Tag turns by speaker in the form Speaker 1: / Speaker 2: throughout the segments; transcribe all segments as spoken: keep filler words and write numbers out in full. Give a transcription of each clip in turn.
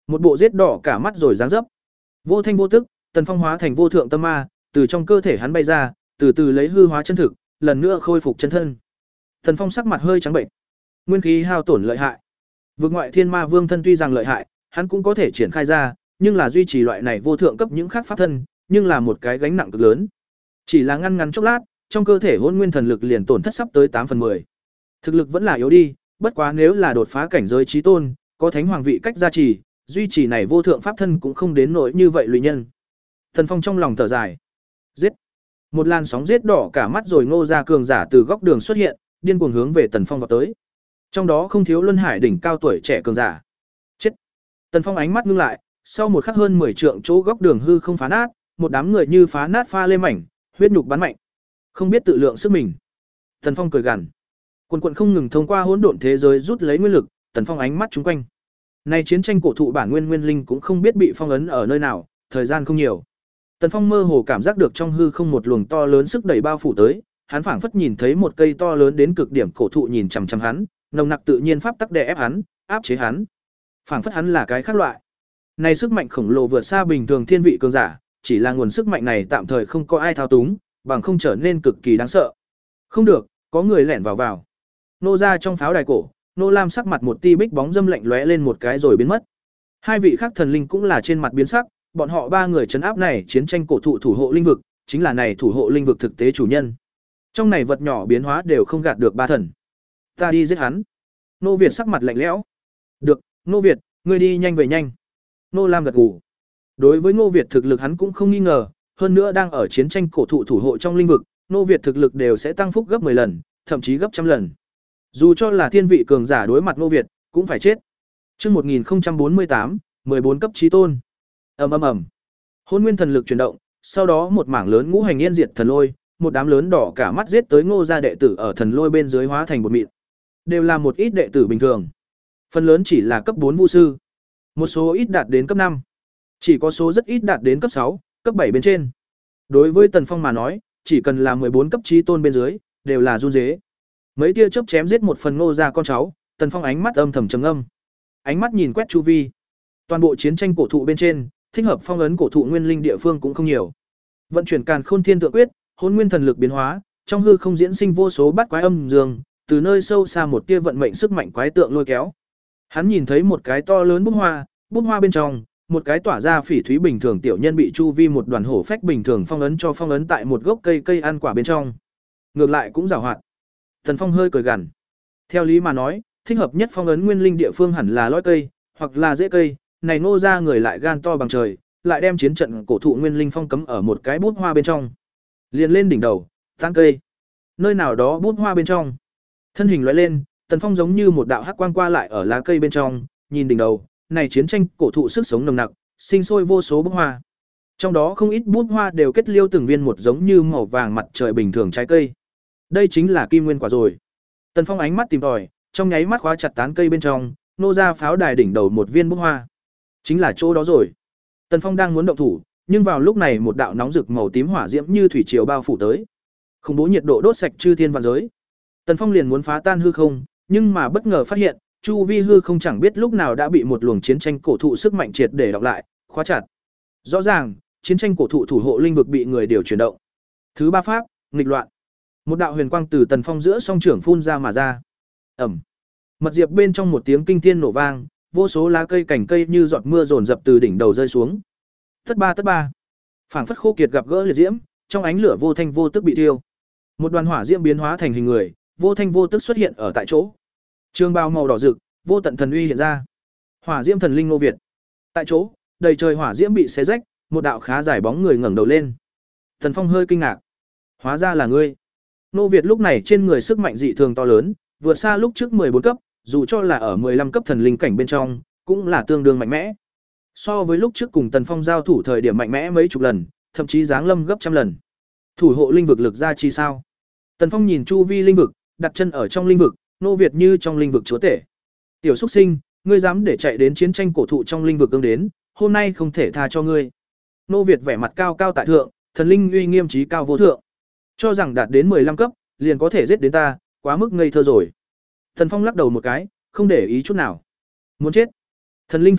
Speaker 1: một bộ giết đỏ cả mắt rồi dáng dấp. Vô thanh vô tức, Tần Phong hóa thành vô thượng tâm ma, từ trong cơ thể hắn bay ra, từ từ lấy hư hóa chân thực, lần nữa khôi phục chân thân. Tần Phong sắc mặt hơi trắng bệnh, nguyên khí hao tổn lợi hại. Vực ngoại thiên ma vương thân tuy rằng lợi hại, hắn cũng có thể triển khai ra, nhưng là duy trì loại này vô thượng cấp những khác pháp thân, nhưng là một cái gánh nặng cực lớn. Chỉ là ngăn ngắn chốc lát, trong cơ thể hỗn nguyên thần lực liền tổn thất sắp tới tám phần mười. Thực lực vẫn là yếu đi, bất quá nếu là đột phá cảnh giới chí tôn, có thánh hoàng vị cách gia trì, duy trì này vô thượng pháp thân cũng không đến nỗi như vậy lụy nhân. Tần Phong trong lòng thở dài. Giết! Một làn sóng giết đỏ cả mắt rồi Ngô gia cường giả từ góc đường xuất hiện, điên cuồng hướng về Tần Phong vào tới. Trong đó không thiếu luân hải đỉnh cao tuổi trẻ cường giả. Chết! Tần Phong ánh mắt ngưng lại, sau một khắc hơn mười trượng chỗ góc đường hư không phá nát, một đám người như phá nát pha lê mảnh, huyết nhục bắn mạnh. Không biết tự lượng sức mình. Tần Phong cười gằn. Quần quần không ngừng thông qua hỗn độn thế giới rút lấy nguyên lực, Tần Phong ánh mắt chúng quanh. Này chiến tranh cổ thụ bản nguyên nguyên linh cũng không biết bị phong ấn ở nơi nào, thời gian không nhiều. Tần Phong mơ hồ cảm giác được trong hư không một luồng to lớn sức đẩy bao phủ tới, hắn phảng phất nhìn thấy một cây to lớn đến cực điểm cổ thụ nhìn chằm chằm hắn, nồng nặc tự nhiên pháp tắc đè ép hắn, áp chế hắn. Phảng phất hắn là cái khác loại. Này sức mạnh khổng lồ vượt xa bình thường thiên vị cường giả, chỉ là nguồn sức mạnh này tạm thời không có ai thao túng, bằng không trở nên cực kỳ đáng sợ. Không được, có người lẻn vào vào. Nô ra trong pháo đài cổ, Nô Lam sắc mặt một ti bích bóng dâm lạnh lóe lên một cái rồi biến mất. Hai vị khác thần linh cũng là trên mặt biến sắc, bọn họ ba người trấn áp này chiến tranh cổ thụ thủ hộ linh vực, chính là này thủ hộ linh vực thực tế chủ nhân. Trong này vật nhỏ biến hóa đều không gạt được ba thần. Ta đi giết hắn. Nô Việt sắc mặt lạnh lẽo. Được, Nô Việt, ngươi đi nhanh về nhanh. Nô Lam gật gù. Đối với Ngô Việt thực lực hắn cũng không nghi ngờ, hơn nữa đang ở chiến tranh cổ thụ thủ hộ trong linh vực, Ngô Việt thực lực đều sẽ tăng phúc gấp mười lần, thậm chí gấp trăm lần. Dù cho là thiên vị cường giả đối mặt Ngô Việt, cũng phải chết. Chương một nghìn không trăm bốn mươi tám, mười bốn cấp chí tôn. Ầm ầm ầm. Hỗn nguyên thần lực chuyển động, sau đó một mảng lớn ngũ hành yên diệt thần lôi, một đám lớn đỏ cả mắt giết tới Ngô gia đệ tử ở thần lôi bên dưới hóa thành bột mịn. Đều là một ít đệ tử bình thường. Phần lớn chỉ là cấp bốn vu sư, một số ít đạt đến cấp năm. Chỉ có số rất ít đạt đến cấp sáu, cấp bảy bên trên. Đối với Tần Phong mà nói, chỉ cần là mười bốn cấp chí tôn bên dưới, đều là run rế. Mấy tia chớp chém giết một phần Ngô gia con cháu, Tần Phong ánh mắt âm thầm trầm ngâm. Ánh mắt nhìn quét chu vi. Toàn bộ chiến tranh cổ thụ bên trên, thích hợp phong ấn cổ thụ nguyên linh địa phương cũng không nhiều. Vận chuyển Càn Khôn Thiên Tượng Quyết, hỗn nguyên thần lực biến hóa, trong hư không diễn sinh vô số bát quái âm dương, từ nơi sâu xa một tia vận mệnh sức mạnh quái tượng lôi kéo. Hắn nhìn thấy một cái to lớn bút hoa, bút hoa bên trong, một cái tỏa ra phỉ thúy bình thường tiểu nhân bị chu vi một đoàn hổ phách bình thường phong ấn cho phong ấn tại một gốc cây cây ăn quả bên trong. Ngược lại cũng giàu hoạt. Tần Phong hơi cười gằn. Theo lý mà nói, thích hợp nhất phong ấn nguyên linh địa phương hẳn là lõi cây, hoặc là rễ cây, này Ngô gia người lại gan to bằng trời, lại đem chiến trận cổ thụ nguyên linh phong cấm ở một cái bút hoa bên trong. Liền lên đỉnh đầu, tán cây. Nơi nào đó bút hoa bên trong. Thân hình lóe lên, Tần Phong giống như một đạo hắc quang qua lại ở lá cây bên trong, nhìn đỉnh đầu, này chiến tranh cổ thụ sức sống nồng nặc, sinh sôi vô số bút hoa. Trong đó không ít bút hoa đều kết liêu từng viên một giống như màu vàng mặt trời bình thường trái cây. Đây chính là kim nguyên quả rồi. Tần Phong ánh mắt tìm tòi, trong nháy mắt khóa chặt tán cây bên trong, nô ra pháo đài đỉnh đầu một viên bút hoa. Chính là chỗ đó rồi. Tần Phong đang muốn động thủ, nhưng vào lúc này một đạo nóng rực màu tím hỏa diễm như thủy triều bao phủ tới. Khủng bố nhiệt độ đốt sạch chư thiên vạn giới. Tần Phong liền muốn phá tan hư không, nhưng mà bất ngờ phát hiện, chu vi hư không chẳng biết lúc nào đã bị một luồng chiến tranh cổ thụ sức mạnh triệt để đọc lại, khóa chặt. Rõ ràng, chiến tranh cổ thụ thủ hộ linh vực bị người điều chuyển động. Thứ ba pháp, nghịch loạn. Một đạo huyền quang từ Tần Phong giữa song trưởng phun ra mà ra. Ầm. Mật diệp bên trong một tiếng kinh thiên nổ vang, vô số lá cây cành cây như giọt mưa dồn dập từ đỉnh đầu rơi xuống. Tất ba tất ba. Phảng phất khô kiệt gặp gỡ liệt diễm, trong ánh lửa vô thanh vô tức bị thiêu. Một đoàn hỏa diễm biến hóa thành hình người, vô thanh vô tức xuất hiện ở tại chỗ. Trường bào màu đỏ rực, vô tận thần uy hiện ra. Hỏa diễm thần linh Ngô Việt. Tại chỗ, đầy trời hỏa diễm bị xé rách, một đạo khá dài bóng người ngẩng đầu lên. Tần Phong hơi kinh ngạc. Hóa ra là ngươi. Ngô Việt lúc này trên người sức mạnh dị thường to lớn, vượt xa lúc trước mười bốn cấp, dù cho là ở mười lăm cấp thần linh cảnh bên trong, cũng là tương đương mạnh mẽ. So với lúc trước cùng Tần Phong giao thủ thời điểm mạnh mẽ mấy chục lần, thậm chí giáng lâm gấp trăm lần. Thủ hộ linh vực lực ra chi sao? Tần Phong nhìn chu vi linh vực, đặt chân ở trong linh vực, Ngô Việt như trong linh vực chúa tể. Tiểu xuất sinh, ngươi dám để chạy đến chiến tranh cổ thụ trong linh vực ương đến, hôm nay không thể tha cho ngươi. Ngô Việt vẻ mặt cao cao tại thượng, thần linh uy nghiêm trí cao vô thượng. Cho rằng đạt đến mười lăm cấp, liền có thể giết đến ta, quá mức ngây thơ rồi. Tần Phong lắc đầu một cái, không để ý chút nào. Muốn chết. Thần linh pháp tắc,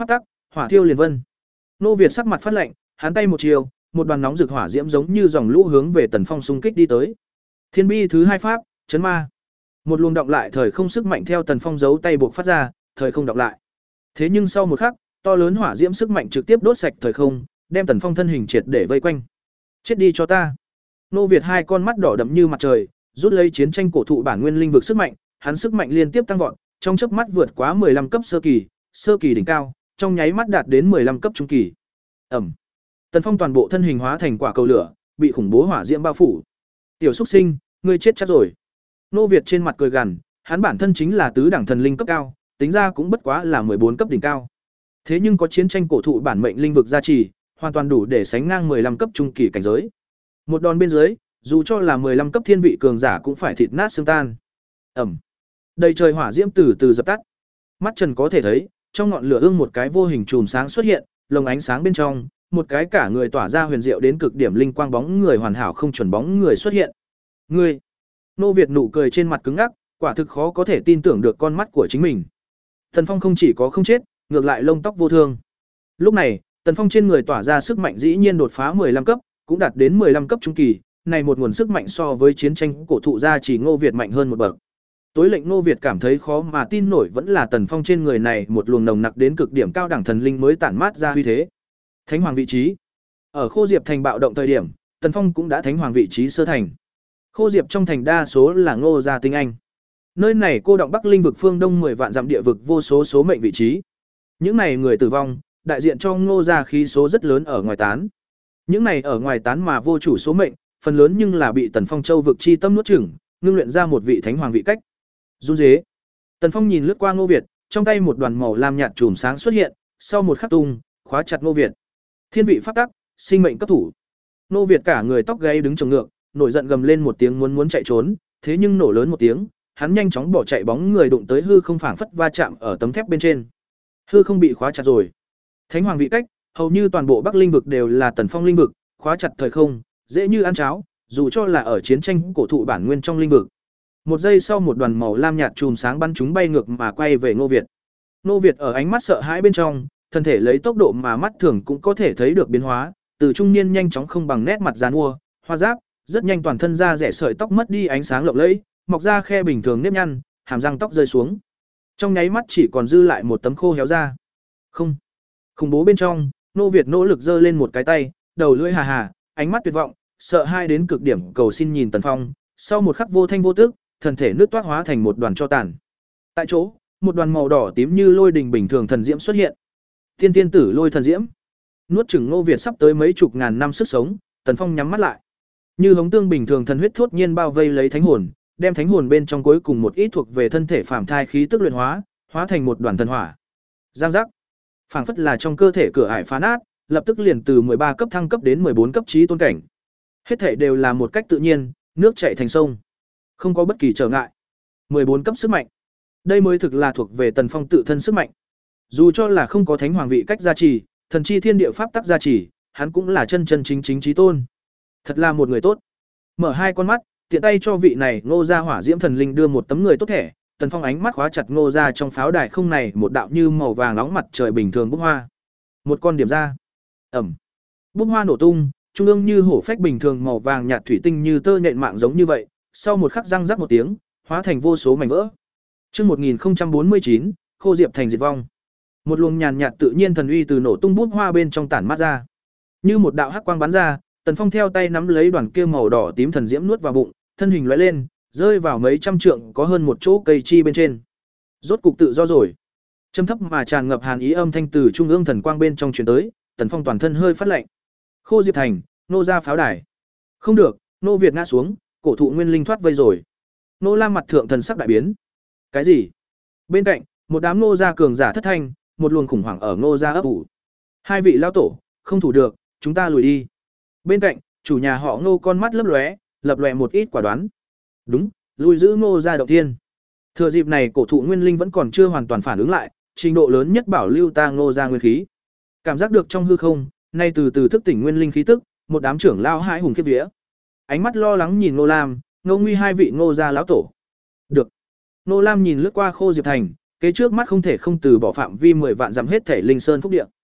Speaker 1: hỏa thiêu liền vân. Nô Việt sắc mặt phát lạnh, hắn tay một chiều, một đoàn nóng rực hỏa diễm giống như dòng lũ hướng về Tần Phong xung kích đi tới. Thiên bi thứ hai pháp, chấn ma. Một luồng động lại thời không sức mạnh theo Tần Phong giấu tay buộc phát ra, thời không động lại. Thế nhưng sau một khắc, to lớn hỏa diễm sức mạnh trực tiếp đốt sạch thời không, đem Tần Phong thân hình triệt để vây quanh. Chết đi cho ta. Nô Việt hai con mắt đỏ đậm như mặt trời, rút lấy chiến tranh cổ thụ bản nguyên linh vực sức mạnh, hắn sức mạnh liên tiếp tăng vọt, trong chớp mắt vượt quá mười lăm cấp sơ kỳ, sơ kỳ đỉnh cao, trong nháy mắt đạt đến mười lăm cấp trung kỳ. Ầm. Tần Phong toàn bộ thân hình hóa thành quả cầu lửa, bị khủng bố hỏa diễm bao phủ. Tiểu Súc Sinh, ngươi chết chắc rồi. Nô Việt trên mặt cười gằn, hắn bản thân chính là tứ đẳng thần linh cấp cao, tính ra cũng bất quá là mười bốn cấp đỉnh cao. Thế nhưng có chiến tranh cổ thụ bản mệnh linh vực gia trì, hoàn toàn đủ để sánh ngang mười lăm cấp trung kỳ cảnh giới. Một đòn bên dưới, dù cho là mười lăm cấp thiên vị cường giả cũng phải thịt nát xương tan. Ầm. Đầy trời hỏa diễm từ từ dập tắt. Mắt Trần có thể thấy, trong ngọn lửa ương một cái vô hình chùm sáng xuất hiện, lồng ánh sáng bên trong, một cái cả người tỏa ra huyền diệu đến cực điểm linh quang bóng người hoàn hảo không chuẩn bóng người xuất hiện. Ngươi. Nô Việt nụ cười trên mặt cứng ngắc, quả thực khó có thể tin tưởng được con mắt của chính mình. Tần Phong không chỉ có không chết, ngược lại lông tóc vô thương. Lúc này, Tần Phong trên người tỏa ra sức mạnh dĩ nhiên đột phá mười lăm cấp, cũng đạt đến mười lăm cấp trung kỳ, này một nguồn sức mạnh so với chiến tranh cổ thụ gia chỉ Ngô Việt mạnh hơn một bậc. Tối lệnh Ngô Việt cảm thấy khó mà tin nổi vẫn là Tần Phong trên người này một luồng nồng nặc đến cực điểm cao đẳng thần linh mới tản mát ra uy thế. Thánh hoàng vị trí. Ở Khô Diệp thành bạo động thời điểm, Tần Phong cũng đã thánh hoàng vị trí sơ thành. Khô Diệp trong thành đa số là Ngô gia tinh anh. Nơi này cô động Bắc Linh vực phương đông mười vạn dặm địa vực vô số số mệnh vị trí. Những này người tử vong, đại diện cho Ngô gia khí số rất lớn ở ngoài tán. Những này ở ngoài tán mà vô chủ số mệnh, phần lớn nhưng là bị Tần Phong châu vực chi tâm nuốt chửng, ngưng luyện ra một vị thánh hoàng vị cách. Run rế. Tần Phong nhìn lướt qua Ngô Việt, trong tay một đoàn màu lam nhạt chùm sáng xuất hiện, sau một khắc tung, khóa chặt Ngô Việt. Thiên vị pháp tắc, sinh mệnh cấp thủ. Ngô Việt cả người tóc gáy đứng trồng ngược, nổi giận gầm lên một tiếng muốn muốn chạy trốn, thế nhưng nổ lớn một tiếng, hắn nhanh chóng bỏ chạy bóng người đụng tới hư không phảng phất va chạm ở tấm thép bên trên. Hư không bị khóa chặt rồi. Thánh hoàng vị cách, hầu như toàn bộ Bắc Linh vực đều là Tần Phong linh vực, khóa chặt thời không, dễ như ăn cháo, dù cho là ở chiến tranh cổ thụ bản nguyên trong linh vực. Một giây sau một đoàn màu lam nhạt chùm sáng bắn chúng bay ngược mà quay về Ngô Việt. Ngô Việt ở ánh mắt sợ hãi bên trong, thân thể lấy tốc độ mà mắt thường cũng có thể thấy được biến hóa, từ trung niên nhanh chóng không bằng nét mặt giàn mua, hoa giáp, rất nhanh toàn thân da rẻ sợi tóc mất đi ánh sáng lộng lẫy, mọc ra khe bình thường nếp nhăn, hàm răng tóc rơi xuống. Trong nháy mắt chỉ còn dư lại một tấm khô héo da. Không. Khủng bố bên trong, Ngô Việt nỗ lực giơ lên một cái tay, đầu lưỡi hà hà, ánh mắt tuyệt vọng, sợ hai đến cực điểm cầu xin nhìn Tần Phong, sau một khắc vô thanh vô tức, thân thể nước toát hóa thành một đoàn tro tàn. Tại chỗ, một đoàn màu đỏ tím như lôi đình bình thường thần diễm xuất hiện. Tiên tiên tử lôi thần diễm. Nuốt chửng Ngô Việt sắp tới mấy chục ngàn năm sức sống, Tần Phong nhắm mắt lại. Như hống tương bình thường thần huyết thốt nhiên bao vây lấy thánh hồn, đem thánh hồn bên trong cuối cùng một ít thuộc về thân thể phàm thai khí tức luyện hóa, hóa thành một đoàn thần hỏa. Giang giác. Phảng phất là trong cơ thể cửa ải phá nát, lập tức liền từ mười ba cấp thăng cấp đến mười bốn cấp chí tôn cảnh. Hết thảy đều là một cách tự nhiên, nước chảy thành sông, không có bất kỳ trở ngại. mười bốn cấp sức mạnh. Đây mới thực là thuộc về Tần Phong tự thân sức mạnh. Dù cho là không có thánh hoàng vị cách gia trì, thần chi thiên địa pháp tắc gia trì, hắn cũng là chân chân chính chính chí tôn. Thật là một người tốt. Mở hai con mắt, tiện tay cho vị này Ngô gia hỏa diễm thần linh đưa một tấm người tốt thẻ, Tần Phong ánh mắt khóa chặt Ngô gia trong pháo đài không này một đạo như màu vàng nóng mặt trời bình thường bốc hoa. Một con điểm ra. Ẩm. Bốc hoa nổ tung, trung ương như hổ phách bình thường màu vàng nhạt thủy tinh như tơ nhện mạng giống như vậy, sau một khắc răng rắc một tiếng, hóa thành vô số mảnh vỡ. Chương một nghìn không trăm bốn mươi chín, Khô Diệp thành diệt vong. Một luồng nhàn nhạt tự nhiên thần uy từ nổ tung bút hoa bên trong tản mát ra. Như một đạo hắc quang bắn ra, Tần Phong theo tay nắm lấy đoàn kia màu đỏ tím thần diễm nuốt vào bụng, thân hình lóe lên, rơi vào mấy trăm trượng có hơn một chỗ cây chi bên trên. Rốt cục tự do rồi. Trầm thấp mà tràn ngập hàn ý âm thanh từ trung ương thần quang bên trong truyền tới, Tần Phong toàn thân hơi phát lạnh. Khô Diệp thành, nô gia pháo đài. Không được, nô Việt ngã xuống, cổ thụ nguyên linh thoát vây rồi. Nô Lam mặt thượng thần sắc đại biến. Cái gì? Bên cạnh, một đám nô gia cường giả thất thanh, một luồng khủng hoảng ở nô gia ấp ủ. Hai vị lão tổ, không thủ được, chúng ta lùi đi. Bên cạnh, chủ nhà họ Ngô con mắt lấp lóe, lập lòe một ít quả đoán. Đúng, lùi giữ Ngô gia động thiên. Thừa dịp này cổ thụ nguyên linh vẫn còn chưa hoàn toàn phản ứng lại, trình độ lớn nhất bảo lưu ta Ngô gia nguyên khí. Cảm giác được trong hư không, nay từ từ thức tỉnh nguyên linh khí tức, một đám trưởng lao hai hùng kiếp vía. Ánh mắt lo lắng nhìn Ngô Lam, Ngô Nguy hai vị Ngô gia lão tổ. Được. Ngô Lam nhìn lướt qua Khô Diệp thành, kế trước mắt không thể không từ bỏ phạm vi mười vạn dặm hết thể linh sơn phúc địa.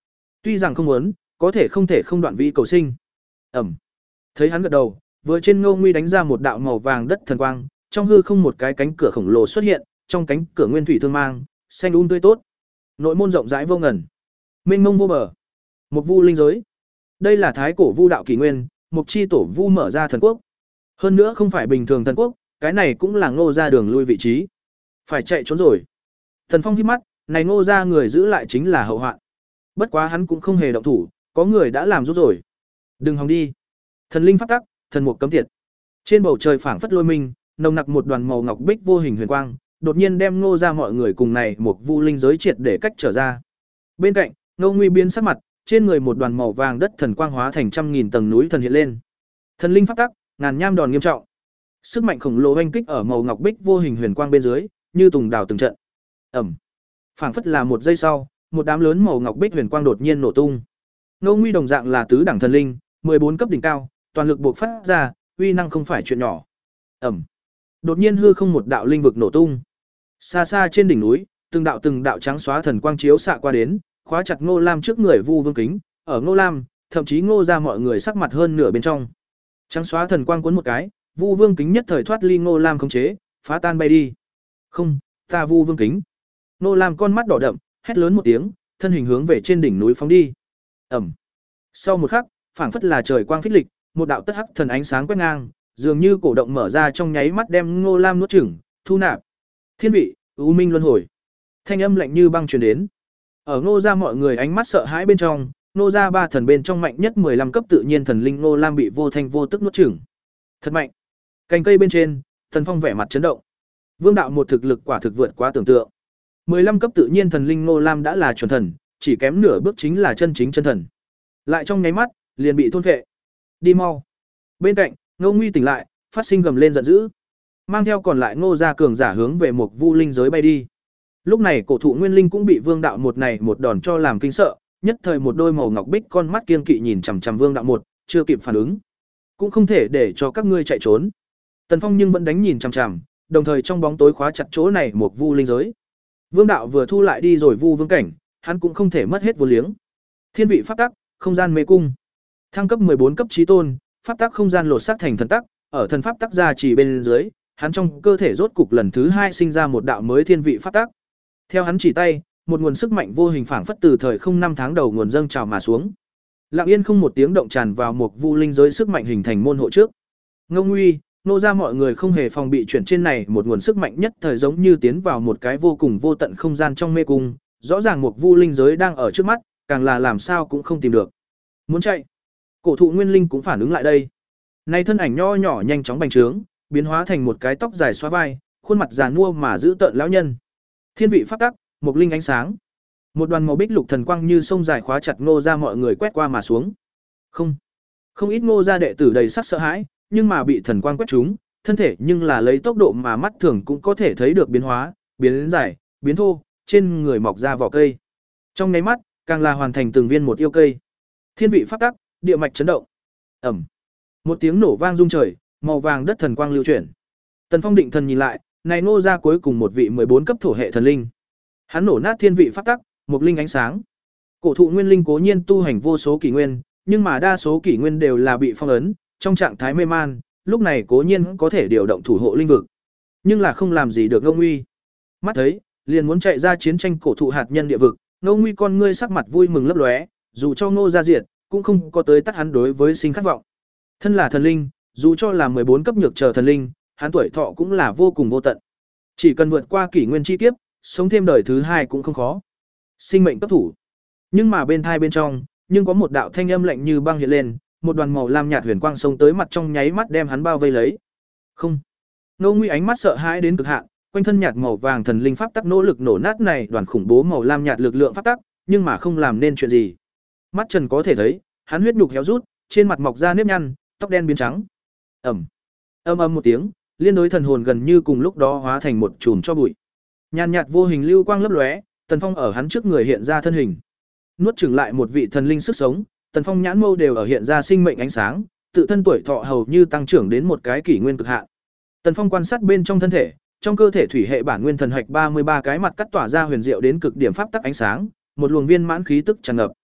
Speaker 1: Tuy rằng không muốn, có thể không thể không đoạn vĩ cầu sinh. Ẩm. Thấy hắn gật đầu, vừa trên Ngô Nguy đánh ra một đạo màu vàng đất thần quang, trong hư không một cái cánh cửa khổng lồ xuất hiện, trong cánh cửa nguyên thủy thương mang, xanh um tươi tốt. Nội môn rộng rãi vô ngần, mênh mông vô bờ. Một vu linh giới. Đây là thái cổ vu đạo kỷ nguyên, mục chi tổ vu mở ra thần quốc. Hơn nữa không phải bình thường thần quốc, cái này cũng là Ngô gia đường lui vị trí. Phải chạy trốn rồi. Thần Phong híp mắt, này Ngô gia người giữ lại chính là hậu hoạn. Bất quá hắn cũng không hề động thủ, có người đã làm giúp rồi. Đừng hòng đi. Thần linh pháp tắc, thần mục cấm tiệt. Trên bầu trời phảng phất lôi minh, nồng nặc một đoàn màu ngọc bích vô hình huyền quang, đột nhiên đem Ngô gia mọi người cùng này một vu linh giới triệt để cách trở ra. Bên cạnh, Ngô Nguy biến sắc mặt, trên người một đoàn màu vàng đất thần quang hóa thành trăm nghìn tầng núi thần hiện lên. Thần linh pháp tắc, ngàn nham đòn nghiêm trọng. Sức mạnh khổng lồ oanh kích ở màu ngọc bích vô hình huyền quang bên dưới, như tùng đào từng trận. Ầm. Phảng phất là một giây sau, một đám lớn màu ngọc bích huyền quang đột nhiên nổ tung. Ngô Nguy đồng dạng là tứ đẳng thần linh, mười bốn cấp đỉnh cao, toàn lực bộc phát ra, uy năng không phải chuyện nhỏ. Ầm. Đột nhiên hư không một đạo linh vực nổ tung. Xa xa trên đỉnh núi, từng đạo từng đạo trắng xóa thần quang chiếu xạ qua đến, khóa chặt Ngô Lam trước người Vu Vương Kính, ở Ngô Lam, thậm chí Ngô gia mọi người sắc mặt hơn nửa bên trong. Trắng xóa thần quang cuốn một cái, Vu Vương Kính nhất thời thoát ly Ngô Lam khống chế, phá tan bay đi. "Không, ta Vu Vương Kính." Ngô Lam con mắt đỏ đậm, hét lớn một tiếng, thân hình hướng về trên đỉnh núi phóng đi. Ầm. Sau một khắc, phảng phất là trời quang phích lịch, một đạo tất hắc thần ánh sáng quét ngang, dường như cổ động mở ra trong nháy mắt đem Ngô Lam nuốt chửng, thu nạp. Thiên vị, U Minh luân hồi. Thanh âm lạnh như băng truyền đến. Ở Ngô gia mọi người ánh mắt sợ hãi bên trong, Ngô gia ba thần bên trong mạnh nhất mười lăm cấp tự nhiên thần linh Ngô Lam bị vô thanh vô tức nuốt chửng. Thật mạnh. Cành cây bên trên, Thần Phong vẻ mặt chấn động. Vương đạo một thực lực quả thực vượt quá tưởng tượng. mười lăm cấp tự nhiên thần linh Ngô Lam đã là chuẩn thần, chỉ kém nửa bước chính là chân chính chân thần. Lại trong nháy mắt, liền bị thôn phệ. Đi mau. Bên cạnh, Ngô Nguy tỉnh lại, phát sinh gầm lên giận dữ. Mang theo còn lại Ngô gia cường giả hướng về một vu linh giới bay đi. Lúc này cổ thụ nguyên linh cũng bị Vương đạo một này một đòn cho làm kinh sợ, nhất thời một đôi màu ngọc bích con mắt kiên kỵ nhìn chằm chằm Vương đạo một, chưa kịp phản ứng. Cũng không thể để cho các ngươi chạy trốn. Tần Phong nhưng vẫn đánh nhìn chằm chằm, đồng thời trong bóng tối khóa chặt chỗ này một vu linh giới. Vương đạo vừa thu lại đi rồi vu vương cảnh, hắn cũng không thể mất hết vô liếng. Thiên vị pháp tắc, không gian mê cung. Thăng cấp mười bốn cấp chí tôn, pháp tắc không gian lột xác thành thần tắc, ở thần pháp tắc gia chỉ bên dưới, hắn trong cơ thể rốt cục lần thứ hai sinh ra một đạo mới thiên vị pháp tắc. Theo hắn chỉ tay, một nguồn sức mạnh vô hình phảng phất từ thời không năm tháng đầu nguồn dâng trào mà xuống. Lặng yên không một tiếng động tràn vào một vu linh giới sức mạnh hình thành môn hộ trước. Ngô Nguy, Nô ra mọi người không hề phòng bị chuyển trên này một nguồn sức mạnh nhất thời giống như tiến vào một cái vô cùng vô tận không gian trong mê cung, rõ ràng một vu linh giới đang ở trước mắt, càng là làm sao cũng không tìm được. Muốn chạy, cổ thụ nguyên linh cũng phản ứng lại đây. Nay thân ảnh nho nhỏ nhanh chóng bành trướng, biến hóa thành một cái tóc dài xóa vai, khuôn mặt già nua mà giữ tợn lão nhân. Thiên vị pháp tắc, một linh ánh sáng. Một đoàn màu bích lục thần quang như sông dài khóa chặt Ngô ra mọi người quét qua mà xuống. Không, không ít Ngô gia đệ tử đầy sắc sợ hãi, nhưng mà bị thần quang quét trúng, thân thể nhưng là lấy tốc độ mà mắt thường cũng có thể thấy được biến hóa, biến dài, biến thô, trên người mọc ra vỏ cây. Trong nháy mắt, càng là hoàn thành từng viên một yêu cây. Thiên vị pháp tắc, địa mạch chấn động. Ầm. Một tiếng nổ vang rung trời, màu vàng đất thần quang lưu chuyển. Tần Phong định thần nhìn lại, này Ngô gia cuối cùng một vị mười bốn cấp thổ hệ thần linh. Hắn nổ nát thiên vị pháp tắc, một linh ánh sáng. Cổ thụ nguyên linh cố nhiên tu hành vô số kỷ nguyên, nhưng mà đa số kỷ nguyên đều là bị phong ấn, trong trạng thái mê man, lúc này cố nhiên có thể điều động thủ hộ linh vực, nhưng là không làm gì được Ngô Nguy. Mắt thấy, liền muốn chạy ra chiến tranh cổ thụ hạt nhân địa vực, Ngô Nguy con ngươi sắc mặt vui mừng lấp lóe, dù cho Ngô gia diệt, cũng không có tới tắt hắn đối với sinh khát vọng. Thân là thần linh, dù cho là mười bốn cấp nhược chờ thần linh, hắn tuổi thọ cũng là vô cùng vô tận. Chỉ cần vượt qua kỷ nguyên chi kiếp, sống thêm đời thứ hai cũng không khó. Sinh mệnh cấp thủ. Nhưng mà bên thai bên trong, nhưng có một đạo thanh âm lạnh như băng hiện lên, một đoàn màu lam nhạt huyền quang xông tới mặt trong nháy mắt đem hắn bao vây lấy. Không. Ngô Nguy ánh mắt sợ hãi đến cực hạn, quanh thân nhạt màu vàng thần linh pháp tắc nỗ lực nổ nát này đoàn khủng bố màu lam nhạt lực lượng pháp tắc, nhưng mà không làm nên chuyện gì. Mắt Trần có thể thấy, hắn huyết nhục héo rút, trên mặt mọc ra nếp nhăn, tóc đen biến trắng. Ầm. Ầm ầm một tiếng, liên đối thần hồn gần như cùng lúc đó hóa thành một chùm cho bụi. Nhàn nhạt vô hình lưu quang lấp lóe, Tần Phong ở hắn trước người hiện ra thân hình. Nuốt chửng lại một vị thần linh sức sống, Tần Phong nhãn mâu đều ở hiện ra sinh mệnh ánh sáng, tự thân tuổi thọ hầu như tăng trưởng đến một cái kỷ nguyên cực hạn. Tần Phong quan sát bên trong thân thể, trong cơ thể thủy hệ bản nguyên thần hạch ba mươi ba cái mặt cắt tỏa ra huyền diệu đến cực điểm pháp tắc ánh sáng, một luồng viên mãn khí tức tràn ngập.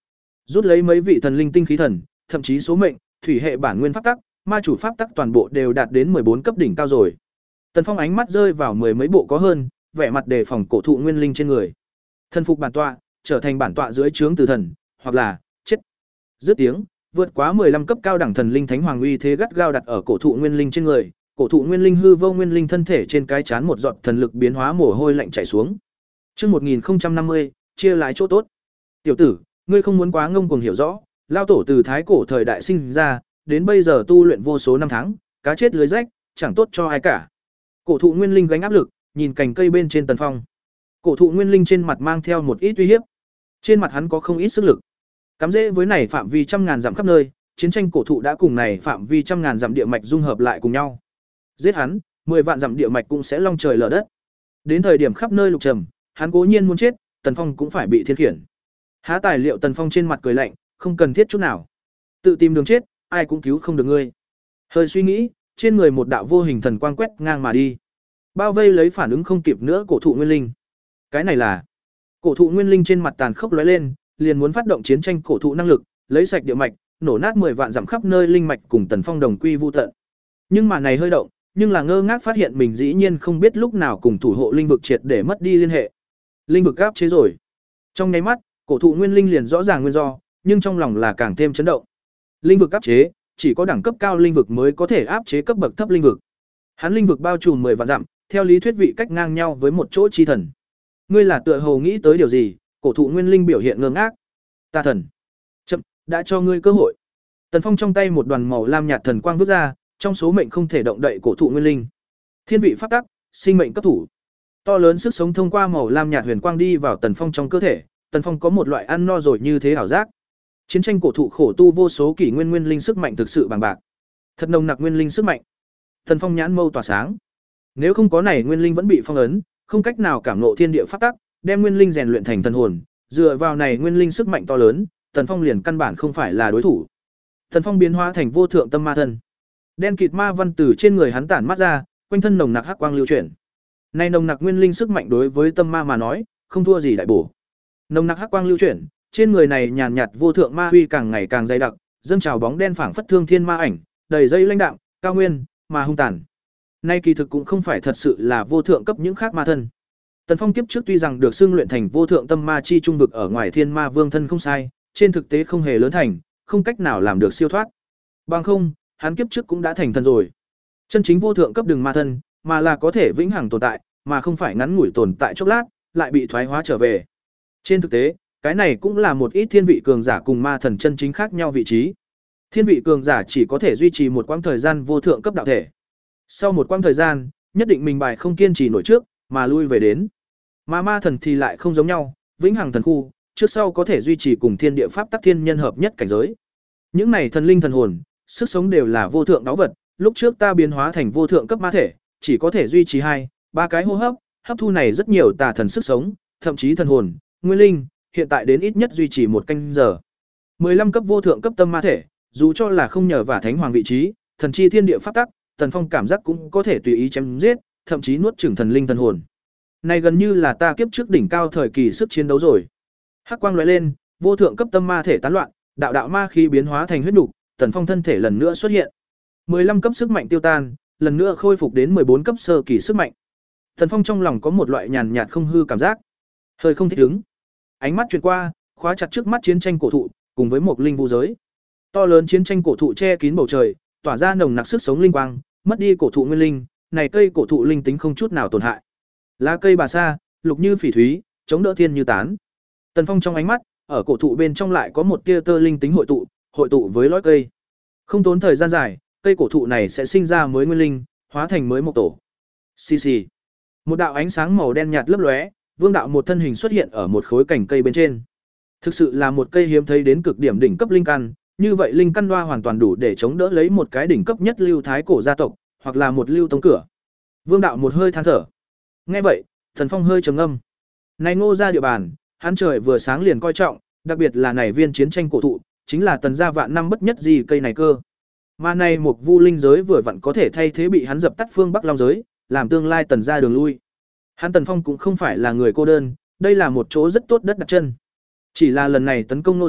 Speaker 1: Rút lấy mấy vị thần linh tinh khí thần, thậm chí số mệnh, thủy hệ bản nguyên pháp tắc, ma chủ pháp tắc toàn bộ đều đạt đến mười bốn cấp đỉnh cao rồi. Tần Phong ánh mắt rơi vào mười mấy bộ có hơn, vẻ mặt đề phòng cổ thụ nguyên linh trên người. Thân phục bản tọa, trở thành bản tọa dưới trướng tử thần, hoặc là chết. Dứt tiếng, vượt quá mười lăm cấp cao đẳng thần linh thánh hoàng uy thế gắt gao đặt ở cổ thụ nguyên linh trên người, cổ thụ nguyên linh hư vô nguyên linh thân thể trên cái chán một giọt thần lực biến hóa mồ hôi lạnh chảy xuống. Chương một nghìn không trăm năm mươi, chia lái chỗ tốt. Tiểu tử, ngươi không muốn quá ngông cuồng hiểu rõ, lao tổ từ thái cổ thời đại sinh ra, đến bây giờ tu luyện vô số năm tháng, cá chết lưới rách, chẳng tốt cho ai cả. Cổ thụ nguyên linh gánh áp lực, nhìn cành cây bên trên Tần Phong. Cổ thụ nguyên linh trên mặt mang theo một ít uy hiếp. Trên mặt hắn có không ít sức lực. Cắm rễ với này phạm vi trăm ngàn dặm khắp nơi, chiến tranh cổ thụ đã cùng này phạm vi trăm ngàn dặm địa mạch dung hợp lại cùng nhau. Giết hắn, mười vạn dặm địa mạch cũng sẽ long trời lở đất. Đến thời điểm khắp nơi lục trầm, hắn cố nhiên muốn chết, Tần Phong cũng phải bị thiên khiển. Há tài liệu Tần Phong trên mặt cười lạnh, không cần thiết chút nào. Tự tìm đường chết, ai cũng cứu không được ngươi. Hơi suy nghĩ, trên người một đạo vô hình thần quang quét ngang mà đi. Bao vây lấy phản ứng không kịp nữa cổ thụ nguyên linh. Cái này là cổ thụ nguyên linh trên mặt tàn khốc lóe lên, liền muốn phát động chiến tranh cổ thụ năng lực, lấy sạch địa mạch, nổ nát mười vạn dặm khắp nơi linh mạch cùng Tần Phong đồng quy vu tận. Nhưng mà này hơi động, nhưng là ngơ ngác phát hiện mình dĩ nhiên không biết lúc nào cùng thủ hộ linh vực triệt để mất đi liên hệ. Linh vực áp chế rồi. Trong nháy mắt, cổ thụ nguyên linh liền rõ ràng nguyên do, nhưng trong lòng là càng thêm chấn động. Linh vực áp chế, chỉ có đẳng cấp cao linh vực mới có thể áp chế cấp bậc thấp linh vực. Hắn linh vực bao trùm mười vạn dặm, theo lý thuyết vị cách ngang nhau với một chỗ chi thần. Ngươi là tựa hồ nghĩ tới điều gì? Cổ thụ nguyên linh biểu hiện ngơ ngác. Ta thần, chậm, đã cho ngươi cơ hội. Tần Phong trong tay một đoàn màu lam nhạt thần quang vút ra, trong số mệnh không thể động đậy cổ thụ nguyên linh. Thiên vị pháp tắc, sinh mệnh cấp thủ. To lớn sức sống thông qua màu lam nhạt huyền quang đi vào Tần Phong trong cơ thể, Tần Phong có một loại ăn no rồi như thế ảo giác. Chiến tranh cổ thụ khổ tu vô số kỷ nguyên nguyên linh sức mạnh thực sự bằng bạc. Thật nồng nặc nguyên linh sức mạnh. Tần Phong nhãn mâu tỏa sáng. Nếu không có này nguyên linh vẫn bị phong ấn, không cách nào cảm ngộ thiên địa pháp tắc, đem nguyên linh rèn luyện thành thần hồn, dựa vào này nguyên linh sức mạnh to lớn, Tần Phong liền căn bản không phải là đối thủ. Tần Phong biến hóa thành vô thượng tâm ma thân. Đen kịt ma văn từ trên người hắn tản mát ra, quanh thân nồng nặc hắc quang lưu chuyển. Này nồng nặc nguyên linh sức mạnh đối với tâm ma mà nói, không thua gì đại bổ. Nồng nặc hắc quang lưu chuyển, trên người này nhàn nhạt vô thượng ma huy càng ngày càng dày đặc, dâng trào bóng đen phảng phất thương thiên ma ảnh, đầy dây lãnh đạm, cao nguyên, mà hung tàn. Nay kỳ thực cũng không phải thật sự là vô thượng cấp những khác ma thân. Tần Phong kiếp trước tuy rằng được xưng luyện thành vô thượng tâm ma chi trung vực ở ngoài thiên ma vương thân không sai, trên thực tế không hề lớn thành, không cách nào làm được siêu thoát. Bằng không, hắn kiếp trước cũng đã thành thần rồi. Chân chính vô thượng cấp đường ma thân, mà là có thể vĩnh hằng tồn tại, mà không phải ngắn ngủi tồn tại chốc lát, lại bị thoái hóa trở về. Trên thực tế, cái này cũng là một ít thiên vị cường giả cùng ma thần chân chính khác nhau vị trí. Thiên vị cường giả chỉ có thể duy trì một quãng thời gian vô thượng cấp đạo thể. Sau một quãng thời gian, nhất định mình bài không kiên trì nổi trước, mà lui về đến. Mà ma thần thì lại không giống nhau, vĩnh hằng thần khu, trước sau có thể duy trì cùng thiên địa pháp tắc thiên nhân hợp nhất cảnh giới. Những này thần linh thần hồn, sức sống đều là vô thượng đáo vật, lúc trước ta biến hóa thành vô thượng cấp ma thể, chỉ có thể duy trì hai, ba cái hô hấp, hấp thu này rất nhiều tà thần sức sống, thậm chí thần hồn, nguyên linh, hiện tại đến ít nhất duy trì một canh giờ. mười lăm cấp vô thượng cấp tâm ma thể, dù cho là không nhờ vả thánh hoàng vị trí, thần chi thiên địa pháp tắc, Tần Phong cảm giác cũng có thể tùy ý chém giết, thậm chí nuốt chửng thần linh thần hồn. Này gần như là ta kiếp trước đỉnh cao thời kỳ sức chiến đấu rồi. Hắc quang lóe lên, vô thượng cấp tâm ma thể tán loạn, đạo đạo ma khí biến hóa thành huyết nục, Tần Phong thân thể lần nữa xuất hiện. mười lăm cấp sức mạnh tiêu tan, lần nữa khôi phục đến mười bốn cấp sơ kỳ sức mạnh. Tần Phong trong lòng có một loại nhàn nhạt không hư cảm giác, hơi không thích ứng. Ánh mắt chuyển qua, khóa chặt trước mắt chiến tranh cổ thụ, cùng với một linh vũ giới. To lớn chiến tranh cổ thụ che kín bầu trời, tỏa ra nồng nặc sức sống linh quang, mất đi cổ thụ nguyên linh, này cây cổ thụ linh tính không chút nào tổn hại. Lá cây bà sa, lục như phỉ thúy, chống đỡ thiên như tán. Tần Phong trong ánh mắt, ở cổ thụ bên trong lại có một tia tơ linh tính hội tụ, hội tụ với lõi cây. Không tốn thời gian dài, cây cổ thụ này sẽ sinh ra mới nguyên linh, hóa thành mới một tổ. Xì xì. Một đạo ánh sáng màu đen nhạt lấp lóe, Vương đạo một thân hình xuất hiện ở một khối cành cây bên trên. Thực sự là một cây hiếm thấy đến cực điểm đỉnh cấp linh căn, như vậy linh căn loa hoàn toàn đủ để chống đỡ lấy một cái đỉnh cấp nhất lưu thái cổ gia tộc, hoặc là một lưu tông cửa. Vương đạo một hơi than thở. Nghe vậy, Thần Phong hơi trầm ngâm. Này Ngô gia địa bàn, hắn trời vừa sáng liền coi trọng, đặc biệt là này viên chiến tranh cổ thụ, chính là tần gia vạn năm bất nhất gì cây này cơ. Mà này một vu linh giới vừa vặn có thể thay thế bị hắn dập tắt phương Bắc Long giới, làm tương lai tần gia đường lui. Hắn Tần Phong cũng không phải là người cô đơn, đây là một chỗ rất tốt đất đặt chân. Chỉ là lần này tấn công Ngô gia,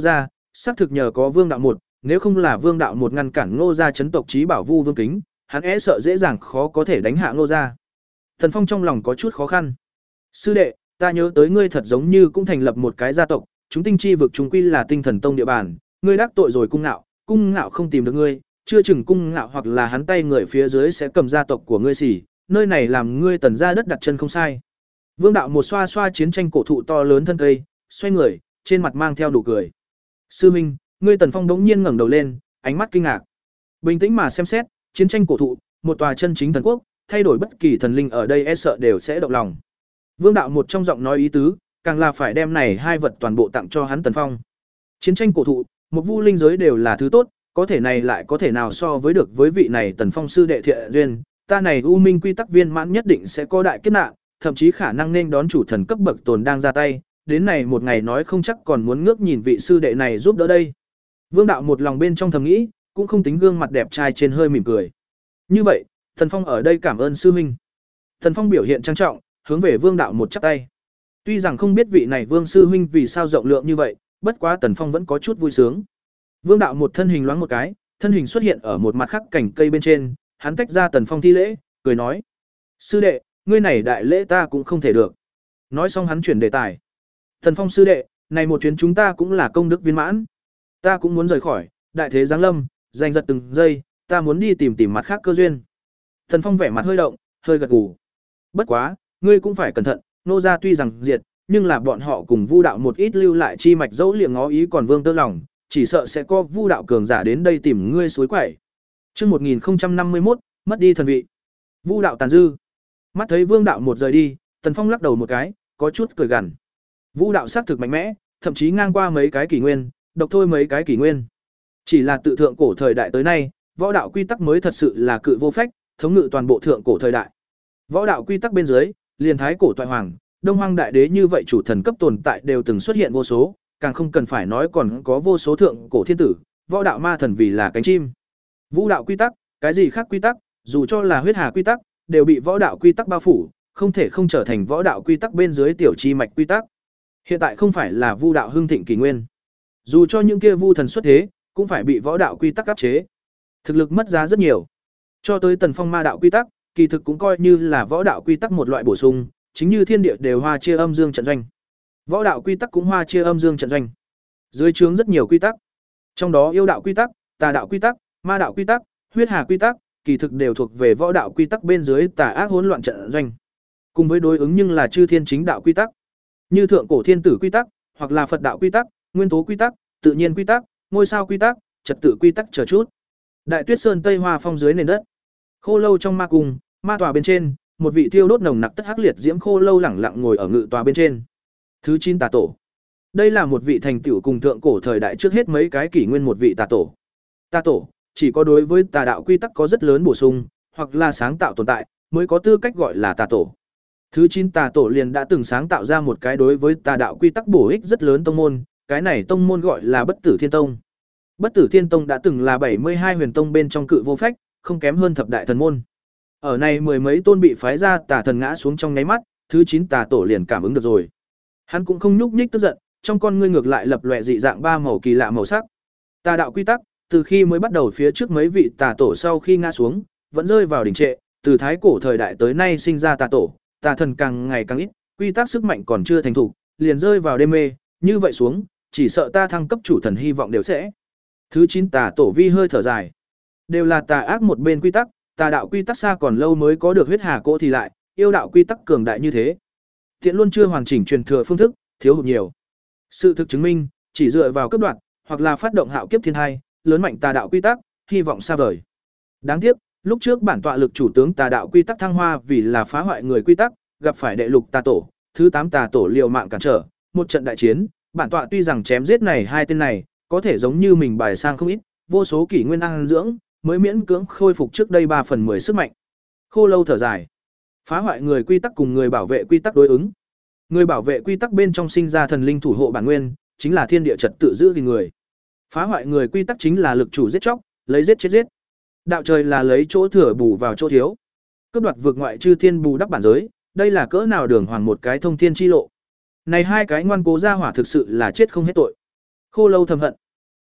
Speaker 1: xác thực nhờ có Vương đạo một, nếu không là Vương đạo một ngăn cản Ngô gia chấn tộc chí bảo Vu Vương Kính, hắn e sợ dễ dàng khó có thể đánh hạ Ngô gia. Tần Phong trong lòng có chút khó khăn. Sư đệ, ta nhớ tới ngươi thật giống như cũng thành lập một cái gia tộc, chúng tinh chi vực chúng quy là Tinh Thần Tông địa bàn, ngươi đắc tội rồi Cung Ngạo, Cung Ngạo không tìm được ngươi, chưa chừng Cung Ngạo hoặc là hắn tay người phía dưới sẽ cầm gia tộc của ngươi xỉ, nơi này làm ngươi Tần gia đất đặt chân không sai. Vương đạo một xoa xoa chiến tranh cổ thụ to lớn thân cây, xoay người, trên mặt mang theo nụ cười. Sư minh, ngươi Tần Phong đống nhiên ngẩng đầu lên, ánh mắt kinh ngạc. Bình tĩnh mà xem xét, chiến tranh cổ thụ, một tòa chân chính thần quốc, thay đổi bất kỳ thần linh ở đây e sợ đều sẽ động lòng. Vương đạo một trong giọng nói ý tứ, càng là phải đem này hai vật toàn bộ tặng cho hắn Tần Phong. Chiến tranh cổ thụ, một vu linh giới đều là thứ tốt, có thể này lại có thể nào so với được với vị này Tần Phong sư đệ thiện duyên, ta này u minh quy tắc viên mãn nhất định sẽ có đại kiếp nạn, thậm chí khả năng nên đón chủ thần cấp bậc tồn đang ra tay, đến này một ngày nói không chắc còn muốn ngước nhìn vị sư đệ này giúp đỡ đây. Vương đạo một lòng bên trong thầm nghĩ, cũng không tính gương mặt đẹp trai trên hơi mỉm cười. Như vậy, Tần Phong ở đây cảm ơn sư huynh. Tần Phong biểu hiện trang trọng, hướng về Vương đạo một chắp tay. Tuy rằng không biết vị này Vương sư huynh vì sao rộng lượng như vậy, bất quá Tần Phong vẫn có chút vui sướng. Vương đạo một thân hình loáng một cái, thân hình xuất hiện ở một mặt khác cành cây bên trên, hắn tách ra Tần Phong thi lễ, cười nói: "Sư đệ, ngươi này đại lễ ta cũng không thể được." Nói xong hắn chuyển đề tài. "Tần Phong sư đệ, này một chuyến chúng ta cũng là công đức viên mãn. Ta cũng muốn rời khỏi, đại thế giáng lâm, giành giật từng giây, ta muốn đi tìm tìm mặt khác cơ duyên." Tần Phong vẻ mặt hơi động, hơi gật gù. "Bất quá, ngươi cũng phải cẩn thận, nô gia tuy rằng diệt, nhưng là bọn họ cùng Vu đạo một ít lưu lại chi mạch dẫu liệng ngó ý còn vương tơ lòng, chỉ sợ sẽ có Vu đạo cường giả đến đây tìm ngươi suối quẩy." Chương một nghìn không trăm năm mươi mốt, mất đi thần vị. Vu đạo tàn dư. Mắt thấy Vương đạo một rời đi, Tần Phong lắc đầu một cái, có chút cười gằn. Vu đạo xác thực mạnh mẽ, thậm chí ngang qua mấy cái kỷ nguyên, độc thôi mấy cái kỷ nguyên. Chỉ là tự thượng cổ thời đại tới nay, võ đạo quy tắc mới thật sự là cự vô phách, thống ngự toàn bộ thượng cổ thời đại. Võ đạo quy tắc bên dưới, liền thái cổ toại hoàng, Đông Hoang đại đế như vậy chủ thần cấp tồn tại đều từng xuất hiện vô số, càng không cần phải nói còn có vô số thượng cổ thiên tử, võ đạo ma thần vì là cánh chim. Vũ đạo quy tắc, cái gì khác quy tắc, dù cho là huyết hà quy tắc, đều bị võ đạo quy tắc bao phủ, không thể không trở thành võ đạo quy tắc bên dưới tiểu chi mạch quy tắc. Hiện tại không phải là Vu đạo hưng thịnh kỷ nguyên. Dù cho những kia vu thần xuất thế, cũng phải bị võ đạo quy tắc áp chế. Thực lực mất giá rất nhiều. Cho tới Tần Phong ma đạo quy tắc, kỳ thực cũng coi như là võ đạo quy tắc một loại bổ sung, chính như thiên địa đều hoa chia âm dương trận doanh. Võ đạo quy tắc cũng hoa chia âm dương trận doanh. Dưới trướng rất nhiều quy tắc. Trong đó yêu đạo quy tắc, tà đạo quy tắc, ma đạo quy tắc, huyết hà quy tắc, kỳ thực đều thuộc về võ đạo quy tắc bên dưới tà ác hỗn loạn trận doanh. Cùng với đối ứng nhưng là chư thiên chính đạo quy tắc, như thượng cổ thiên tử quy tắc, hoặc là Phật đạo quy tắc, nguyên tố quy tắc, tự nhiên quy tắc, ngôi sao quy tắc, trật tự quy tắc chờ chút. Đại Tuyết Sơn Tây Hoa Phong dưới nền đất, Khô Lâu trong ma cung, ma tòa bên trên, một vị thiêu đốt nồng nặc tất hắc liệt diễm Khô Lâu lẳng lặng ngồi ở ngự tòa bên trên. Thứ chín tà tổ. Đây là một vị thành tựu cùng thượng cổ thời đại trước hết mấy cái kỷ nguyên một vị tà tổ. Tà tổ chỉ có đối với tà đạo quy tắc có rất lớn bổ sung, hoặc là sáng tạo tồn tại, mới có tư cách gọi là tà tổ. Thứ chín tà tổ liền đã từng sáng tạo ra một cái đối với tà đạo quy tắc bổ ích rất lớn tông môn, cái này tông môn gọi là Bất Tử Thiên Tông. Bất Tử Thiên Tông đã từng là bảy mươi hai huyền tông bên trong cự vô phách, không kém hơn thập đại thần môn. Ở này mười mấy tôn bị phái ra tà thần ngã xuống trong nháy mắt, thứ chín tà tổ liền cảm ứng được rồi. Hắn cũng không nhúc nhích tức giận, trong con ngươi ngược lại lập lòe dị dạng ba màu kỳ lạ màu sắc. Tà đạo quy tắc, từ khi mới bắt đầu phía trước mấy vị tà tổ sau khi ngã xuống, vẫn rơi vào đỉnh trệ, từ thái cổ thời đại tới nay sinh ra tà tổ, tà thần càng ngày càng ít, quy tắc sức mạnh còn chưa thành thục, liền rơi vào đê mê, như vậy xuống, chỉ sợ ta thăng cấp chủ thần hy vọng đều sẽ. Thứ chín tà tổ vi hơi thở dài. Đều là tà ác một bên quy tắc, tà đạo quy tắc xa còn lâu mới có được huyết hà cỗ thì lại, yêu đạo quy tắc cường đại như thế. Tiện luôn chưa hoàn chỉnh truyền thừa phương thức, thiếu hụt nhiều. Sự thực chứng minh, chỉ dựa vào cấp đoạn, hoặc là phát động hạo kiếp thiên thai, lớn mạnh tà đạo quy tắc, hy vọng xa vời. Đáng tiếc, lúc trước bản tọa lực chủ tướng tà đạo quy tắc thăng hoa vì là phá hoại người quy tắc, gặp phải đệ lục tà tổ, thứ tám tà tổ liều mạng cản trở, một trận đại chiến, bản tọa tuy rằng chém giết này hai tên này, có thể giống như mình bài sang không ít, vô số kỷ nguyên ăn dưỡng, mới miễn cưỡng khôi phục trước đây ba phần mười sức mạnh. Khô Lâu thở dài. Phá hoại người quy tắc cùng người bảo vệ quy tắc đối ứng. Người bảo vệ quy tắc bên trong sinh ra thần linh thủ hộ bản nguyên, chính là thiên địa trật tự giữ gìn người. Phá hoại người quy tắc chính là lực chủ giết chóc, lấy giết chết giết. Đạo trời là lấy chỗ thừa bù vào chỗ thiếu. Cướp đoạt vượt ngoại chư thiên bù đắp bản giới, đây là cỡ nào đường hoàng một cái thông thiên chi lộ. Này hai cái ngoan cố gia hỏa thực sự là chết không hết tội. Khô Lâu thầm hận.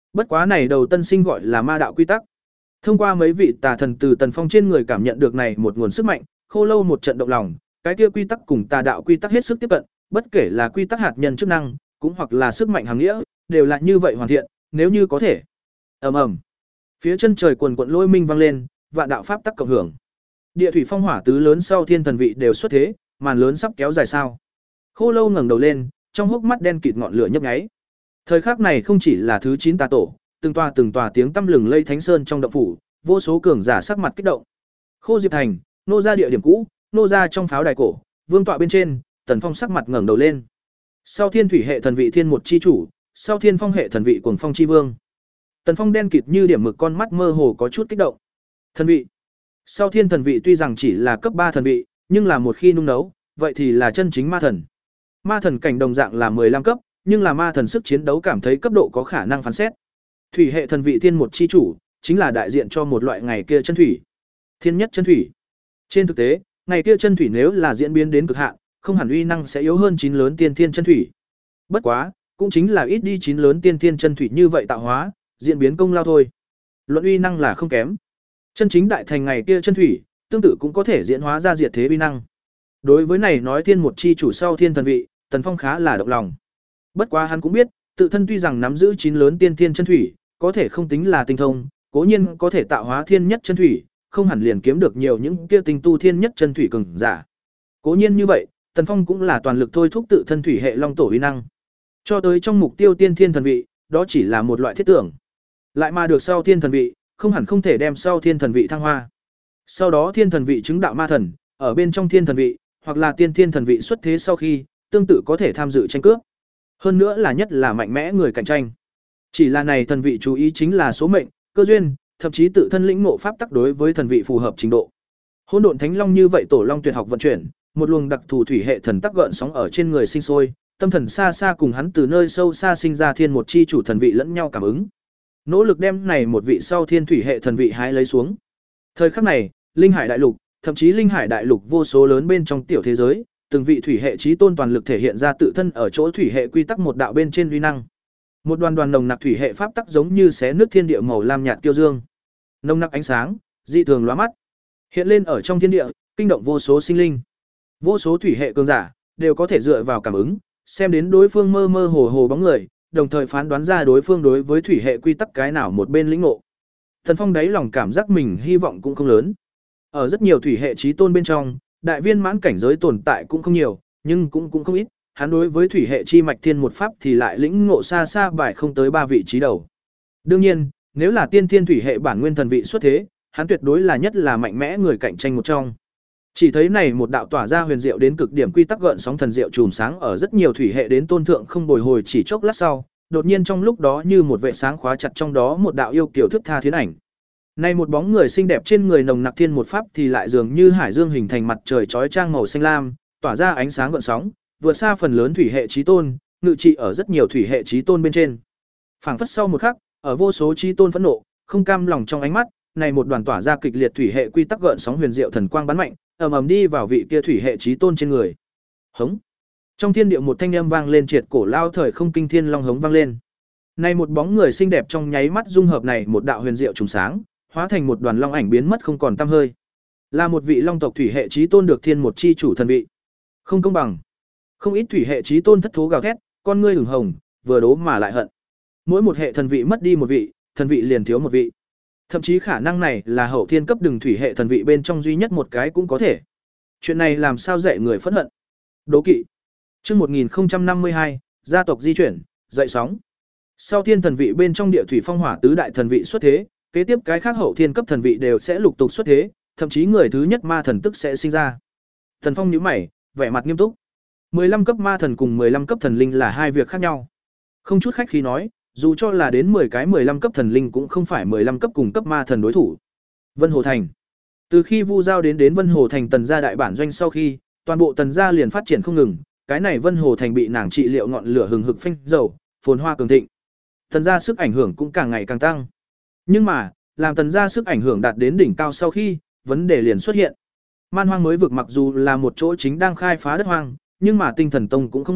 Speaker 1: Bất quá này đầu tân sinh gọi là ma đạo quy tắc. Thông qua mấy vị tà thần từ Tần Phong trên người cảm nhận được này một nguồn sức mạnh, Khô Lâu một trận động lòng, cái kia quy tắc cùng tà đạo quy tắc hết sức tiếp cận, bất kể là quy tắc hạt nhân chức năng, cũng hoặc là sức mạnh hàm nghĩa, đều là như vậy hoàn thiện, nếu như có thể. Ầm ầm. Phía chân trời quần quần lôi minh vang lên, vạn đạo pháp tắc cộng hưởng. Địa thủy phong hỏa tứ lớn sau thiên thần vị đều xuất thế, màn lớn sắp kéo dài sao. Khô Lâu ngẩng đầu lên, trong hốc mắt đen kịt ngọn lửa nhấp nháy. Thời khắc này không chỉ là thứ chín tà tổ, từng tòa từng tòa tiếng tăm lừng lây thánh sơn trong động phủ, vô số cường giả sắc mặt kích động. Khô Diệp Thành, nô ra địa điểm cũ, nô ra trong pháo đài cổ, vương tọa bên trên, Tần Phong sắc mặt ngẩng đầu lên. Sau thiên thủy hệ thần vị thiên một chi chủ, sau thiên phong hệ thần vị cuồng phong chi vương. Tần Phong đen kịt như điểm mực con mắt mơ hồ có chút kích động. Thần vị. Sau thiên thần vị tuy rằng chỉ là cấp ba thần vị, nhưng là một khi nung nấu, vậy thì là chân chính ma thần. Ma thần cảnh đồng dạng là mười lăm cấp, nhưng là ma thần sức chiến đấu cảm thấy cấp độ có khả năng phán xét. Thủy hệ thần vị thiên một chi chủ, chính là đại diện cho một loại ngày kia chân thủy. Thiên nhất chân thủy. Trên thực tế, ngày kia chân thủy nếu là diễn biến đến cực hạn, không hẳn uy năng sẽ yếu hơn chín lớn tiên thiên chân thủy. Bất quá, cũng chính là ít đi chín lớn tiên thiên chân thủy như vậy tạo hóa, diễn biến công lao thôi. Luận uy năng là không kém. Chân chính đại thành ngày kia chân thủy, tương tự cũng có thể diễn hóa ra diệt thế uy năng. Đối với này nói thiên một chi chủ sau thiên thần vị, Tần Phong khá là động lòng. Bất quá hắn cũng biết, tự thân tuy rằng nắm giữ chín lớn tiên thiên chân thủy, có thể không tính là tinh thông, cố nhiên có thể tạo hóa thiên nhất chân thủy, không hẳn liền kiếm được nhiều những kia tinh tu thiên nhất chân thủy cường giả. Cố nhiên như vậy, Tần Phong cũng là toàn lực thôi thúc tự thân thủy hệ long tổ uy năng. Cho tới trong mục tiêu tiên thiên thần vị, đó chỉ là một loại thiết tưởng. Lại mà được sau thiên thần vị, không hẳn không thể đem sau thiên thần vị thăng hoa. Sau đó thiên thần vị chứng đạo ma thần, ở bên trong thiên thần vị, hoặc là tiên thiên thần vị xuất thế sau khi, tương tự có thể tham dự tranh cướp. Hơn nữa là nhất là mạnh mẽ người cạnh tranh. Chỉ là này thần vị chú ý chính là số mệnh, cơ duyên, thậm chí tự thân lĩnh ngộ pháp tắc đối với thần vị phù hợp trình độ. Hỗn độn thánh long như vậy tổ long tuyệt học vận chuyển, một luồng đặc thù thủy hệ thần tắc gợn sóng ở trên người sinh sôi, tâm thần xa xa cùng hắn từ nơi sâu xa sinh ra thiên một chi chủ thần vị lẫn nhau cảm ứng. Nỗ lực đem này một vị sau thiên thủy hệ thần vị hái lấy xuống. Thời khắc này, linh hải đại lục, thậm chí linh hải đại lục vô số lớn bên trong tiểu thế giới, từng vị thủy hệ chí tôn toàn lực thể hiện ra tự thân ở chỗ thủy hệ quy tắc một đạo bên trên uy năng. Một đoàn đoàn nồng nặc thủy hệ pháp tắc giống như xé nước thiên địa màu lam nhạt kiêu dương. Nồng nặc ánh sáng, dị thường lóa mắt, hiện lên ở trong thiên địa, kinh động vô số sinh linh. Vô số thủy hệ cường giả đều có thể dựa vào cảm ứng, xem đến đối phương mơ mơ hồ hồ bóng người, đồng thời phán đoán ra đối phương đối với thủy hệ quy tắc cái nào một bên lĩnh ngộ. Thần Phong đáy lòng cảm giác mình hy vọng cũng không lớn. Ở rất nhiều thủy hệ chí tôn bên trong, đại viên mãn cảnh giới tồn tại cũng không nhiều, nhưng cũng cũng không ít. Hắn đối với thủy hệ chi mạch thiên một pháp thì lại lĩnh ngộ xa xa bài không tới ba vị trí đầu. Đương nhiên, nếu là tiên thiên thủy hệ bản nguyên thần vị xuất thế, hắn tuyệt đối là nhất là mạnh mẽ người cạnh tranh một trong. Chỉ thấy này một đạo tỏa ra huyền diệu đến cực điểm quy tắc gợn sóng thần diệu chùm sáng ở rất nhiều thủy hệ đến tôn thượng không bồi hồi chỉ chốc lát sau, đột nhiên trong lúc đó như một vệ sáng khóa chặt trong đó một đạo yêu kiều thức tha thiên ảnh. Này một bóng người xinh đẹp trên người nồng nặc thiên một pháp thì lại dường như hải dương hình thành mặt trời chói chang màu xanh lam, tỏa ra ánh sáng gợn sóng, vượt xa phần lớn thủy hệ chí tôn, ngự trị ở rất nhiều thủy hệ chí tôn bên trên. Phảng phất sau một khắc, ở vô số chí tôn phẫn nộ, không cam lòng trong ánh mắt, này một đoàn tỏa ra kịch liệt thủy hệ quy tắc gợn sóng huyền diệu thần quang bắn mạnh, ầm ầm đi vào vị kia thủy hệ chí tôn trên người. Hống. Trong thiên địa một thanh âm vang lên triệt cổ lao thời không kinh thiên long hống vang lên. Này một bóng người xinh đẹp trong nháy mắt dung hợp này một đạo huyền diệu trùng sáng, hóa thành một đoàn long ảnh biến mất không còn tăm hơi. Là một vị long tộc thủy hệ chí tôn được thiên một chi chủ thần vị. Không công bằng. Không ít thủy hệ chí tôn thất thố gào thét, con ngươi ửng hồng, vừa đố mà lại hận. Mỗi một hệ thần vị mất đi một vị, thần vị liền thiếu một vị. Thậm chí khả năng này là hậu thiên cấp đường thủy hệ thần vị bên trong duy nhất một cái cũng có thể. Chuyện này làm sao dạy người phẫn hận. Đố kỵ. Chương một nghìn không trăm năm mươi hai, gia tộc di chuyển, dậy sóng. Sau thiên thần vị bên trong địa thủy phong hỏa tứ đại thần vị xuất thế, kế tiếp cái khác hậu thiên cấp thần vị đều sẽ lục tục xuất thế, thậm chí người thứ nhất ma thần tức sẽ sinh ra. Thần Phong nhíu mày, vẻ mặt nghiêm túc. mười lăm cấp ma thần cùng mười lăm cấp thần linh là hai việc khác nhau. Không chút khách khí nói, dù cho là đến mười cái mười lăm cấp thần linh cũng không phải mười lăm cấp cùng cấp ma thần đối thủ. Vân Hồ Thành. Từ khi Vu Giao đến đến Vân Hồ Thành Tần gia đại bản doanh sau khi, toàn bộ Tần gia liền phát triển không ngừng, cái này Vân Hồ Thành bị nàng trị liệu ngọn lửa hừng hực phanh dầu, phồn hoa cường thịnh. Tần gia sức ảnh hưởng cũng càng ngày càng tăng. Nhưng mà, làm Tần gia sức ảnh hưởng đạt đến đỉnh cao sau khi, vấn đề liền xuất hiện. Man Hoang mới vực mặc dù là một chỗ chính đang khai phá đất hoang, nhưng mà Tinh Thần Tông cũng không đốc,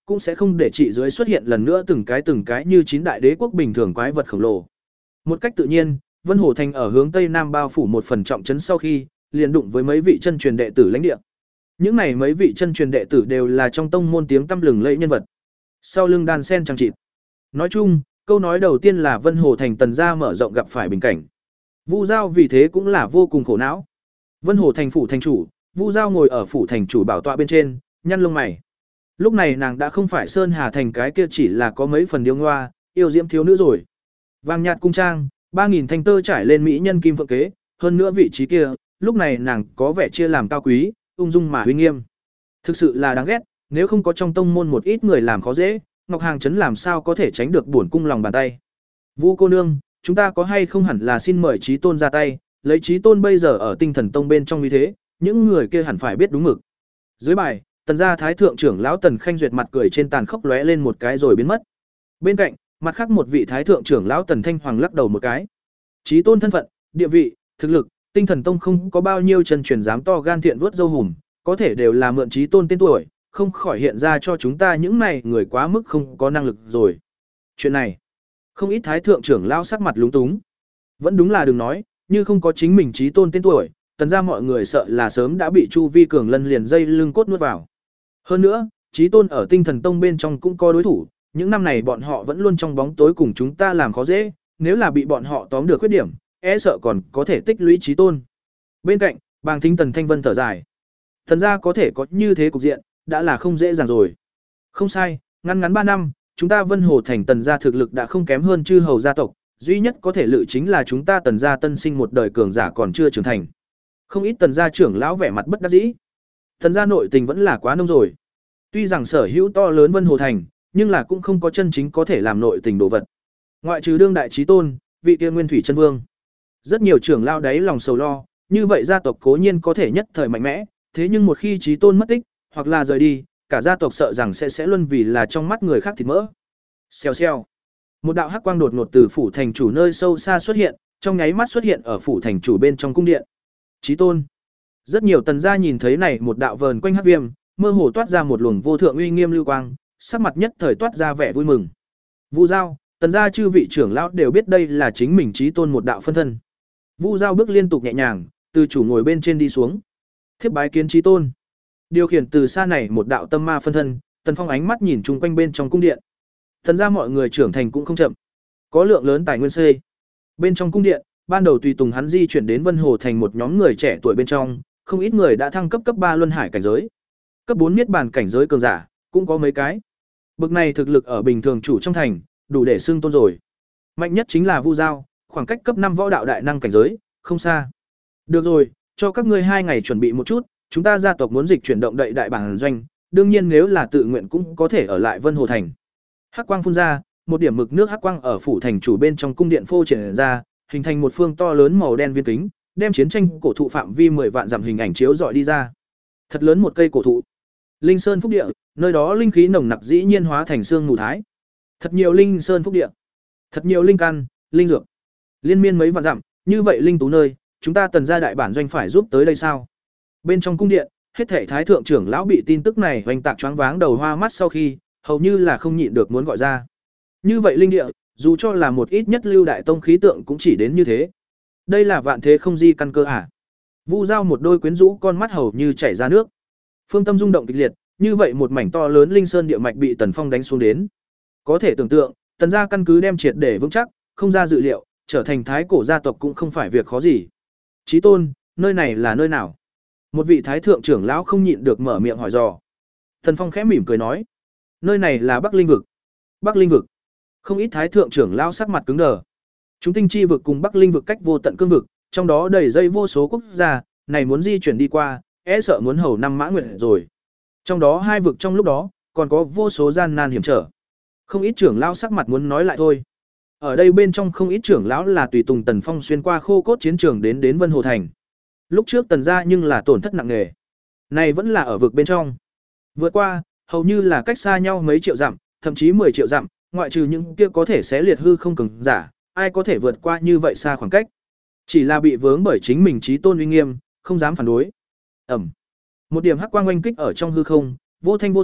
Speaker 1: cũng sẽ không để trị dưới xuất hiện lần nữa từng cái từng cái như chín đại đế quốc bình thường quái vật khổng lồ. Một cách tự nhiên, Vân Hồ Thành ở hướng tây nam bao phủ một phần trọng trấn sau khi, liền đụng với mấy vị chân truyền đệ tử lãnh địa. Những này mấy vị chân truyền đệ tử đều là trong tông môn tiếng tăm lừng lẫy nhân vật. Sau lưng đan sen trang trịt. Nói chung, câu nói đầu tiên là Vân Hồ Thành Tần gia mở rộng gặp phải bình cảnh. Vu Giao vì thế cũng là vô cùng khổ não. Vân Hồ Thành phủ thành chủ, Vu Giao ngồi ở phủ thành chủ bảo tọa bên trên, nhăn lông mày. Lúc này nàng đã không phải Sơn Hà Thành cái kia chỉ là có mấy phần điêu ngoa, yêu diễm thiếu nữ rồi. Vàng nhạt cung trang, ba nghìn thanh tơ trải lên mỹ nhân kim phượng kế, hơn nữa vị trí kia, lúc này nàng có vẻ chia làm cao quý, ung dung mà uy nghiêm. Thực sự là đáng ghét, nếu không có trong tông môn một ít người làm khó dễ, Ngọc Hàng trấn làm sao có thể tránh được bổn cung lòng bàn tay. Vu cô nương, chúng ta có hay không hẳn là xin mời Chí Tôn ra tay, lấy Chí Tôn bây giờ ở Tinh Thần Tông bên trong như thế, những người kia hẳn phải biết đúng mực. Dưới bài, Tần gia thái thượng trưởng lão Tần Khanh Duyệt mặt cười trên tàn khốc lóe lên một cái rồi biến mất. Bên cạnh, mặt khác một vị thái thượng trưởng lão Tần Thanh Hoàng lắc đầu một cái. Chí Tôn thân phận, địa vị, thực lực, Tinh Thần Tông không có bao nhiêu chân truyền dám to gan thiện vuốt dâu hùm, có thể đều là mượn Chí Tôn tên tuổi, không khỏi hiện ra cho chúng ta những này người quá mức không có năng lực rồi. Chuyện này, không ít thái thượng trưởng lão sắc mặt lúng túng. Vẫn đúng là đừng nói, như không có chính mình Chí Tôn tên tuổi, Tần gia mọi người sợ là sớm đã bị Chu Vi Cường Lân liền dây lưng cốt nuốt vào. Hơn nữa, Chí Tôn ở Tinh Thần Tông bên trong cũng có đối thủ, những năm này bọn họ vẫn luôn trong bóng tối cùng chúng ta làm khó dễ, nếu là bị bọn họ tóm được khuyết điểm, e sợ còn có thể tích lũy Chí Tôn. Bên cạnh, Bàng Thính Tần Thanh Vân thở dài. Thần gia có thể có như thế cục diện, đã là không dễ dàng rồi. Không sai, ngắn ngắn ba năm, chúng ta Vân Hồ Thành Tần gia thực lực đã không kém hơn chư hầu gia tộc, duy nhất có thể lự chính là chúng ta Tần gia tân sinh một đời cường giả còn chưa trưởng thành. Không ít Tần gia trưởng lão vẻ mặt bất đắc dĩ. Tần gia nội tình vẫn là quá nông rồi. Tuy rằng sở hữu to lớn Vân Hồ Thành, nhưng là cũng không có chân chính có thể làm nội tình đồ vật. Ngoại trừ đương đại chí tôn, vị kia Nguyên Thủy Chân Vương. Rất nhiều trưởng lão đáy lòng sầu lo, như vậy gia tộc cố nhiên có thể nhất thời mạnh mẽ, thế nhưng một khi chí tôn mất tích, hoặc là rời đi, cả gia tộc sợ rằng sẽ sẽ luôn vì là trong mắt người khác thịt mỡ. Xèo xèo. Một đạo hắc quang đột ngột từ phủ thành chủ nơi sâu xa xuất hiện, trong nháy mắt xuất hiện ở phủ thành chủ bên trong cung điện. Chí tôn. Rất nhiều tần gia nhìn thấy này một đạo vờn quanh hắc viêm, mơ hồ toát ra một luồng vô thượng uy nghiêm lưu quang, sắc mặt nhất thời toát ra vẻ vui mừng. Vu Giao, tần gia chư vị trưởng lão đều biết đây là chính mình chí tôn một đạo phân thân. Vu Giao bước liên tục nhẹ nhàng, từ chủ ngồi bên trên đi xuống. Thiếp bái kiến chí tôn. Điều khiển từ xa này một đạo tâm ma phân thân, Tần Phong ánh mắt nhìn chung quanh bên trong cung điện. Tần gia mọi người trưởng thành cũng không chậm, có lượng lớn tài nguyên xây. Bên trong cung điện, ban đầu tùy tùng hắn di chuyển đến Vân Hồ thành một nhóm người trẻ tuổi bên trong, không ít người đã thăng cấp cấp ba luân hải cảnh giới. Cấp bốn niết bàn cảnh giới cường giả, cũng có mấy cái. Bực này thực lực ở bình thường chủ trong thành, đủ để xưng tôn rồi. Mạnh nhất chính là Vu Giao, khoảng cách cấp năm võ đạo đại năng cảnh giới, không xa. Được rồi, cho các ngươi hai ngày chuẩn bị một chút, chúng ta gia tộc muốn dịch chuyển động đậy đại bản doanh, đương nhiên nếu là tự nguyện cũng có thể ở lại Vân Hồ thành. Hắc quang phun ra, một điểm mực nước hắc quang ở phủ thành chủ bên trong cung điện phô triển ra, hình thành một phương to lớn màu đen viên kính, đem chiến tranh cổ thụ phạm vi mười vạn dặm hình ảnh chiếu rọi đi ra. Thật lớn một cây cổ thụ. Linh Sơn phúc địa, nơi đó linh khí nồng nặc dĩ nhiên hóa thành xương mù thái. Thật nhiều Linh Sơn phúc địa. Thật nhiều linh căn, linh dược. Liên miên mấy vạn dặm, như vậy linh tú nơi, chúng ta Tần gia đại bản doanh phải giúp tới đây sao? Bên trong cung điện, hết thảy thái thượng trưởng lão bị tin tức này hoành tạc choáng váng đầu hoa mắt sau khi, hầu như là không nhịn được muốn gọi ra. Như vậy linh địa, dù cho là một ít nhất lưu đại tông khí tượng cũng chỉ đến như thế. Đây là vạn thế không di căn cơ à? Vu Giao một đôi quyến rũ con mắt hầu như chảy ra nước. Phương tâm rung động kịch liệt, như vậy một mảnh to lớn linh sơn địa mạch bị Tần Phong đánh xuống đến. Có thể tưởng tượng, Tần gia căn cứ đem triệt để vững chắc, không ra dự liệu, trở thành thái cổ gia tộc cũng không phải việc khó gì. Chí tôn, nơi này là nơi nào? Một vị thái thượng trưởng lão không nhịn được mở miệng hỏi dò. Tần Phong khẽ mỉm cười nói, nơi này là Bắc Linh vực. Bắc Linh vực. Không ít thái thượng trưởng lão sắc mặt cứng đờ. Chúng tinh chi vực cùng Bắc Linh vực cách vô tận cương vực, trong đó đầy dây vô số quốc gia, này muốn di chuyển đi qua, e sợ muốn hầu năm mã nguyện rồi. Trong đó hai vực trong lúc đó, còn có vô số gian nan hiểm trở. Không ít trưởng lão sắc mặt muốn nói lại thôi. Ở đây bên trong không ít trưởng lão là tùy tùng Tần Phong xuyên qua khô cốt chiến trường đến đến Vân Hồ thành. Lúc trước Tần gia nhưng là tổn thất nặng nề. Này vẫn là ở vực bên trong. Vượt qua, hầu như là cách xa nhau mấy triệu dặm, thậm chí mười triệu dặm, ngoại trừ những kia có thể xé liệt hư không cường giả, ai có thể vượt qua như vậy xa khoảng cách. Chỉ là bị vướng bởi chính mình chí tôn uy nghiêm, không dám phản đối. Ẩm. Một điểm hắc quang oanh kích ở trong hư không, vô thanh vô tức,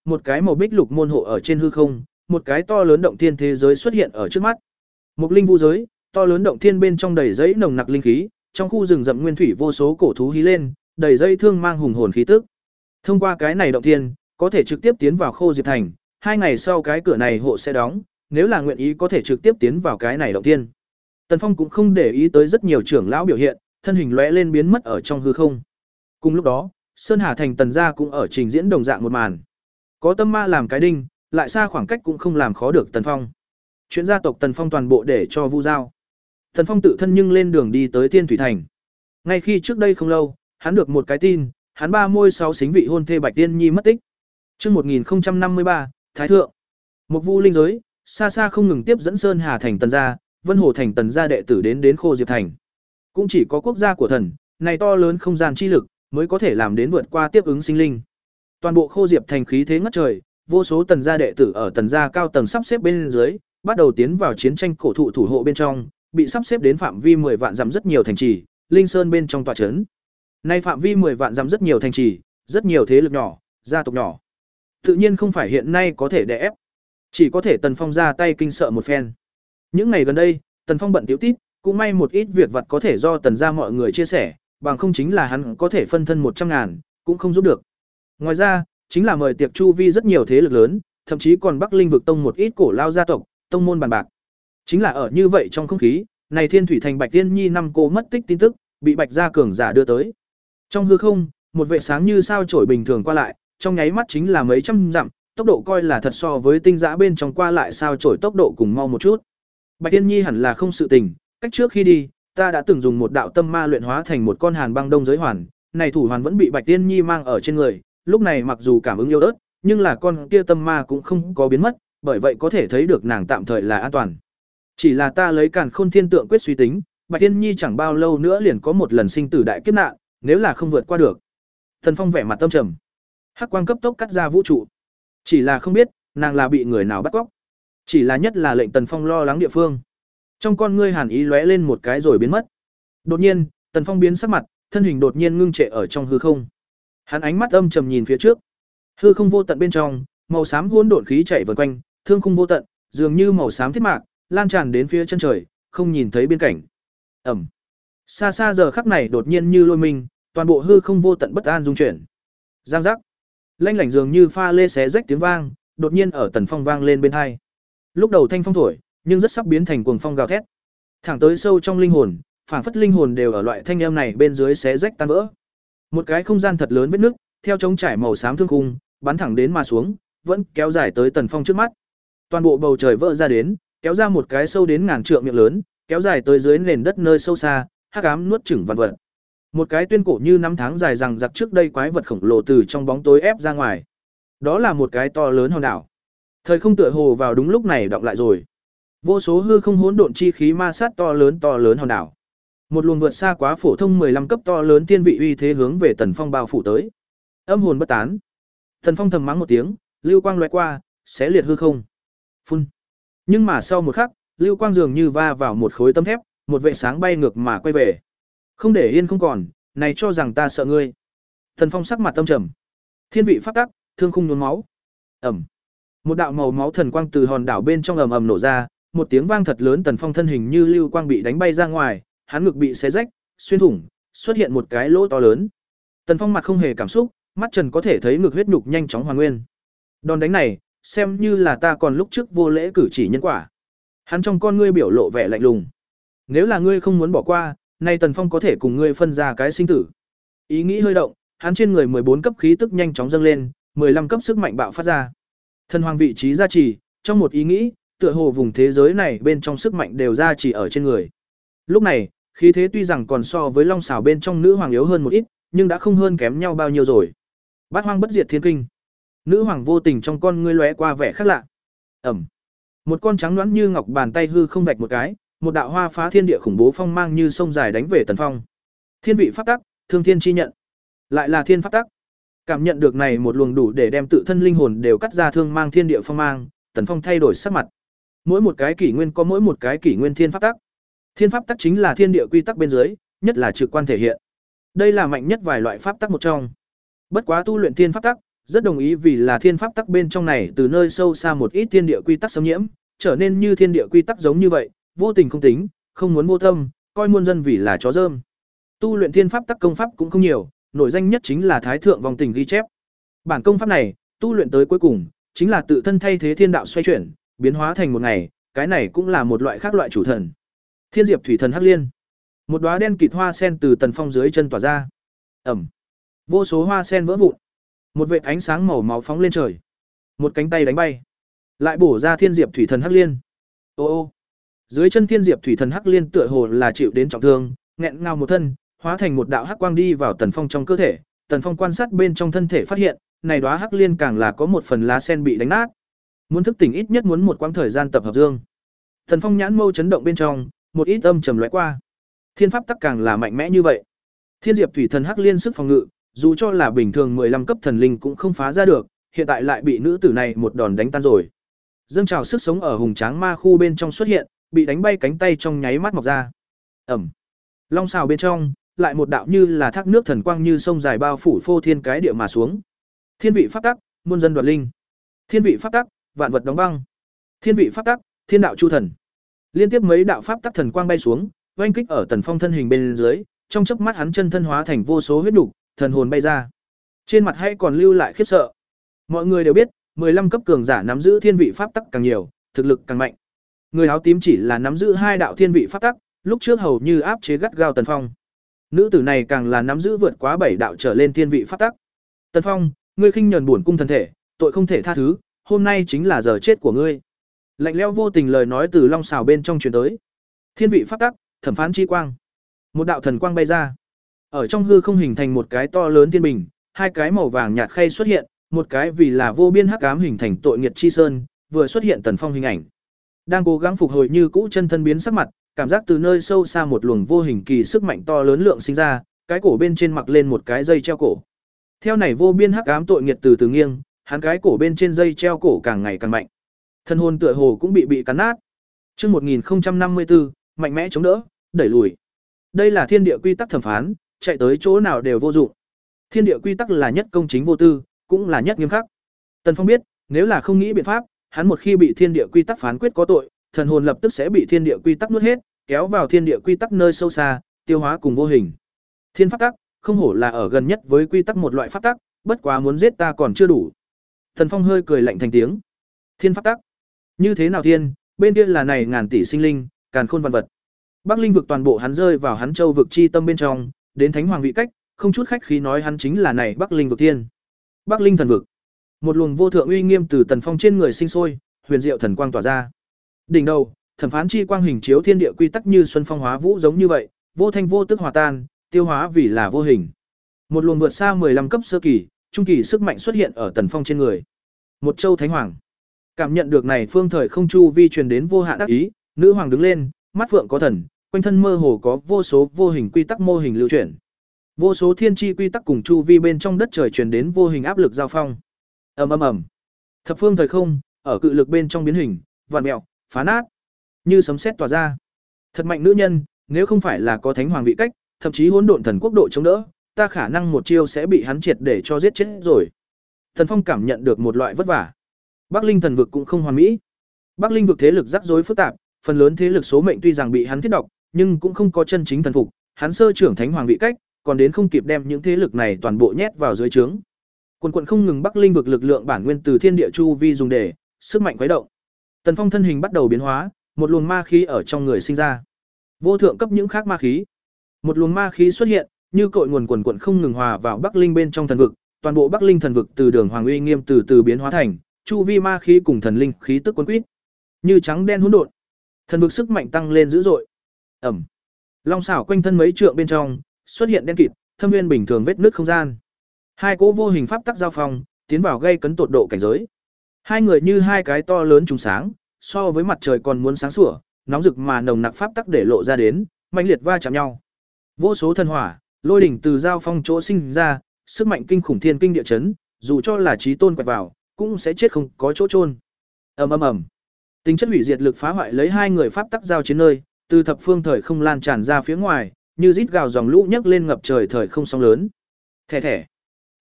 Speaker 1: một cái màu bích lục môn hộ ở trên hư không, một cái to lớn động thiên thế giới xuất hiện ở trước mắt. Một linh vu giới, to lớn động thiên bên trong đầy dãy nồng nặc linh khí, trong khu rừng rậm nguyên thủy vô số cổ thú hí lên, đầy dây thương mang hùng hồn khí tức. Thông qua cái này động thiên, có thể trực tiếp tiến vào Khô Diệp thành, hai ngày sau cái cửa này hộ sẽ đóng, nếu là nguyện ý có thể trực tiếp tiến vào cái này động thiên. Tần Phong cũng không để ý tới rất nhiều trưởng lão biểu hiện, thân hình lóe lên biến mất ở trong hư không. Cùng lúc đó, Sơn Hà thành Tần gia cũng ở trình diễn đồng dạng một màn. Có tâm ma làm cái đinh, lại xa khoảng cách cũng không làm khó được Tần Phong. Chuyện gia tộc Tần Phong toàn bộ để cho Vu giao. Tần Phong tự thân nhưng lên đường đi tới Tiên Thủy thành. Ngay khi trước đây không lâu, hắn được một cái tin, hắn ba môi sáu xính vị hôn thê Bạch Tiên Nhi mất tích. Chương một nghìn không trăm năm mươi ba, Thái thượng. Một vu linh giới, xa xa không ngừng tiếp dẫn Sơn Hà thành Tần gia, Vân Hồ thành Tần gia đệ tử đến đến Khô Diệp thành. Cũng chỉ có quốc gia của thần, này to lớn không gian chi lực, mới có thể làm đến vượt qua tiếp ứng sinh linh. Toàn bộ Khô Diệp thành khí thế ngất trời, vô số Tần gia đệ tử ở Tần gia cao tầng sắp xếp bên dưới, bắt đầu tiến vào chiến tranh cổ thụ thủ hộ bên trong, bị sắp xếp đến phạm vi mười vạn dặm rất nhiều thành trì, linh sơn bên trong tòa trấn. Nay phạm vi mười vạn dặm rất nhiều thành trì, rất nhiều thế lực nhỏ, gia tộc nhỏ. Tự nhiên không phải hiện nay có thể đè ép, chỉ có thể Tần Phong ra tay kinh sợ một phen. Những ngày gần đây, Tần Phong bận tiểu tít, cũng may một ít việc vặt có thể do Tần gia mọi người chia sẻ, bằng không chính là hắn có thể phân thân một trăm ngàn, cũng không giúp được. Ngoài ra, chính là mời tiệc chu vi rất nhiều thế lực lớn, thậm chí còn Bắc Linh vực tông một ít cổ lao gia tộc, tông môn bàn bạc. Chính là ở như vậy trong không khí, này Thiên Thủy thành Bạch Tiên Nhi năm cô mất tích tin tức, bị Bạch gia cường giả đưa tới. Trong hư không, một vệ sáng như sao chổi bình thường qua lại, trong nháy mắt chính là mấy trăm dặm, tốc độ coi là thật so với tinh giã bên trong qua lại sao chổi tốc độ cùng mau một chút. Bạch Tiên Nhi hẳn là không sự tình, cách trước khi đi, ta đã từng dùng một đạo tâm ma luyện hóa thành một con hàn băng đông giới hoàn, này thủ hoàn vẫn bị Bạch Tiên Nhi mang ở trên người, lúc này mặc dù cảm ứng yếu ớt, nhưng là con kia tâm ma cũng không có biến mất, bởi vậy có thể thấy được nàng tạm thời là an toàn. Chỉ là ta lấy Càn Khôn Thiên Tượng quyết suy tính, Bạch Tiên Nhi chẳng bao lâu nữa liền có một lần sinh tử đại kiếp nạn, nếu là không vượt qua được. Thần Phong vẻ mặt tâm trầm. Hắc quang cấp tốc cắt ra vũ trụ. Chỉ là không biết, nàng là bị người nào bắt cóc. Chỉ là nhất là lệnh Tần Phong lo lắng địa phương. Trong con ngươi hàn ý lóe lên một cái rồi biến mất. Đột nhiên, Tần Phong biến sắc mặt, thân hình đột nhiên ngưng trệ ở trong hư không. Hắn ánh mắt âm trầm nhìn phía trước. Hư không vô tận bên trong, màu xám hỗn độn khí chạy vần quanh, thương khung vô tận, dường như màu xám thiết mạc, lan tràn đến phía chân trời, không nhìn thấy biên cảnh. Ầm. Xa xa giờ khắc này đột nhiên như lôi mình, toàn bộ hư không vô tận bất an rung chuyển. Giang giác. Lanh lảnh dường như pha lê xé rách tiếng vang, đột nhiên ở Tần Phong vang lên bên tai. Lúc đầu thanh phong thổi, nhưng rất sắp biến thành cuồng phong gào thét. Thẳng tới sâu trong linh hồn, phảng phất linh hồn đều ở loại thanh âm này bên dưới xé rách tan vỡ. Một cái không gian thật lớn vết nứt, theo trống trải màu xám thương khung, bắn thẳng đến mà xuống, vẫn kéo dài tới Tần Phong trước mắt. Toàn bộ bầu trời vỡ ra đến, kéo ra một cái sâu đến ngàn trượng miệng lớn, kéo dài tới dưới nền đất nơi sâu xa, hắc ám nuốt chửng vạn vật. Một cái tuyên cổ như năm tháng dài rằng giặc trước đây quái vật khổng lồ từ trong bóng tối ép ra ngoài. Đó là một cái to lớn hòn đảo. Thời không tựa hồ vào đúng lúc này đọng lại rồi. Vô số hư không hỗn độn chi khí ma sát to lớn to lớn hòn đảo. Một luồng vượt xa quá phổ thông mười lăm cấp to lớn tiên vị uy thế hướng về Tần Phong bao phủ tới. Âm hồn bất tán. Tần Phong thầm mắng một tiếng, lưu quang lóe qua, xé liệt hư không. Phun. Nhưng mà sau một khắc, lưu quang dường như va vào một khối tấm thép, một vệ sáng bay ngược mà quay về. Không để yên không còn, này cho rằng ta sợ ngươi. Tần Phong sắc mặt tâm trầm. Thiên vị pháp tắc, thương khung nhuốm máu. Ầm. Một đạo màu máu thần quang từ hòn đảo bên trong ầm ầm nổ ra, một tiếng vang thật lớn, Tần Phong thân hình như lưu quang bị đánh bay ra ngoài, hắn ngực bị xé rách, xuyên thủng, xuất hiện một cái lỗ to lớn. Tần Phong mặt không hề cảm xúc, mắt trần có thể thấy ngực huyết nhục nhanh chóng hoàn nguyên. Đòn đánh này, xem như là ta còn lúc trước vô lễ cử chỉ nhân quả. Hắn trong con ngươi biểu lộ vẻ lạnh lùng. Nếu là ngươi không muốn bỏ qua, nay Tần Phong có thể cùng ngươi phân ra cái sinh tử. Ý nghĩ hơi động, hắn trên người mười bốn cấp khí tức nhanh chóng dâng lên, mười lăm cấp sức mạnh bạo phát ra. Thần hoàng vị trí gia trì, trong một ý nghĩ, tựa hồ vùng thế giới này bên trong sức mạnh đều gia trì ở trên người. Lúc này, khí thế tuy rằng còn so với long xảo bên trong nữ hoàng yếu hơn một ít, nhưng đã không hơn kém nhau bao nhiêu rồi. Bát hoang bất diệt thiên kinh. Nữ hoàng vô tình trong con ngươi lóe qua vẻ khác lạ. Ẩm. Một con trắng nõn như ngọc bàn tay hư không vạch một cái, một đạo hoa phá thiên địa khủng bố phong mang như sông dài đánh về Tần Phong. Thiên vị pháp tắc, thương thiên chi nhận. Lại là thiên pháp tắc. Cảm nhận được này một luồng đủ để đem tự thân linh hồn đều cắt ra thương mang thiên địa phong mang, Tần Phong thay đổi sắc mặt. Mỗi một cái kỷ nguyên có mỗi một cái kỷ nguyên thiên pháp tắc. Thiên pháp tắc chính là thiên địa quy tắc bên dưới, nhất là trực quan thể hiện. Đây là mạnh nhất vài loại pháp tắc một trong. Bất quá tu luyện thiên pháp tắc, rất đồng ý vì là thiên pháp tắc bên trong này từ nơi sâu xa một ít thiên địa quy tắc xâm nhiễm, trở nên như thiên địa quy tắc giống như vậy, vô tình không tính, không muốn vô tâm, coi muôn dân vì là chó dơm. Tu luyện thiên pháp tắc công pháp cũng không nhiều, nổi danh nhất chính là Thái thượng vòng tình ghi chép. Bản công pháp này, tu luyện tới cuối cùng, chính là tự thân thay thế thiên đạo xoay chuyển, biến hóa thành một ngày, cái này cũng là một loại khác loại chủ thần. Thiên diệp thủy thần hắc liên. Một đóa đen kịt hoa sen từ Tần Phong dưới chân tỏa ra. Ẩm. Vô số hoa sen vỡ vụn. Một vệt ánh sáng màu máu phóng lên trời. Một cánh tay đánh bay, lại bổ ra thiên diệp thủy thần hắc liên. Ô ô. Dưới chân thiên diệp thủy thần hắc liên tựa hồ là chịu đến trọng thương, nghẹn ngào một thân, hóa thành một đạo hắc quang đi vào Tần Phong trong cơ thể. Tần Phong quan sát bên trong thân thể phát hiện, này đóa hắc liên càng là có một phần lá sen bị đánh nát. Muốn thức tỉnh ít nhất muốn một quãng thời gian tập hợp dương. Tần Phong nhãn mâu chấn động bên trong, một ít âm trầm lóe qua. Thiên pháp tắc càng là mạnh mẽ như vậy. Thiên diệp thủy thần hắc liên sức phòng ngự, dù cho là bình thường mười lăm cấp thần linh cũng không phá ra được, hiện tại lại bị nữ tử này một đòn đánh tan rồi. Dâng trào sức sống ở hùng tráng ma khu bên trong xuất hiện, bị đánh bay cánh tay trong nháy mắt mọc ra. Ẩm. Long xào bên trong, lại một đạo như là thác nước thần quang như sông dài bao phủ phô thiên cái địa mà xuống. Thiên vị pháp tắc, muôn dân đoạt linh. Thiên vị pháp tắc, vạn vật đóng băng. Thiên vị pháp tắc, thiên đạo chu thần. Liên tiếp mấy đạo pháp tắc thần quang bay xuống, oanh kích ở Tần Phong thân hình bên dưới, trong chớp mắt hắn chân thân hóa thành vô số huyết nục, thần hồn bay ra. Trên mặt hay còn lưu lại khiếp sợ. Mọi người đều biết, mười lăm cấp cường giả nắm giữ thiên vị pháp tắc càng nhiều, thực lực càng mạnh. Người áo tím chỉ là nắm giữ hai đạo thiên vị pháp tắc, lúc trước hầu như áp chế gắt gao Tần Phong. Nữ tử này càng là nắm giữ vượt quá bảy đạo trở lên thiên vị pháp tắc. Tần Phong, ngươi khinh nhẫn bổn cung thân thể, tội không thể tha thứ, hôm nay chính là giờ chết của ngươi. Lạnh lẽo vô tình lời nói từ long xào bên trong truyền tới. Thiên vị pháp tắc, thẩm phán chi quang. Một đạo thần quang bay ra. Ở trong hư không hình thành một cái to lớn thiên bình, hai cái màu vàng nhạt khay xuất hiện, một cái vì là vô biên hắc ám hình thành tội nghiệt chi sơn, vừa xuất hiện Tần Phong hình ảnh. Đang cố gắng phục hồi như cũ chân thân biến sắc mặt, cảm giác từ nơi sâu xa một luồng vô hình kỳ sức mạnh to lớn lượng sinh ra, cái cổ bên trên mặc lên một cái dây treo cổ. Theo này vô biên hắc ám tội nghiệt từ từ nghiêng, hắn cái cổ bên trên dây treo cổ càng ngày càng mạnh. Thân hồn tựa hồ cũng bị bị cắn nát. Chương một nghìn không trăm năm mươi tư, mạnh mẽ chống đỡ, đẩy lùi. Đây là thiên địa quy tắc thẩm phán, chạy tới chỗ nào đều vô dụng. Thiên địa quy tắc là nhất công chính vô tư, cũng là nhất nghiêm khắc. Tần Phong biết, nếu là không nghĩ biện pháp, hắn một khi bị thiên địa quy tắc phán quyết có tội, thần hồn lập tức sẽ bị thiên địa quy tắc nuốt hết, kéo vào thiên địa quy tắc nơi sâu xa, tiêu hóa cùng vô hình. Thiên pháp tắc, không hổ là ở gần nhất với quy tắc một loại pháp tắc, bất quá muốn giết ta còn chưa đủ. Tần Phong hơi cười lạnh thành tiếng. Thiên pháp tắc, như thế nào thiên, bên kia là này ngàn tỷ sinh linh, càn khôn vạn vật. Bắc Linh vực toàn bộ hắn rơi vào hắn châu vực chi tâm bên trong, đến Thánh Hoàng vị cách, không chút khách khí nói hắn chính là này Bắc Linh vực thiên. Bắc Linh thần vực. Một luồng vô thượng uy nghiêm từ Tần Phong trên người sinh sôi, huyền diệu thần quang tỏa ra. Đỉnh đầu, thẩm phán chi quang hình chiếu thiên địa quy tắc như xuân phong hóa vũ giống như vậy, vô thanh vô tức hòa tan, tiêu hóa vì là vô hình. Một luồng vượt xa mười lăm cấp sơ kỳ, trung kỳ sức mạnh xuất hiện ở Tần Phong trên người. Một châu thánh hoàng. Cảm nhận được này phương thời không chu vi truyền đến vô hạn đắc ý, nữ hoàng đứng lên, mắt phượng có thần, quanh thân mơ hồ có vô số vô hình quy tắc mô hình lưu chuyển. Vô số thiên chi quy tắc cùng chu vi bên trong đất trời truyền đến vô hình áp lực giao phong. Ầm ầm ầm. Thập phương thời không, ở cự lực bên trong biến hình, vạn mèo, phá nát, như sấm sét tỏa ra. Thật mạnh nữ nhân, nếu không phải là có thánh hoàng vị cách, thậm chí hỗn độn thần quốc độ chống đỡ, ta khả năng một chiêu sẽ bị hắn triệt để cho giết chết rồi. Thần Phong cảm nhận được một loại vất vả. Bắc Linh thần vực cũng không hoàn mỹ. Bắc Linh vực thế lực rắc rối phức tạp, phần lớn thế lực số mệnh tuy rằng bị hắn thiết độc, nhưng cũng không có chân chính thần phục, hắn sơ trưởng thánh hoàng vị cách, còn đến không kịp đem những thế lực này toàn bộ nhét vào dưới trướng. Quần quần không ngừng Bắc Linh vực lực lượng bản nguyên từ thiên địa chu vi dùng để sức mạnh khuấy động. Tần Phong thân hình bắt đầu biến hóa, một luồng ma khí ở trong người sinh ra. Vô thượng cấp những khác ma khí. Một luồng ma khí xuất hiện, như cội nguồn quần quần không ngừng hòa vào Bắc Linh bên trong thần vực, toàn bộ Bắc Linh thần vực từ đường hoàng uy nghiêm từ từ biến hóa thành chu vi ma khí cùng thần linh khí tức cuốn quýt, như trắng đen hỗn độn. Thần vực sức mạnh tăng lên dữ dội. Ẩm. Long xảo quanh thân mấy trượng bên trong xuất hiện đen kịt, thâm nguyên bình thường vết nứt không gian. Hai cỗ vô hình pháp tắc giao phong, tiến vào gây cấn tột độ cảnh giới. Hai người như hai cái to lớn trùng sáng, so với mặt trời còn muốn sáng sủa, nóng rực mà nồng nặc pháp tắc để lộ ra đến, mãnh liệt va chạm nhau. Vô số thần hỏa, lôi đỉnh từ giao phong chỗ sinh ra, sức mạnh kinh khủng thiên kinh địa chấn, dù cho là chí tôn quẹt vào, cũng sẽ chết không có chỗ chôn. Ầm ầm ầm. Tính chất hủy diệt lực phá hoại lấy hai người pháp tắc giao chiến nơi, từ thập phương thời không lan tràn ra phía ngoài, như rít gào dòng lũ nhấc lên ngập trời thời không sóng lớn. Thẻ thẻ.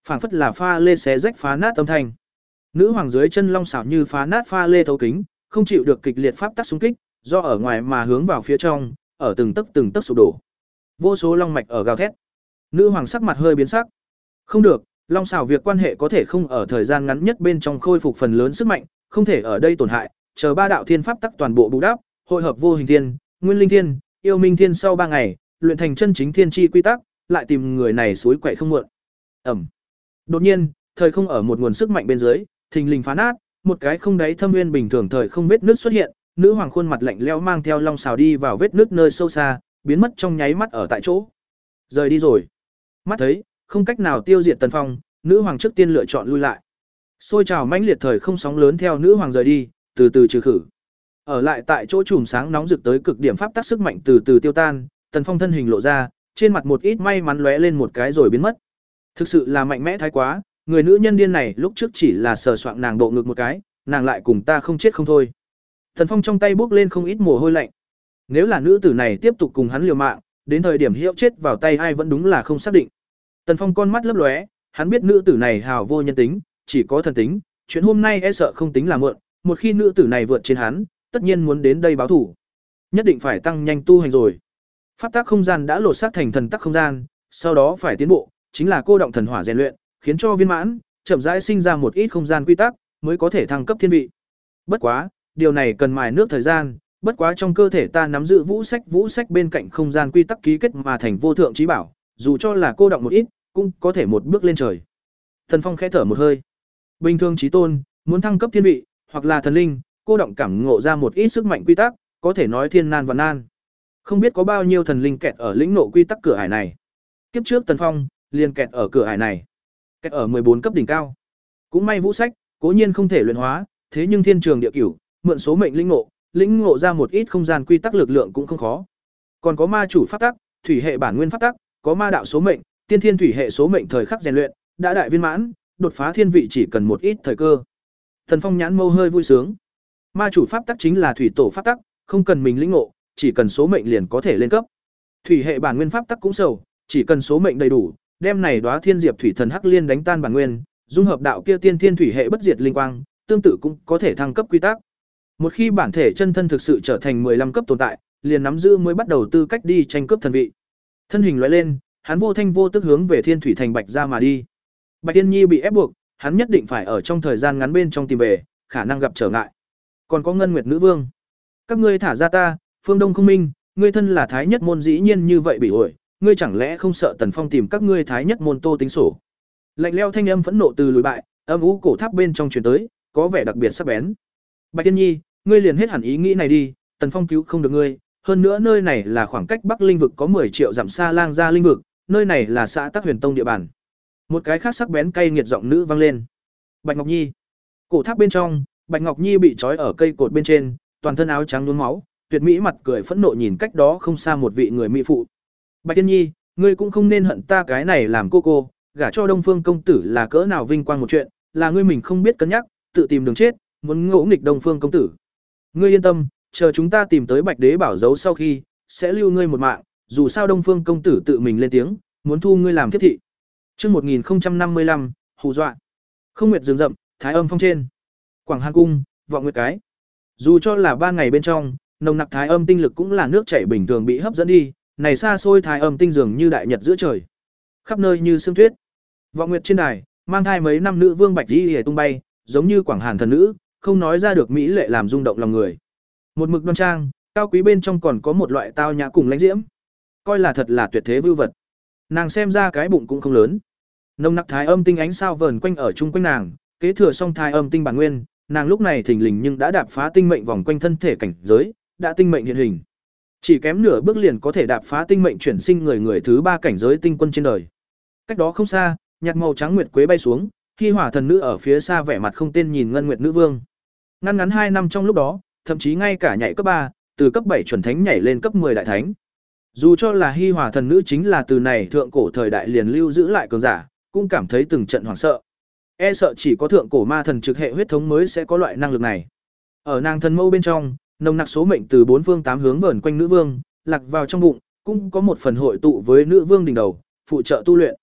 Speaker 1: Phảng phất là pha lê xé rách phá nát âm thanh. Nữ hoàng dưới chân long xảo như phá nát pha lê thấu kính, không chịu được kịch liệt pháp tắc xung kích, do ở ngoài mà hướng vào phía trong, ở từng tấc từng tấc sụp đổ. Vô số long mạch ở gào thét. Nữ hoàng sắc mặt hơi biến sắc. Không được, long xảo việc quan hệ có thể không ở thời gian ngắn nhất bên trong khôi phục phần lớn sức mạnh, không thể ở đây tổn hại, chờ ba đạo thiên pháp tắc toàn bộ bù đắp, hội hợp vô hình thiên, nguyên linh thiên, yêu minh thiên sau ba ngày, luyện thành chân chính thiên chi quy tắc, lại tìm người này suối quậy không muộn. Ẩm. Đột nhiên, thời không ở một nguồn sức mạnh bên dưới, thình lình phá nát, một cái không đáy thâm nguyên bình thường thời không vết nước xuất hiện, nữ hoàng khuôn mặt lạnh lẽo mang theo long xào đi vào vết nước nơi sâu xa, biến mất trong nháy mắt ở tại chỗ. Rời đi rồi. Mắt thấy, không cách nào tiêu diệt Tần Phong, nữ hoàng trước tiên lựa chọn lui lại. Xôi trào mãnh liệt thời không sóng lớn theo nữ hoàng rời đi, từ từ trừ khử. Ở lại tại chỗ chùm sáng nóng rực tới cực điểm pháp tắc sức mạnh từ từ tiêu tan, Tần Phong thân hình lộ ra, trên mặt một ít may mắn lóe lên một cái rồi biến mất. Thực sự là mạnh mẽ thái quá, người nữ nhân điên này lúc trước chỉ là sờ soạng nàng độ ngực một cái, nàng lại cùng ta không chết không thôi. Tần Phong trong tay bốc lên không ít mồ hôi lạnh. Nếu là nữ tử này tiếp tục cùng hắn liều mạng, đến thời điểm hiệu chết vào tay ai vẫn đúng là không xác định. Tần Phong con mắt lấp lóe, hắn biết nữ tử này hào vô nhân tính, chỉ có thần tính, chuyện hôm nay e sợ không tính là mượn, một khi nữ tử này vượt trên hắn, tất nhiên muốn đến đây báo thủ. Nhất định phải tăng nhanh tu hành rồi. Pháp tắc không gian đã lột xác thành thần tắc không gian, sau đó phải tiến bộ, chính là cô động thần hỏa rèn luyện, khiến cho viên mãn, chậm rãi sinh ra một ít không gian quy tắc, mới có thể thăng cấp thiên vị. Bất quá, điều này cần mài nước thời gian, bất quá trong cơ thể ta nắm giữ vũ sách, vũ sách bên cạnh không gian quy tắc ký kết mà thành vô thượng chí bảo, dù cho là cô động một ít, cũng có thể một bước lên trời. Thần Phong khẽ thở một hơi. Bình thường chí tôn, muốn thăng cấp thiên vị, hoặc là thần linh, cô động cảm ngộ ra một ít sức mạnh quy tắc, có thể nói thiên nan và nan. Không biết có bao nhiêu thần linh kẹt ở lĩnh ngộ quy tắc cửa ải này. Kiếp trước Tần Phong liền kẹt ở cửa ải này, kẹt ở mười bốn cấp đỉnh cao. Cũng may vũ sách, cố nhiên không thể luyện hóa, thế nhưng thiên trường địa cửu, mượn số mệnh lĩnh ngộ, lĩnh ngộ ra một ít không gian quy tắc lực lượng cũng không khó. Còn có ma chủ pháp tắc, thủy hệ bản nguyên pháp tắc, có ma đạo số mệnh, tiên thiên thủy hệ số mệnh thời khắc rèn luyện, đã đại viên mãn, đột phá thiên vị chỉ cần một ít thời cơ. Thần Phong nhãn mâu hơi vui sướng. Ma chủ pháp tắc chính là thủy tổ pháp tắc, không cần mình lĩnh ngộ, chỉ cần số mệnh liền có thể lên cấp. Thủy hệ bản nguyên pháp tắc cũng sầu, chỉ cần số mệnh đầy đủ, đem này đóa thiên diệp thủy thần hắc liên đánh tan bản nguyên, dung hợp đạo kia tiên thiên thủy hệ bất diệt linh quang, tương tự cũng có thể thăng cấp quy tắc. Một khi bản thể chân thân thực sự trở thành mười lăm cấp tồn tại, liền nắm giữ mới bắt đầu tư cách đi tranh cướp thần vị. Thân hình lóe lên, hắn vô thanh vô tức hướng về Thiên Thủy Thành Bạch ra mà đi. Bạch Tiên Nhi bị ép buộc, hắn nhất định phải ở trong thời gian ngắn bên trong tìm về, khả năng gặp trở ngại. Còn có Ngân Nguyệt Nữ Vương, các ngươi thả ra ta, Phương Đông không minh, ngươi thân là thái nhất môn dĩ nhiên như vậy bị ổi, ngươi chẳng lẽ không sợ Tần Phong tìm các ngươi thái nhất môn tô tính sổ? Lạnh lẽo thanh âm phẫn nộ từ lùi bại, âm u cổ tháp bên trong truyền tới, có vẻ đặc biệt sắc bén. Bạch Tiên Nhi, ngươi liền hết hẳn ý nghĩ này đi, Tần Phong cứu không được ngươi, hơn nữa nơi này là khoảng cách Bắc Linh vực có mười triệu dặm xa lang gia linh vực, nơi này là xã Tắc Huyền Tông địa bàn. Một cái khác sắc bén cay nghiệt giọng nữ vang lên. Bạch Ngọc Nhi. Cổ tháp bên trong, Bạch Ngọc Nhi bị trói ở cây cột bên trên, toàn thân áo trắng nhuốm máu, tuyệt mỹ mặt cười phẫn nộ nhìn cách đó không xa một vị người mỹ phụ. Bạch Tiên Nhi, ngươi cũng không nên hận ta cái này làm cô cô, gả cho Đông Phương công tử là cỡ nào vinh quang một chuyện, là ngươi mình không biết cân nhắc, tự tìm đường chết, muốn ngỗ nghịch Đông Phương công tử. Ngươi yên tâm, chờ chúng ta tìm tới Bạch Đế bảo dấu sau khi, sẽ lưu ngươi một mạng, dù sao Đông Phương công tử tự mình lên tiếng, muốn thu ngươi làm thiết thị. Chương một nghìn không trăm năm mươi lăm, hù dọa. Không nguyệt rừng rậm, Thái Âm phong trên. Quảng Hàn cung, Vọng Nguyệt cái. Dù cho là ba ngày bên trong, nồng nặc Thái Âm tinh lực cũng là nước chảy bình thường bị hấp dẫn đi, này xa xôi Thái Âm tinh dường như đại nhật giữa trời, khắp nơi như sương tuyết. Vọng Nguyệt trên đài, mang thai mấy năm nữ vương Bạch Di hề tung bay, giống như Quảng Hàn thần nữ, không nói ra được mỹ lệ làm rung động lòng người. Một mực đoan trang, cao quý bên trong còn có một loại tao nhã cùng lãnh diễm, coi là thật là tuyệt thế vưu vật. Nàng xem ra cái bụng cũng không lớn. Nồng nặc Thái Âm tinh ánh sao vờn quanh ở chung quanh nàng, kế thừa xong Thái Âm tinh bản nguyên, nàng lúc này thình lình nhưng đã đạp phá tinh mệnh vòng quanh thân thể cảnh giới, đã tinh mệnh hiện hình. Chỉ kém nửa bước liền có thể đạp phá tinh mệnh chuyển sinh người người thứ ba cảnh giới tinh quân trên đời. Cách đó không xa, nhạt màu trắng nguyệt quế bay xuống, Hi Hỏa thần nữ ở phía xa vẻ mặt không tên nhìn Ngân Nguyệt nữ vương. Ngắn ngắn hai năm trong lúc đó, thậm chí ngay cả nhảy cấp ba, từ cấp bảy chuẩn thánh nhảy lên cấp mười đại thánh. Dù cho là Hi Hỏa thần nữ chính là từ này thượng cổ thời đại liền lưu giữ lại cường giả, cũng cảm thấy từng trận hoảng sợ. E sợ chỉ có thượng cổ ma thần trực hệ huyết thống mới sẽ có loại năng lực này. Ở nàng thần mâu bên trong, nồng nặc số mệnh từ bốn phương tám hướng vờn quanh nữ vương, lạc vào trong bụng, cũng có một phần hội tụ với nữ vương đỉnh đầu, phụ trợ tu luyện.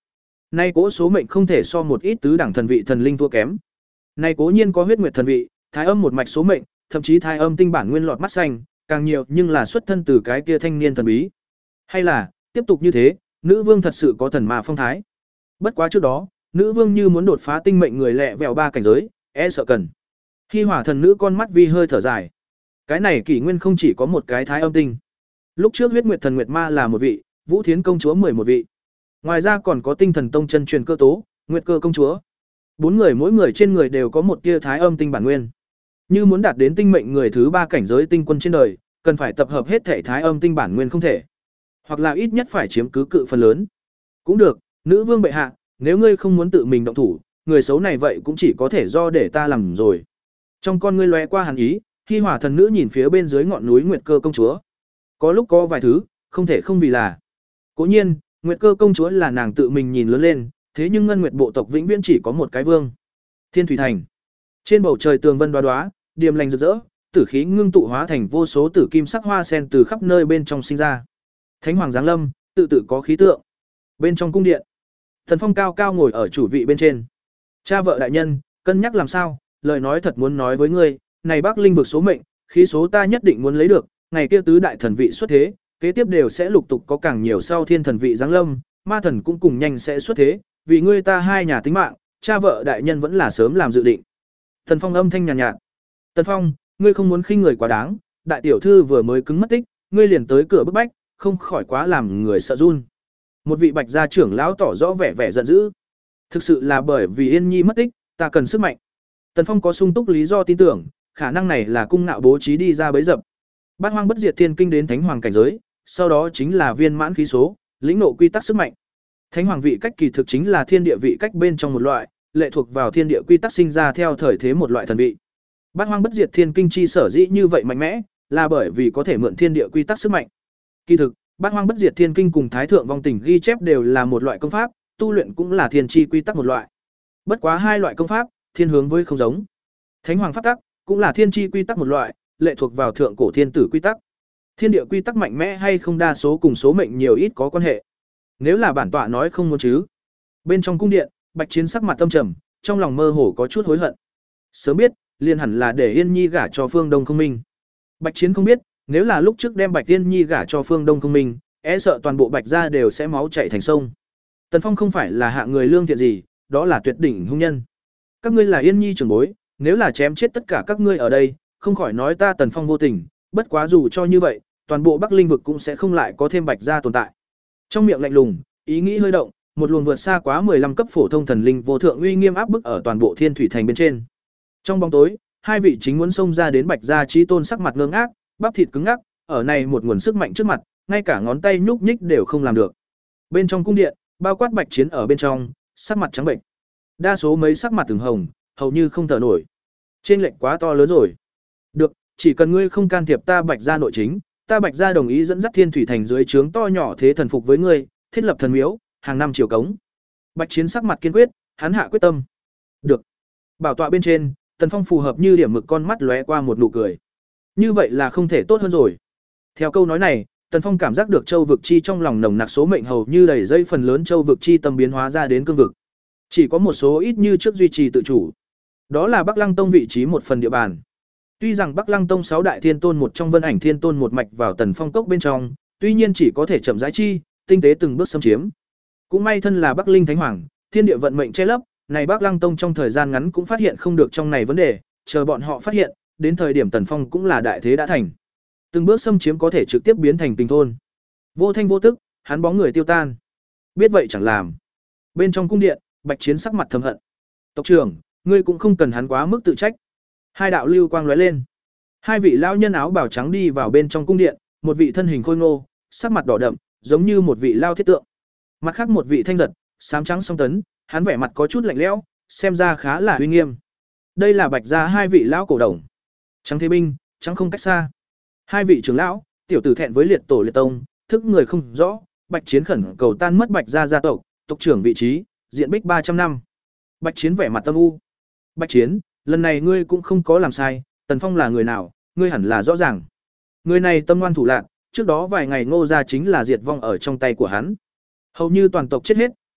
Speaker 1: Nay cố số mệnh không thể so một ít tứ đẳng thần vị thần linh thua kém. Nay cố nhiên có huyết nguyệt thần vị, thái âm một mạch số mệnh, thậm chí thái âm tinh bản nguyên lọt mắt xanh, càng nhiều nhưng là xuất thân từ cái kia thanh niên thần bí. Hay là, tiếp tục như thế, nữ vương thật sự có thần ma phong thái. Bất quá trước đó, nữ vương như muốn đột phá tinh mệnh người lẹ vèo ba cảnh giới, e sợ cần. Khi hỏa thần nữ con mắt vi hơi thở dài. Cái này kỷ nguyên không chỉ có một cái thái âm tinh. Lúc trước huyết nguyệt thần nguyệt ma là một vị, vũ thiến công chúa mười một vị. Ngoài ra còn có tinh thần tông chân truyền cơ tố, nguyệt cơ công chúa. Bốn người mỗi người trên người đều có một tia thái âm tinh bản nguyên. Như muốn đạt đến tinh mệnh người thứ ba cảnh giới tinh quân trên đời, cần phải tập hợp hết thể thái âm tinh bản nguyên không thể. Hoặc là ít nhất phải chiếm cứ cự phần lớn. Cũng được, nữ vương bệ hạ, nếu ngươi không muốn tự mình động thủ, người xấu này vậy cũng chỉ có thể do để ta làm rồi. Trong con ngươi lóe qua hàn ý, khi hỏa thần nữ nhìn phía bên dưới ngọn núi Nguyệt Cơ công chúa. Có lúc có vài thứ, không thể không vì là. Cố nhiên, Nguyệt Cơ công chúa là nàng tự mình nhìn lớn lên, thế nhưng ngân nguyệt bộ tộc vĩnh viễn chỉ có một cái vương. Thiên Thủy Thành. Trên bầu trời tường vân đoá đoá, điềm lành rực rỡ, tử khí ngưng tụ hóa thành vô số tử kim sắc hoa sen từ khắp nơi bên trong sinh ra. Thánh hoàng giáng lâm, tự tự có khí tượng. Bên trong cung điện, Thần Phong cao cao ngồi ở chủ vị bên trên. Cha vợ đại nhân, cân nhắc làm sao, lời nói thật muốn nói với ngươi, này Bắc Linh vực số mệnh, khí số ta nhất định muốn lấy được, ngày kia tứ đại thần vị xuất thế, kế tiếp đều sẽ lục tục có càng nhiều sau thiên thần vị giáng lâm, ma thần cũng cùng nhanh sẽ xuất thế, vì ngươi ta hai nhà tính mạng, cha vợ đại nhân vẫn là sớm làm dự định. Thần Phong âm thanh nhàn nhạt, nhạt. Tần Phong, ngươi không muốn khinh người quá đáng, đại tiểu thư vừa mới cứng mất tích, ngươi liền tới cửa bức bách, không khỏi quá làm người sợ run. Một vị Bạch gia trưởng lão tỏ rõ vẻ vẻ giận dữ. Thực sự là bởi vì Yên Nhi mất tích, ta cần sức mạnh. Tần Phong có sung túc lý do tin tưởng, khả năng này là cung nạo bố trí đi ra bấy dập. Bát Hoang Bất Diệt Thiên Kinh đến Thánh Hoàng cảnh giới, sau đó chính là viên mãn khí số, lĩnh ngộ quy tắc sức mạnh. Thánh Hoàng vị cách kỳ thực chính là thiên địa vị cách bên trong một loại, lệ thuộc vào thiên địa quy tắc sinh ra theo thời thế một loại thần vị. Bát Hoang Bất Diệt Thiên Kinh chi sở dĩ như vậy mạnh mẽ, là bởi vì có thể mượn thiên địa quy tắc sức mạnh. Kỳ thực, Bát Hoang Bất Diệt Thiên Kinh cùng Thái Thượng Vong Tình ghi chép đều là một loại công pháp, tu luyện cũng là thiên chi quy tắc một loại. Bất quá hai loại công pháp, thiên hướng với không giống. Thánh Hoàng pháp tắc cũng là thiên chi quy tắc một loại, lệ thuộc vào thượng cổ thiên tử quy tắc. Thiên địa quy tắc mạnh mẽ hay không đa số cùng số mệnh nhiều ít có quan hệ. Nếu là bản tọa nói không muốn chứ. Bên trong cung điện, Bạch Chiến sắc mặt tâm trầm, trong lòng mơ hồ có chút hối hận. Sớm biết, liền hẳn là để Yên Nhi gả cho Phương Đông Không Minh. Bạch Chiến không biết, nếu là lúc trước đem Bạch Yên Nhi gả cho Phương Đông Không Minh, e sợ toàn bộ Bạch gia đều sẽ máu chảy thành sông. Tần Phong không phải là hạ người lương thiện gì, đó là tuyệt đỉnh hung nhân. Các ngươi là Yên Nhi trưởng bối, nếu là chém chết tất cả các ngươi ở đây, không khỏi nói ta Tần Phong vô tình, bất quá dù cho như vậy, toàn bộ Bắc Linh vực cũng sẽ không lại có thêm Bạch gia tồn tại. Trong miệng lạnh lùng, ý nghĩ hơi động, một luồng vượt xa quá mười lăm cấp phổ thông thần linh vô thượng uy nghiêm áp bức ở toàn bộ Thiên Thủy Thành bên trên. Trong bóng tối, hai vị chính muốn xông ra đến Bạch gia chí tôn sắc mặt ngơ ngác, bắp thịt cứng ngắc, ở này một nguồn sức mạnh trước mặt, ngay cả ngón tay nhúc nhích đều không làm được. Bên trong cung điện, bao quát Bạch Chiến ở bên trong, sắc mặt trắng bệnh. Đa số mấy sắc mặt từng hồng, hầu như không thở nổi. Trên lệch quá to lớn rồi. Được, chỉ cần ngươi không can thiệp ta Bạch gia nội chính, ta Bạch gia đồng ý dẫn dắt Thiên Thủy Thành dưới trướng to nhỏ thế thần phục với ngươi, thiết lập thần miếu, hàng năm triều cống. Bạch Chiến sắc mặt kiên quyết, hắn hạ quyết tâm. Được. Bảo tọa bên trên, Tần Phong phù hợp như điểm mực con mắt lóe qua một nụ cười. Như vậy là không thể tốt hơn rồi. Theo câu nói này, Tần Phong cảm giác được châu vực chi trong lòng nồng nặc số mệnh hầu như đầy dây phần lớn châu vực chi tâm biến hóa ra đến cương vực. Chỉ có một số ít như trước duy trì tự chủ. Đó là Bắc Lăng Tông vị trí một phần địa bàn. Tuy rằng Bắc Lăng Tông sáu đại thiên tôn một trong Vân Ảnh Thiên Tôn một mạch vào Tần Phong cốc bên trong, tuy nhiên chỉ có thể chậm rãi chi, tinh tế từng bước xâm chiếm. Cũng may thân là Bắc Linh Thánh Hoàng, thiên địa vận mệnh che lấp, này Bắc Lăng Tông trong thời gian ngắn cũng phát hiện không được trong này vấn đề, chờ bọn họ phát hiện, đến thời điểm Tần Phong cũng là đại thế đã thành. Từng bước xâm chiếm có thể trực tiếp biến thành tình thôn. Vô thanh vô tức, hắn bóng người tiêu tan. Biết vậy chẳng làm. Bên trong cung điện, Bạch Chiến sắc mặt thầm hận. Tộc trưởng, ngươi cũng không cần hắn quá mức tự trách. Hai đạo lưu quang lóe lên. Hai vị lão nhân áo bào trắng đi vào bên trong cung điện, một vị thân hình khôi ngô, sắc mặt đỏ đậm, giống như một vị lao thiết tượng. Mặt khác một vị thanh giật, xám trắng song tấn, hắn vẻ mặt có chút lạnh lẽo, xem ra khá là uy nghiêm. Đây là Bạch gia hai vị lão cổ đồng. Trắng Thế Binh, trắng không cách xa. Hai vị trưởng lão, tiểu tử thẹn với liệt tổ liệt tông, thức người không rõ, Bạch Chiến khẩn cầu tan mất Bạch gia gia tộc, tộc trưởng vị trí, diện bích ba trăm năm. Bạch Chiến vẻ mặt tâm u. Bạch Chiến, lần này ngươi cũng không có làm sai, Tần Phong là người nào, ngươi hẳn là rõ ràng. Người này tâm ngoan thủ lạn, trước đó vài ngày Ngô gia chính là diệt vong ở trong tay của hắn. Hầu như toàn tộc chết hết,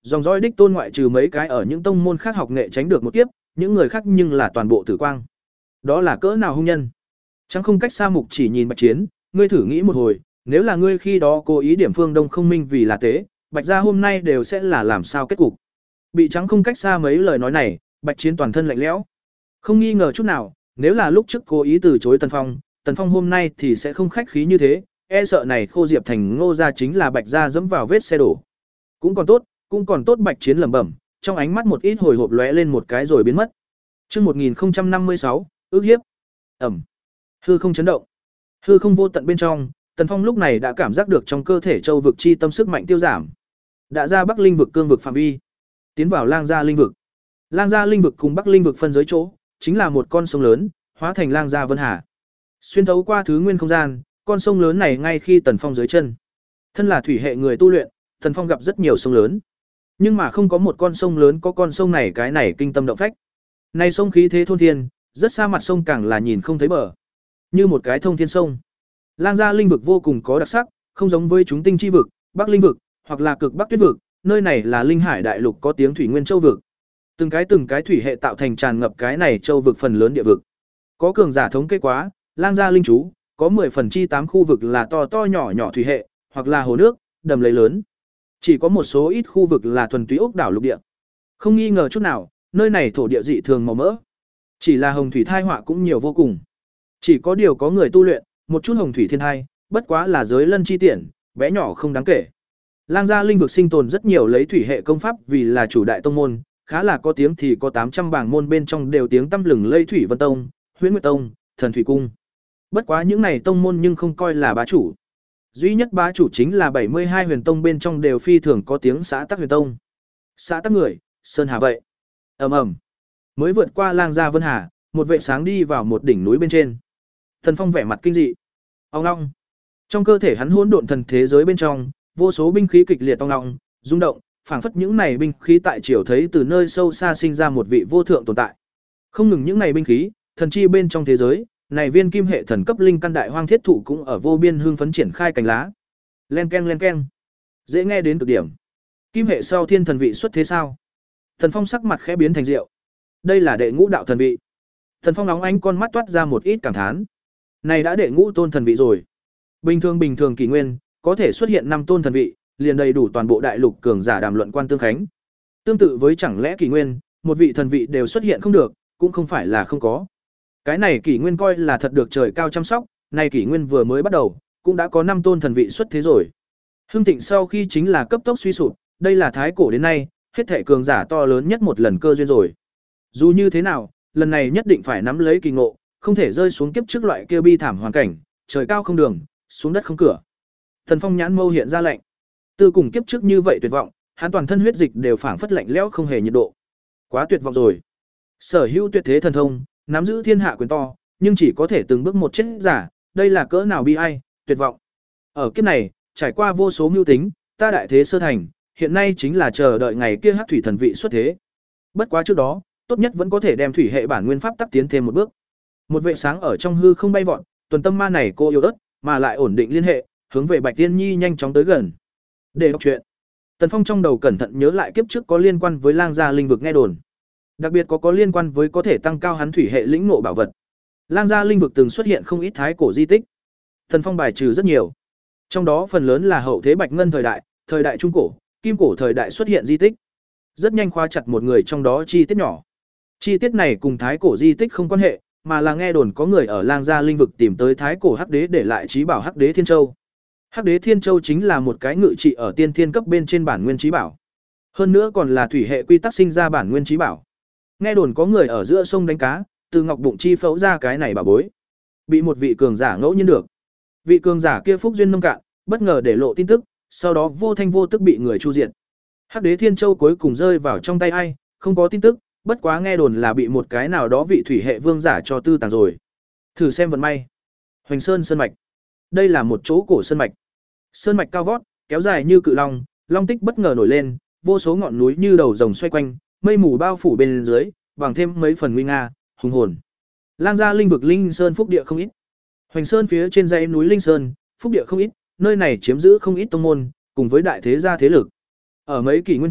Speaker 1: Dòng dõi đích tôn ngoại trừ mấy cái ở những tông môn khác học nghệ tránh được một kiếp, những người khác nhưng là toàn bộ tử quang. Đó là cỡ nào hung nhân. Chẳng không cách xa mục chỉ nhìn Bạch Chiến, ngươi thử nghĩ một hồi, nếu là ngươi khi đó cố ý điểm Phương Đông không minh vì là tế, Bạch gia hôm nay đều sẽ là làm sao kết cục. Bị Trắng không cách xa mấy lời nói này, Bạch Chiến toàn thân lạnh lẽo. Không nghi ngờ chút nào, nếu là lúc trước cố ý từ chối Tần Phong, Tần Phong hôm nay thì sẽ không khách khí như thế, e sợ này Khô Diệp thành Ngô gia chính là Bạch gia dẫm vào vết xe đổ. Cũng còn tốt, cũng còn tốt. Bạch Chiến lẩm bẩm, trong ánh mắt một ít hồi hộp lóe lên một cái rồi biến mất. Chương một nghìn không trăm năm mươi sáu, ước hiếp. Ẩm. Hư không chấn động. Hư không vô tận bên trong, Tần Phong lúc này đã cảm giác được trong cơ thể châu vực chi tâm sức mạnh tiêu giảm. Đã ra Bắc Linh vực cương vực phạm vi, tiến vào Lang gia linh vực. Lang gia linh vực cùng Bắc Linh vực phân giới chỗ, chính là một con sông lớn, hóa thành Lang gia Vân Hà. Xuyên thấu qua thứ nguyên không gian, con sông lớn này ngay khi Tần Phong dưới chân. Thân là thủy hệ người tu luyện, Tần Phong gặp rất nhiều sông lớn, nhưng mà không có một con sông lớn có con sông này cái này kinh tâm động phách. Này sông khí thế thôn thiên, rất xa mặt sông càng là nhìn không thấy bờ, như một cái thông thiên sông. Lang gia linh vực vô cùng có đặc sắc, không giống với chúng tinh chi vực, Bắc Linh vực, hoặc là cực Bắc Tuyết vực, nơi này là linh hải đại lục có tiếng thủy nguyên châu vực. Từng cái từng cái thủy hệ tạo thành tràn ngập cái này châu vực phần lớn địa vực. Có cường giả thống kê quá, Lang gia linh chú, có mười phần chi tám khu vực là to to nhỏ nhỏ thủy hệ, hoặc là hồ nước, đầm lầy lớn. Chỉ có một số ít khu vực là thuần túy ốc đảo lục địa. Không nghi ngờ chút nào, nơi này thổ địa dị thường màu mỡ. Chỉ là hồng thủy thai họa cũng nhiều vô cùng. Chỉ có điều có người tu luyện, một chút hồng thủy thiên thai, bất quá là giới lân chi tiện, bé nhỏ không đáng kể. Lang gia linh vực sinh tồn rất nhiều lấy thủy hệ công pháp vì là chủ đại tông môn, khá là có tiếng thì có tám trăm bảng môn bên trong đều tiếng tăm lừng lây Thủy Vân Tông, Huyễn Nguyệt Tông, Thần Thủy Cung. Bất quá những này tông môn nhưng không coi là bá chủ. Duy nhất bá chủ chính là bảy mươi hai huyền tông bên trong đều phi thường có tiếng xã tắc huyền tông. Xã tắc người, Sơn Hà vậy. Ầm ầm. Mới vượt qua Lang gia Vân Hà, một vệ sáng đi vào một đỉnh núi bên trên. Thần Phong vẻ mặt kinh dị. Ong ong. Trong cơ thể hắn hỗn độn thần thế giới bên trong, vô số binh khí kịch liệt ong ong, rung động, phảng phất những này binh khí tại triều thấy từ nơi sâu xa sinh ra một vị vô thượng tồn tại. Không ngừng những này binh khí, thần chi bên trong thế giới, này viên kim hệ thần cấp linh căn đại hoang thiết thụ cũng ở vô biên hương phấn triển khai cành lá. Len keng len keng. Dễ nghe đến cực điểm. Kim hệ sau thiên thần vị xuất thế sao? Thần Phong sắc mặt khẽ biến thành rượu. Đây là đệ ngũ đạo thần vị. Thần Phong nóng ánh con mắt toát ra một ít cảm thán. Này đã đệ ngũ tôn thần vị rồi. Bình thường bình thường kỷ nguyên, có thể xuất hiện năm tôn thần vị, liền đầy đủ toàn bộ đại lục cường giả đàm luận quan tương khánh. Tương tự với chẳng lẽ kỷ nguyên, một vị thần vị đều xuất hiện không được, cũng không phải là không có. Cái này kỷ nguyên coi là thật được trời cao chăm sóc, này kỷ nguyên vừa mới bắt đầu, cũng đã có năm tôn thần vị xuất thế rồi. Hưng thịnh sau khi chính là cấp tốc suy sụp, đây là thái cổ đến nay, hết thảy cường giả to lớn nhất một lần cơ duyên rồi. Dù như thế nào, lần này nhất định phải nắm lấy kỳ ngộ, không thể rơi xuống kiếp trước loại kia bi thảm hoàn cảnh, trời cao không đường, xuống đất không cửa. Thần Phong nhãn mâu hiện ra lạnh. Từ cùng kiếp trước như vậy tuyệt vọng, hắn toàn thân huyết dịch đều phảng phất lạnh lẽo không hề nhiệt độ. Quá tuyệt vọng rồi. Sở hữu tuyệt thế thần thông, nắm giữ thiên hạ quyền to, nhưng chỉ có thể từng bước một chết giả, đây là cỡ nào bi ai, tuyệt vọng. Ở kiếp này, trải qua vô số mưu tính, ta đại thế sơ thành, hiện nay chính là chờ đợi ngày kia hắc thủy thần vị xuất thế. Bất quá trước đó, tốt nhất vẫn có thể đem thủy hệ bản nguyên pháp tắc tiến thêm một bước. Một vệ sáng ở trong hư không bay vọt, tuần tâm ma này cô yếu ớt, mà lại ổn định liên hệ, hướng về Bạch Tiên Nhi nhanh chóng tới gần. Để đọc truyện. Tần Phong trong đầu cẩn thận nhớ lại kiếp trước có liên quan với Lang gia linh vực nghe đồn. Đặc biệt có có liên quan với có thể tăng cao hắn thủy hệ lĩnh ngộ bảo vật. Lang gia linh vực từng xuất hiện không ít thái cổ di tích. Tần Phong bài trừ rất nhiều. Trong đó phần lớn là hậu thế Bạch Ngân thời đại, thời đại trung cổ, kim cổ thời đại xuất hiện di tích. Rất nhanh khóa chặt một người trong đó chi tiết nhỏ. Chi tiết này cùng thái cổ di tích không quan hệ, mà là nghe đồn có người ở Lang gia linh vực tìm tới thái cổ hắc đế để lại trí bảo hắc đế thiên châu. Hắc đế thiên châu chính là một cái ngự trị ở tiên thiên cấp bên trên bản nguyên trí bảo. Hơn nữa còn là thủy hệ quy tắc sinh ra bản nguyên trí bảo. Nghe đồn có người ở giữa sông đánh cá, từ ngọc bụng chi phẫu ra cái này bảo bối. Bị một vị cường giả ngẫu nhiên được. Vị cường giả kia phúc duyên nông cạn, bất ngờ để lộ tin tức, sau đó vô thanh vô tức bị người chu diệt. Hắc đế thiên châu cuối cùng rơi vào trong tay ai, không có tin tức, bất quá nghe đồn là bị một cái nào đó vị thủy hệ vương giả cho tư tàng rồi. Thử xem vận may. Hoành Sơn sơn mạch. Đây là một chỗ cổ sơn mạch. Sơn mạch cao vót, kéo dài như cự long, long tích bất ngờ nổi lên, vô số ngọn núi như đầu rồng xoay quanh, mây mù bao phủ bên dưới, bằng thêm mấy phần nguy nga, hùng hồn. Lang gia linh vực linh sơn phúc địa không ít. Hoành Sơn phía trên dãy núi Linh Sơn, phúc địa không ít, nơi này chiếm giữ không ít tông môn, cùng với đại thế gia thế lực. Ở mấy kỷ nguyên trước,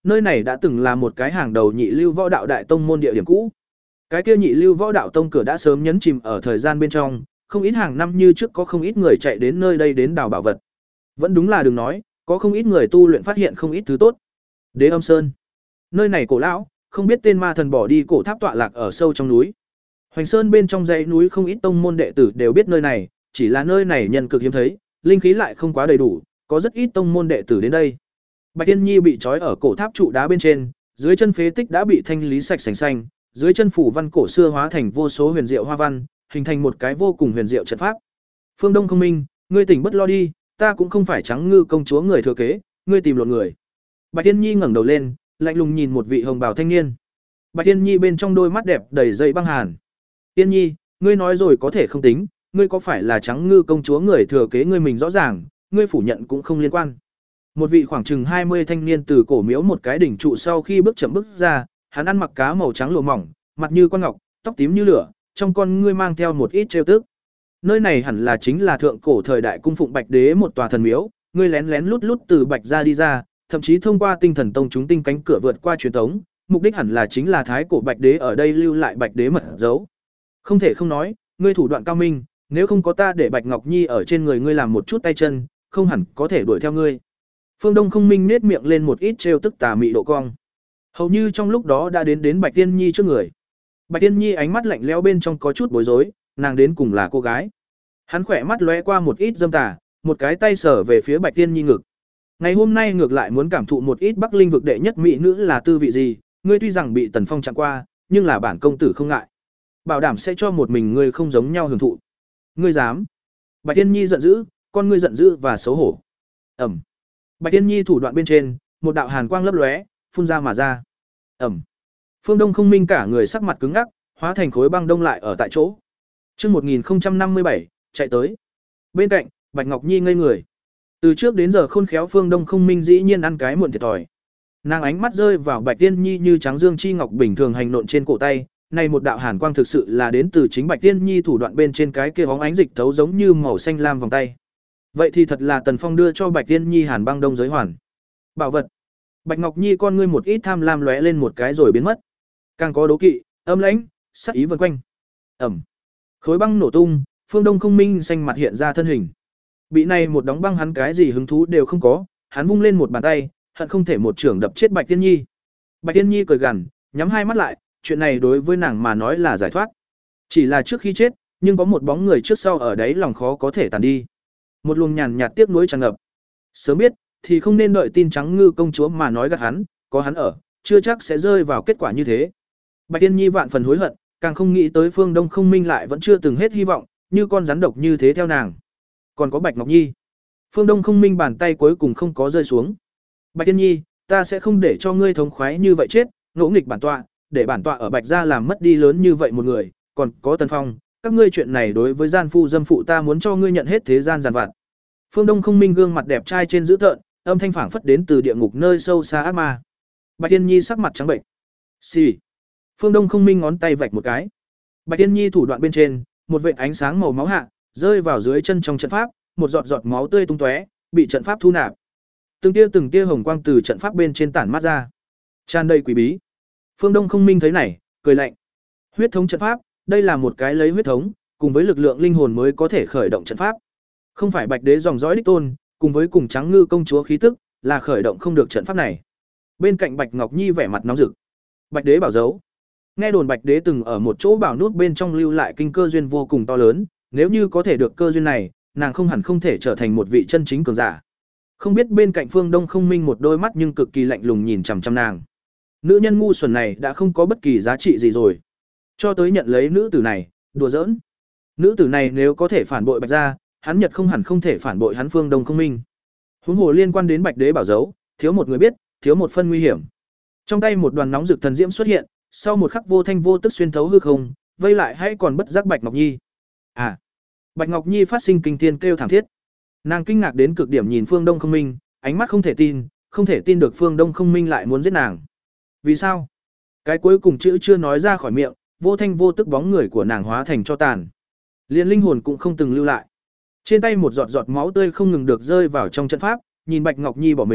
Speaker 1: nơi này đã từng là một cái hàng đầu nhị lưu võ đạo đại tông môn địa điểm cũ. Cái kia nhị lưu võ đạo tông cửa đã sớm nhấn chìm ở thời gian bên trong, không ít hàng năm như trước có không ít người chạy đến nơi đây đến đào bảo vật. Vẫn đúng là đừng nói, có không ít người tu luyện phát hiện không ít thứ tốt. Đế Âm Sơn, nơi này cổ lão, không biết tên ma thần bỏ đi cổ tháp tọa lạc ở sâu trong núi. Hoành Sơn bên trong dãy núi không ít tông môn đệ tử đều biết nơi này, chỉ là nơi này nhân cực hiếm thấy, linh khí lại không quá đầy đủ, có rất ít tông môn đệ tử đến đây. Bạch Tiên Nhi bị trói ở cổ tháp trụ đá bên trên, dưới chân phế tích đã bị thanh lý sạch sành xanh, dưới chân phủ văn cổ xưa hóa thành vô số huyền diệu hoa văn, hình thành một cái vô cùng huyền diệu trận pháp. Phương Đông Không Minh, ngươi tỉnh bất lo đi, ta cũng không phải Trắng Ngư công chúa người thừa kế, ngươi tìm lộn người. Bạch Tiên Nhi ngẩng đầu lên, lạnh lùng nhìn một vị hồng bào thanh niên. Bạch Tiên Nhi bên trong đôi mắt đẹp đầy dây băng hàn. Tiên Nhi, ngươi nói rồi có thể không tính, ngươi có phải là Trắng Ngư công chúa người thừa kế ngươi mình rõ ràng, ngươi phủ nhận cũng không liên quan. Một vị khoảng chừng hai mươi thanh niên từ cổ miếu một cái đỉnh trụ sau khi bước chậm bước ra, hắn ăn mặc cá màu trắng lụa mỏng, mặt như quan ngọc, tóc tím như lửa, trong con ngươi mang theo một ít trêu tức. Nơi này hẳn là chính là thượng cổ thời đại cung phụng Bạch Đế một tòa thần miếu, ngươi lén lén lút lút từ Bạch gia đi ra, thậm chí thông qua Tinh Thần Tông chúng tinh cánh cửa vượt qua truyền thống, mục đích hẳn là chính là thái cổ Bạch Đế ở đây lưu lại Bạch Đế mật dấu. Không thể không nói, ngươi thủ đoạn cao minh, nếu không có ta để Bạch Ngọc Nhi ở trên người ngươi làm một chút tay chân, không hẳn có thể đuổi theo ngươi. Phương Đông Không Minh nết miệng lên một ít trêu tức tà mị độ cong. Hầu như trong lúc đó đã đến đến Bạch Tiên Nhi trước người. Bạch Tiên Nhi ánh mắt lạnh lẽo bên trong có chút bối rối, nàng đến cùng là cô gái. Hắn khỏe mắt lóe qua một ít dâm tà, một cái tay sở về phía Bạch Tiên Nhi ngực. Ngày hôm nay ngược lại muốn cảm thụ một ít Bắc Linh vực đệ nhất mỹ nữ là tư vị gì, ngươi tuy rằng bị Tần Phong chặn qua, nhưng là bản công tử không ngại. Bảo đảm sẽ cho một mình ngươi không giống nhau hưởng thụ. Ngươi dám? Bạch Tiên Nhi giận dữ, con ngươi giận dữ và xấu hổ. Ẩm. Bạch Tiên Nhi thủ đoạn bên trên, một đạo hàn quang lấp lóe, phun ra mà ra. Ẩm. Phương Đông Không Minh cả người sắc mặt cứng ngắc, hóa thành khối băng đông lại ở tại chỗ. Chương một nghìn không trăm năm mươi bảy, chạy tới. Bên cạnh, Bạch Ngọc Nhi ngây người. Từ trước đến giờ khôn khéo Phương Đông Không Minh dĩ nhiên ăn cái muộn thiệt thòi. Nàng ánh mắt rơi vào Bạch Tiên Nhi như trắng dương chi ngọc bình thường hành nộn trên cổ tay, này một đạo hàn quang thực sự là đến từ chính Bạch Tiên Nhi thủ đoạn bên trên cái kia bóng ánh dịch thấu giống như màu xanh lam vòng tay. Vậy thì thật là Tần Phong đưa cho Bạch Tiên Nhi hàn băng đông giới hoàn. Bảo vật. Bạch Ngọc Nhi con ngươi một ít tham lam lóe lên một cái rồi biến mất. Càng có đố kỵ, âm lãnh, sát ý vần quanh. Ẩm. Khối băng nổ tung, Phương Đông Không Minh xanh mặt hiện ra thân hình. Bị này một đóng băng hắn cái gì hứng thú đều không có, hắn vung lên một bàn tay, hận không thể một trưởng đập chết Bạch Tiên Nhi. Bạch Tiên Nhi cười gằn, nhắm hai mắt lại, chuyện này đối với nàng mà nói là giải thoát. Chỉ là trước khi chết, nhưng có một bóng người trước sau ở đấy lòng khó có thể tàn đi. Một luồng nhàn nhạt tiếc nuối tràn ngập. Sớm biết thì không nên đợi tin Trắng Ngư công chúa mà nói gạt hắn, có hắn ở, chưa chắc sẽ rơi vào kết quả như thế. Bạch Tiên Nhi vạn phần hối hận, càng không nghĩ tới Phương Đông Không Minh lại vẫn chưa từng hết hy vọng, như con rắn độc như thế theo nàng. Còn có Bạch Ngọc Nhi. Phương Đông Không Minh bàn tay cuối cùng không có rơi xuống. Bạch Tiên Nhi, ta sẽ không để cho ngươi thống khoái như vậy chết, ngỗ nghịch bản tọa, để bản tọa ở Bạch gia làm mất đi lớn như vậy một người, còn có Tần Phong, các ngươi chuyện này đối với gian phu dâm phụ ta muốn cho ngươi nhận hết thế gian giàn vặt. Phương Đông Không Minh gương mặt đẹp trai trên dữ tợn, âm thanh phảng phất đến từ địa ngục nơi sâu xa ác ma. Bạch Tiên Nhi sắc mặt trắng bệnh. Xì. Phương Đông Không Minh ngón tay vạch một cái. Bạch Tiên Nhi thủ đoạn bên trên, một vệt ánh sáng màu máu hạ, rơi vào dưới chân trong trận pháp, một giọt giọt máu tươi tung tóe, bị trận pháp thu nạp. Từng tia từng tia hồng quang từ trận pháp bên trên tản mát ra, tràn đầy quỷ bí. Phương Đông Không Minh thấy này, cười lạnh. Huyết thống trận pháp, đây là một cái lấy huyết thống, cùng với lực lượng linh hồn mới có thể khởi động trận pháp. Không phải Bạch Đế dòng dõi đích tôn, cùng với cùng Trắng Ngư công chúa khí tức, là khởi động không được trận pháp này. Bên cạnh Bạch Ngọc Nhi vẻ mặt nóng rực. Bạch Đế bảo dấu. Nghe đồn Bạch Đế từng ở một chỗ bảo nút bên trong lưu lại kinh cơ duyên vô cùng to lớn, nếu như có thể được cơ duyên này, nàng không hẳn không thể trở thành một vị chân chính cường giả. Không biết bên cạnh Phương Đông Không Minh một đôi mắt nhưng cực kỳ lạnh lùng nhìn chằm chằm nàng. Nữ nhân ngu xuẩn này đã không có bất kỳ giá trị gì rồi. Cho tới nhận lấy nữ tử này, đùa giỡn. Nữ tử này nếu có thể phản bội Bạch gia, hắn Nhật không hẳn không thể phản bội hắn Phương Đông Không Minh. Huống hồ liên quan đến Bạch Đế bảo dấu, thiếu một người biết, thiếu một phân nguy hiểm. Trong tay một đoàn nóng rực thần diễm xuất hiện, sau một khắc vô thanh vô tức xuyên thấu hư không, vây lại hãy còn bất giác Bạch Ngọc Nhi. À. Bạch Ngọc Nhi phát sinh kinh thiên kêu thảm thiết. Nàng kinh ngạc đến cực điểm nhìn Phương Đông Không Minh, ánh mắt không thể tin, không thể tin được Phương Đông Không Minh lại muốn giết nàng. Vì sao? Cái cuối cùng chữ chưa nói ra khỏi miệng, vô thanh vô tức bóng người của nàng hóa thành cho tàn. Liên linh hồn cũng không từng lưu lại. Trên tay một giọt giọt máu tươi không ngừng được rơi vào trong trận pháp, nhìn Bạch Ngọc Nhi bỏ mình,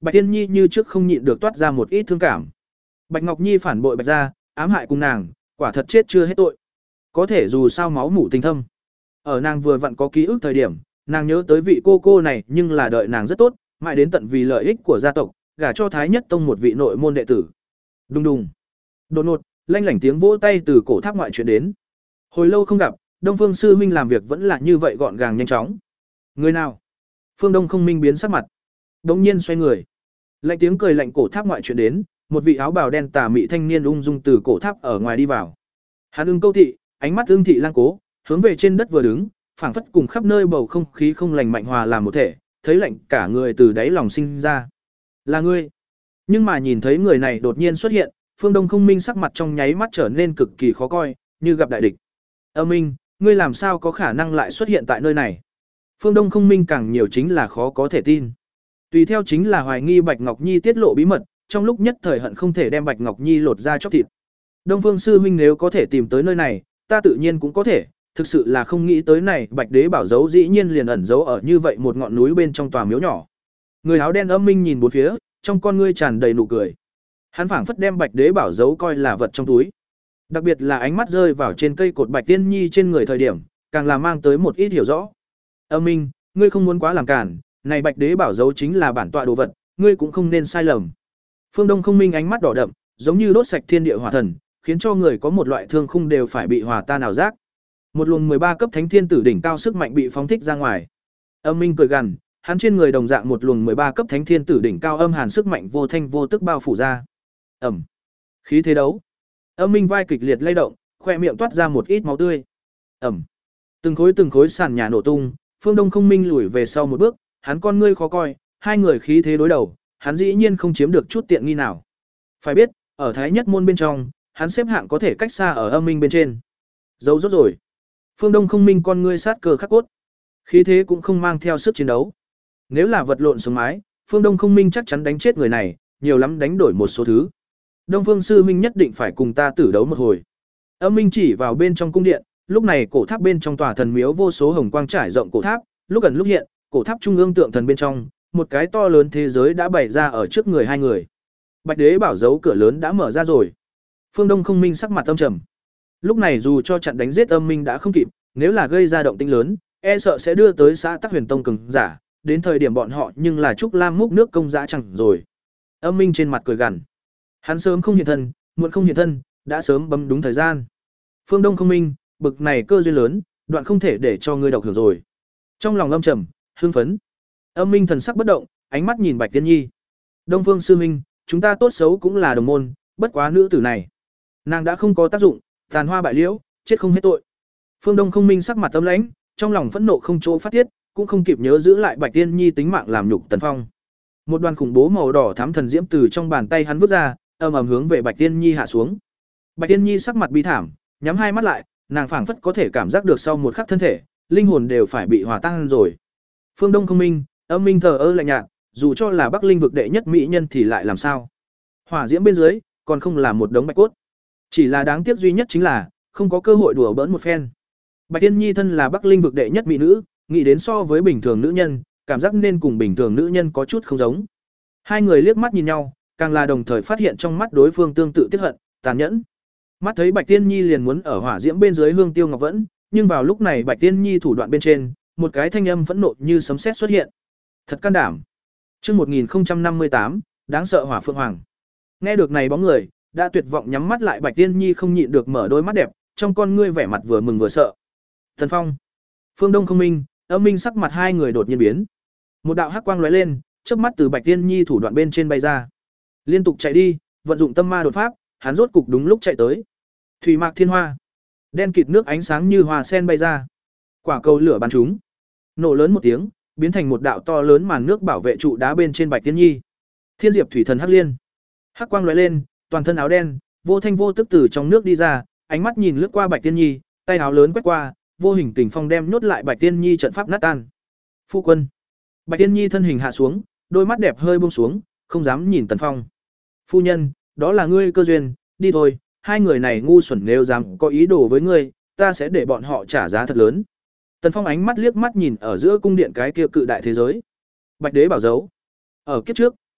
Speaker 1: Bạch Tiên Nhi như trước không nhịn được toát ra một ít thương cảm. Bạch Ngọc Nhi phản bội Bạch gia, ám hại cùng nàng, quả thật chết chưa hết tội. Có thể dù sao máu mủ tình thâm. Ở nàng vừa vặn có ký ức thời điểm, nàng nhớ tới vị cô cô này, nhưng là đợi nàng rất tốt, mãi đến tận vì lợi ích của gia tộc, gả cho Thái Nhất Tông một vị nội môn đệ tử. Đùng đùng. Đột ngột, lanh lảnh tiếng vỗ tay từ cổ tháp ngoại truyền đến. Hồi lâu không gặp, Đông Phương sư huynh làm việc vẫn là như vậy gọn gàng nhanh chóng. Người nào? Phương Đông Không Minh biến sắc mặt, đống nhiên xoay người. Lạnh tiếng cười lạnh cổ tháp ngoại truyền đến, một vị áo bào đen tà mị thanh niên ung dung từ cổ tháp ở ngoài đi vào. Hắn ưng câu thị, ánh mắt ưng thị lang cố, hướng về trên đất vừa đứng, phảng phất cùng khắp nơi bầu không khí không lành mạnh hòa làm một thể, thấy lạnh cả người từ đáy lòng sinh ra. Là ngươi. Nhưng mà nhìn thấy người này đột nhiên xuất hiện, Phương Đông Không Minh sắc mặt trong nháy mắt trở nên cực kỳ khó coi, như gặp đại địch. Âm Minh, ngươi làm sao có khả năng lại xuất hiện tại nơi này? Phương Đông Không Minh càng nhiều chính là khó có thể tin. Tùy theo chính là hoài nghi Bạch Ngọc Nhi tiết lộ bí mật, trong lúc nhất thời hận không thể đem Bạch Ngọc Nhi lột ra chóc thịt. Đông Phương sư huynh nếu có thể tìm tới nơi này, ta tự nhiên cũng có thể, thực sự là không nghĩ tới này, Bạch Đế bảo dấu dĩ nhiên liền ẩn giấu ở như vậy một ngọn núi bên trong tòa miếu nhỏ. Người áo đen Âm Minh nhìn bốn phía, trong con ngươi tràn đầy nụ cười. Hắn phảng phất đem Bạch Đế bảo dấu coi là vật trong túi. Đặc biệt là ánh mắt rơi vào trên cây cột Bạch Tiên Nhi trên người thời điểm, càng là mang tới một ít hiểu rõ. Âm Minh, ngươi không muốn quá làm cản, này Bạch Đế bảo dấu chính là bản tọa đồ vật, ngươi cũng không nên sai lầm. Phương Đông Không Minh ánh mắt đỏ đậm, giống như đốt sạch thiên địa hỏa thần, khiến cho người có một loại thương khung đều phải bị hòa tan ảo giác. Một luồng mười ba cấp thánh thiên tử đỉnh cao sức mạnh bị phóng thích ra ngoài. Âm Minh cười gằn, hắn trên người đồng dạng một luồng mười ba cấp thánh thiên tử đỉnh cao âm hàn sức mạnh vô thanh vô tức bao phủ ra. Ầm. Khí thế đấu. Âm Minh vai kịch liệt lay động, khoe miệng toát ra một ít máu tươi. Ầm. Từng khối từng khối sàn nhà nổ tung, Phương Đông Không Minh lùi về sau một bước, hắn con ngươi khó coi, hai người khí thế đối đầu, hắn dĩ nhiên không chiếm được chút tiện nghi nào. Phải biết, ở Thái Nhất môn bên trong, hắn xếp hạng có thể cách xa ở Âm Minh bên trên. Dấu rốt rồi. Phương Đông Không Minh con ngươi sát cơ khắc cốt. Khí thế cũng không mang theo sức chiến đấu. Nếu là vật lộn xuống mái, Phương Đông Không Minh chắc chắn đánh chết người này, nhiều lắm đánh đổi một số thứ. Đông Phương sư minh nhất định phải cùng ta tử đấu một hồi. Âm Minh chỉ vào bên trong cung điện, lúc này cổ tháp bên trong tòa thần miếu vô số hồng quang trải rộng cổ tháp, lúc gần lúc hiện, cổ tháp trung ương tượng thần bên trong, một cái to lớn thế giới đã bày ra ở trước người hai người. Bạch Đế bảo dấu cửa lớn đã mở ra rồi. Phương Đông Không Minh sắc mặt âm trầm. Lúc này dù cho chặn đánh giết Âm Minh đã không kịp, nếu là gây ra động tĩnh lớn, e sợ sẽ đưa tới xã Tắc Huyền Tông cường giả, đến thời điểm bọn họ nhưng là Trúc Lam múc nước công dã chẳng rồi. Âm Minh trên mặt cười gằn. Hắn sớm không hiện thân, muộn không hiện thân, đã sớm bấm đúng thời gian. Phương Đông Không Minh, bực này cơ duyên lớn, đoạn không thể để cho ngươi độc hưởng rồi. Trong lòng âm trầm, hưng phấn. Âm Minh thần sắc bất động, ánh mắt nhìn Bạch Tiên Nhi. Đông Phương sư minh, chúng ta tốt xấu cũng là đồng môn, bất quá nữ tử này, nàng đã không có tác dụng, tàn hoa bại liễu, chết không hết tội. Phương Đông Không Minh sắc mặt âm lãnh, trong lòng phẫn nộ không chỗ phát tiết, cũng không kịp nhớ giữ lại Bạch Tiên Nhi tính mạng làm nhục Tần Phong. Một đoàn khủng bố màu đỏ thắm thần diễm từ trong bàn tay hắn vứt ra, ầm ầm hướng về Bạch Tiên Nhi hạ xuống. Bạch Tiên Nhi sắc mặt bi thảm, nhắm hai mắt lại, nàng phảng phất có thể cảm giác được sau một khắc thân thể, linh hồn đều phải bị hòa tan rồi. Phương Đông Không Minh, Âm Minh thờ ơ lạnh nhạt, dù cho là Bắc Linh vực đệ nhất mỹ nhân thì lại làm sao? Hỏa diễm bên dưới, còn không là một đống bạch cốt. Chỉ là đáng tiếc duy nhất chính là không có cơ hội đùa bỡn một phen. Bạch Tiên Nhi thân là Bắc Linh vực đệ nhất mỹ nữ, nghĩ đến so với bình thường nữ nhân, cảm giác nên cùng bình thường nữ nhân có chút không giống. Hai người liếc mắt nhìn nhau, càng là đồng thời phát hiện trong mắt đối phương tương tự tiếc hận, tàn nhẫn. Mắt thấy Bạch Tiên Nhi liền muốn ở hỏa diễm bên dưới hương tiêu ngọc vẫn, nhưng vào lúc này Bạch Tiên Nhi thủ đoạn bên trên, một cái thanh âm phẫn nộ như sấm sét xuất hiện. Thật can đảm. Chương một nghìn không trăm năm mươi tám, đáng sợ Hỏa Phượng Hoàng. Nghe được này bóng người, đã tuyệt vọng nhắm mắt lại Bạch Tiên Nhi không nhịn được mở đôi mắt đẹp, trong con ngươi vẻ mặt vừa mừng vừa sợ. Thần Phong, Phương Đông Không Minh, Âm Minh sắc mặt hai người đột nhiên biến. Một đạo hắc quang lóe lên, chớp mắt từ Bạch Tiên Nhi thủ đoạn bên trên bay ra. Liên tục chạy đi, vận dụng tâm ma đột pháp, hắn rốt cục đúng lúc chạy tới. Thủy Mạc Thiên Hoa, đen kịt nước ánh sáng như hoa sen bay ra. Quả cầu lửa bắn chúng, nổ lớn một tiếng, biến thành một đạo to lớn màn nước bảo vệ trụ đá bên trên Bạch Tiên Nhi. Thiên Diệp Thủy Thần Hắc Liên, hắc quang lóe lên, toàn thân áo đen, vô thanh vô tức từ trong nước đi ra, ánh mắt nhìn lướt qua Bạch Tiên Nhi, tay áo lớn quét qua, vô hình kình phong đem nhốt lại Bạch Tiên Nhi trận pháp nát tan. Phu quân. Bạch Tiên Nhi thân hình hạ xuống, đôi mắt đẹp hơi buông xuống, không dám nhìn Tần Phong. Phu nhân, đó là ngươi cơ duyên, đi thôi, hai người này ngu xuẩn nếu dám có ý đồ với ngươi, ta sẽ để bọn họ trả giá thật lớn. Tần Phong ánh mắt liếc mắt nhìn ở giữa cung điện cái kia cự đại thế giới. Bạch Đế bảo dấu. Ở kiếp trước,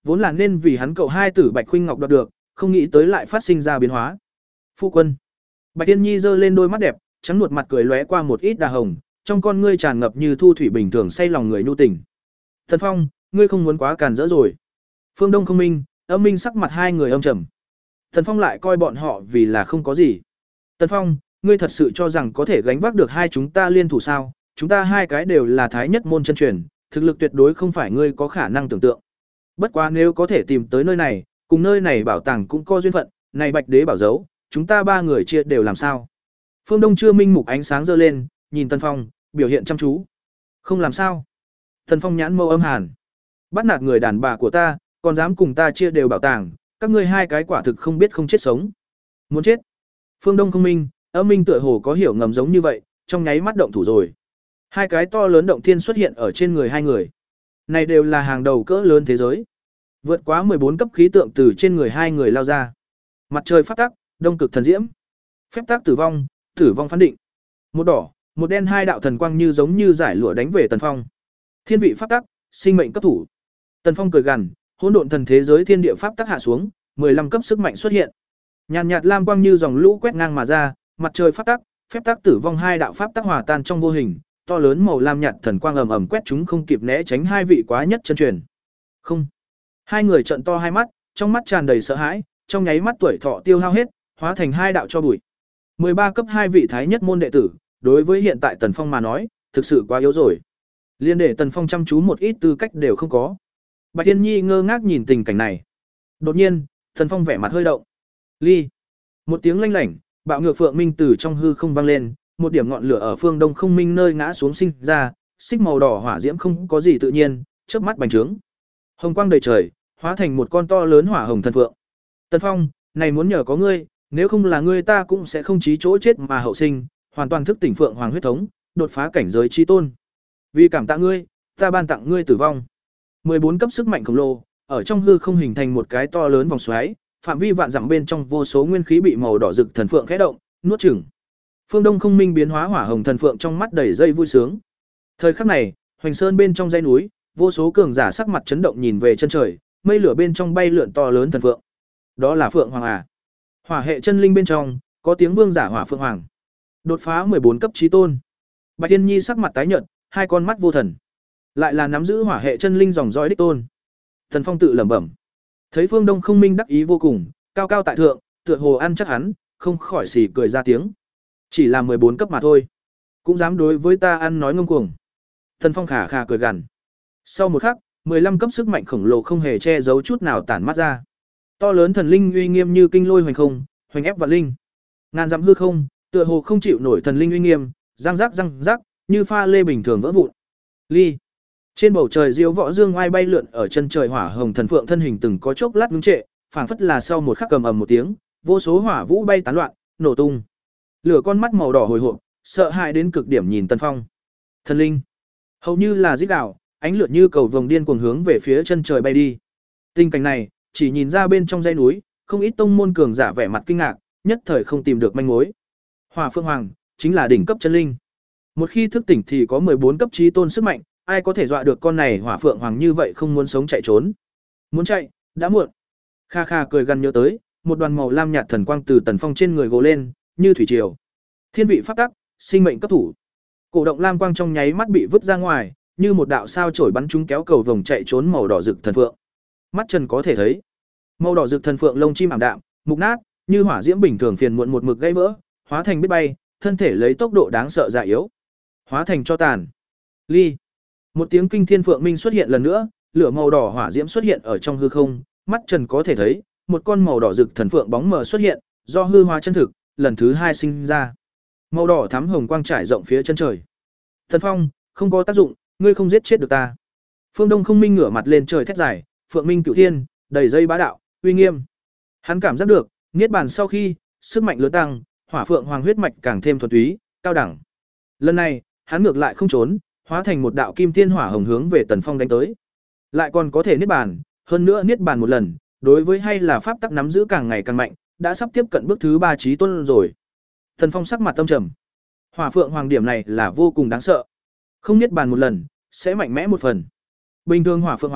Speaker 1: vốn là nên vì hắn cậu hai tử Bạch Khuynh Ngọc đoạt được, không nghĩ tới lại phát sinh ra biến hóa. Phu quân. Bạch Tiên Nhi giơ lên đôi mắt đẹp, trắng nuột mặt cười lóe qua một ít đà hồng, trong con ngươi tràn ngập như thu thủy bình thường say lòng người nhu tình. Thần Phong, ngươi không muốn quá càn rỡ rồi. Phương Đông không minh, Âm Minh sắc mặt hai người âm trầm. Thần Phong lại coi bọn họ vì là không có gì. Tần Phong, ngươi thật sự cho rằng có thể gánh vác được hai chúng ta liên thủ sao? Chúng ta hai cái đều là thái nhất môn chân truyền, thực lực tuyệt đối không phải ngươi có khả năng tưởng tượng. Bất quá nếu có thể tìm tới nơi này, cùng nơi này bảo tàng cũng có duyên phận, này Bạch Đế bảo dấu, chúng ta ba người chia đều làm sao? Phương Đông chưa minh mục ánh sáng giơ lên, nhìn Tần Phong, biểu hiện chăm chú. Không làm sao? Tần Phong nhãn mâu âm hàn. Bắt nạt người đàn bà của ta, còn dám cùng ta chia đều bảo tàng, các ngươi hai cái quả thực không biết không chết sống. Muốn chết? Phương Đông không minh, Âm Minh tựa hồ có hiểu ngầm giống như vậy, trong nháy mắt động thủ rồi. Hai cái to lớn động thiên xuất hiện ở trên người hai người. Này đều là hàng đầu cỡ lớn thế giới. Vượt quá mười bốn cấp khí tượng từ trên người hai người lao ra. Mặt trời pháp tắc, đông cực thần diễm. Phép tắc tử vong, tử vong phán định. Một đỏ, một đen hai đạo thần quang như giống như giải lụa đánh về Tần Phong. Thiên vị pháp tắc, sinh mệnh cấp thủ. Tần Phong cười gằn, hỗn độn thần thế giới thiên địa pháp tắc hạ xuống, mười lăm cấp sức mạnh xuất hiện. Nhàn nhạt lam quang như dòng lũ quét ngang mà ra, mặt trời pháp tắc, phép tắc tử vong hai đạo pháp tắc hòa tan trong vô hình, to lớn màu lam nhạt thần quang ầm ầm quét chúng không kịp né tránh hai vị quá nhất chân truyền. Không. Hai người trợn to hai mắt, trong mắt tràn đầy sợ hãi, trong nháy mắt tuổi thọ tiêu hao hết, hóa thành hai đạo cho bụi. mười ba cấp hai vị thái nhất môn đệ tử, đối với hiện tại Tần Phong mà nói, thực sự quá yếu rồi. Liên để Tần Phong chăm chú một ít tư cách đều không có. Bạch Tiên Nhi ngơ ngác nhìn tình cảnh này. Đột nhiên, Tần Phong vẻ mặt hơi động. Ly. Một tiếng lanh lảnh, bạo ngược phượng minh từ trong hư không vang lên, một điểm ngọn lửa ở phương đông không minh nơi ngã xuống sinh ra, xích màu đỏ hỏa diễm không có gì tự nhiên, chớp mắt bành trướng. Hồng quang đầy trời, hóa thành một con to lớn hỏa hồng thần phượng. Tần Phong, này muốn nhờ có ngươi, nếu không là ngươi ta cũng sẽ không chí chỗ chết mà hậu sinh, hoàn toàn thức tỉnh phượng hoàng huyết thống, đột phá cảnh giới chí tôn. Vì cảm tạ ngươi, ta ban tặng ngươi tử vong. mười bốn cấp sức mạnh khổng lồ, ở trong hư không hình thành một cái to lớn vòng xoáy, phạm vi vạn dặm bên trong vô số nguyên khí bị màu đỏ rực thần phượng khẽ động, nuốt chửng. Phương Đông không minh biến hóa hỏa hồng thần phượng trong mắt đầy dây vui sướng. Thời khắc này, Hoành Sơn bên trong dãy núi, vô số cường giả sắc mặt chấn động nhìn về chân trời, mây lửa bên trong bay lượn to lớn thần phượng. Đó là phượng hoàng à? Hỏa hệ chân linh bên trong, có tiếng vương giả hỏa phượng hoàng. Đột phá mười bốn cấp chí tôn. Bạch Tiên Nhi sắc mặt tái nhợt, hai con mắt vô thần. Lại là nắm giữ hỏa hệ chân linh dòng dõi đích tôn. Thần Phong tự lẩm bẩm. Thấy Phương Đông không minh đắc ý vô cùng, cao cao tại thượng, tựa hồ ăn chắc hắn, không khỏi xì cười ra tiếng. Chỉ là mười bốn cấp mà thôi, cũng dám đối với ta ăn nói ngông cuồng. Thần Phong khả khả cười gằn. Sau một khắc, mười lăm cấp sức mạnh khổng lồ không hề che giấu chút nào tản mắt ra. To lớn thần linh uy nghiêm như kinh lôi hoành không, hoành ép vạn linh. Ngàn dặm hư không, tựa hồ không chịu nổi thần linh uy nghiêm, răng rắc răng rắc, như pha lê bình thường vỡ vụn. Ly. Trên bầu trời diếu võ dương oai bay lượn ở chân trời hỏa hồng thần phượng thân hình từng có chốc lát ngưng trệ, phảng phất là sau một khắc cầm ầm một tiếng, vô số hỏa vũ bay tán loạn, nổ tung. Lửa con mắt màu đỏ hồi hộp, sợ hãi đến cực điểm nhìn Tần Phong. Thần linh, hầu như là rít gào, ánh lửa như cầu vồng điên cuồng hướng về phía chân trời bay đi. Tình cảnh này, chỉ nhìn ra bên trong dãy núi, không ít tông môn cường giả vẻ mặt kinh ngạc, nhất thời không tìm được manh mối. Hỏa Phượng Hoàng chính là đỉnh cấp chân linh. Một khi thức tỉnh thì có mười bốn cấp chí tôn sức mạnh, ai có thể dọa được con này Hỏa Phượng Hoàng như vậy không muốn sống chạy trốn. Muốn chạy, đã muộn. Kha kha cười gần nhớ tới, một đoàn màu lam nhạt thần quang từ Tần Phong trên người gồ lên, như thủy triều. Thiên vị pháp tắc, sinh mệnh cấp thủ. Cổ động lam quang trong nháy mắt bị vứt ra ngoài, như một đạo sao chổi bắn trúng kéo cầu vồng chạy trốn màu đỏ rực thần phượng. Mắt Trần có thể thấy, màu đỏ rực thần phượng lông chim ảm đạm, mục nát, như hỏa diễm bình thường phiền muộn một mực gãy vỡ, hóa thành biết bay, thân thể lấy tốc độ đáng sợ già yếu, hóa thành cho tàn. Ly. Một tiếng kinh thiên phượng minh xuất hiện lần nữa, lửa màu đỏ hỏa diễm xuất hiện ở trong hư không, mắt Trần có thể thấy, một con màu đỏ rực thần phượng bóng mờ xuất hiện, do hư hóa chân thực, lần thứ hai sinh ra. Màu đỏ thắm hồng quang trải rộng phía chân trời. Thần Phong, không có tác dụng, ngươi không giết chết được ta. Phương Đông không minh ngửa mặt lên trời thét dài, phượng minh cửu thiên, đầy dây bá đạo, uy nghiêm. Hắn cảm giác được, niết bàn sau khi, sức mạnh lớn tăng, hỏa phượng hoàng huyết mạch càng thêm thuần túy, cao đẳng. Lần này, hắn ngược lại không trốn, hóa thành một đạo kim thiên hỏa hồng hướng về Tần Phong đánh tới. Lại còn có thể niết bàn, hơn nữa niết bàn một lần, đối với hay là pháp tắc nắm giữ càng ngày càng mạnh, đã sắp tiếp cận bước thứ ba chí tôn rồi. Tần Phong sắc mặt tâm trầm. Hỏa phượng hoàng điểm này là vô cùng đáng sợ. Không niết bàn một lần, sẽ mạnh mẽ một phần. Bình thường hỏa phượng hoàng,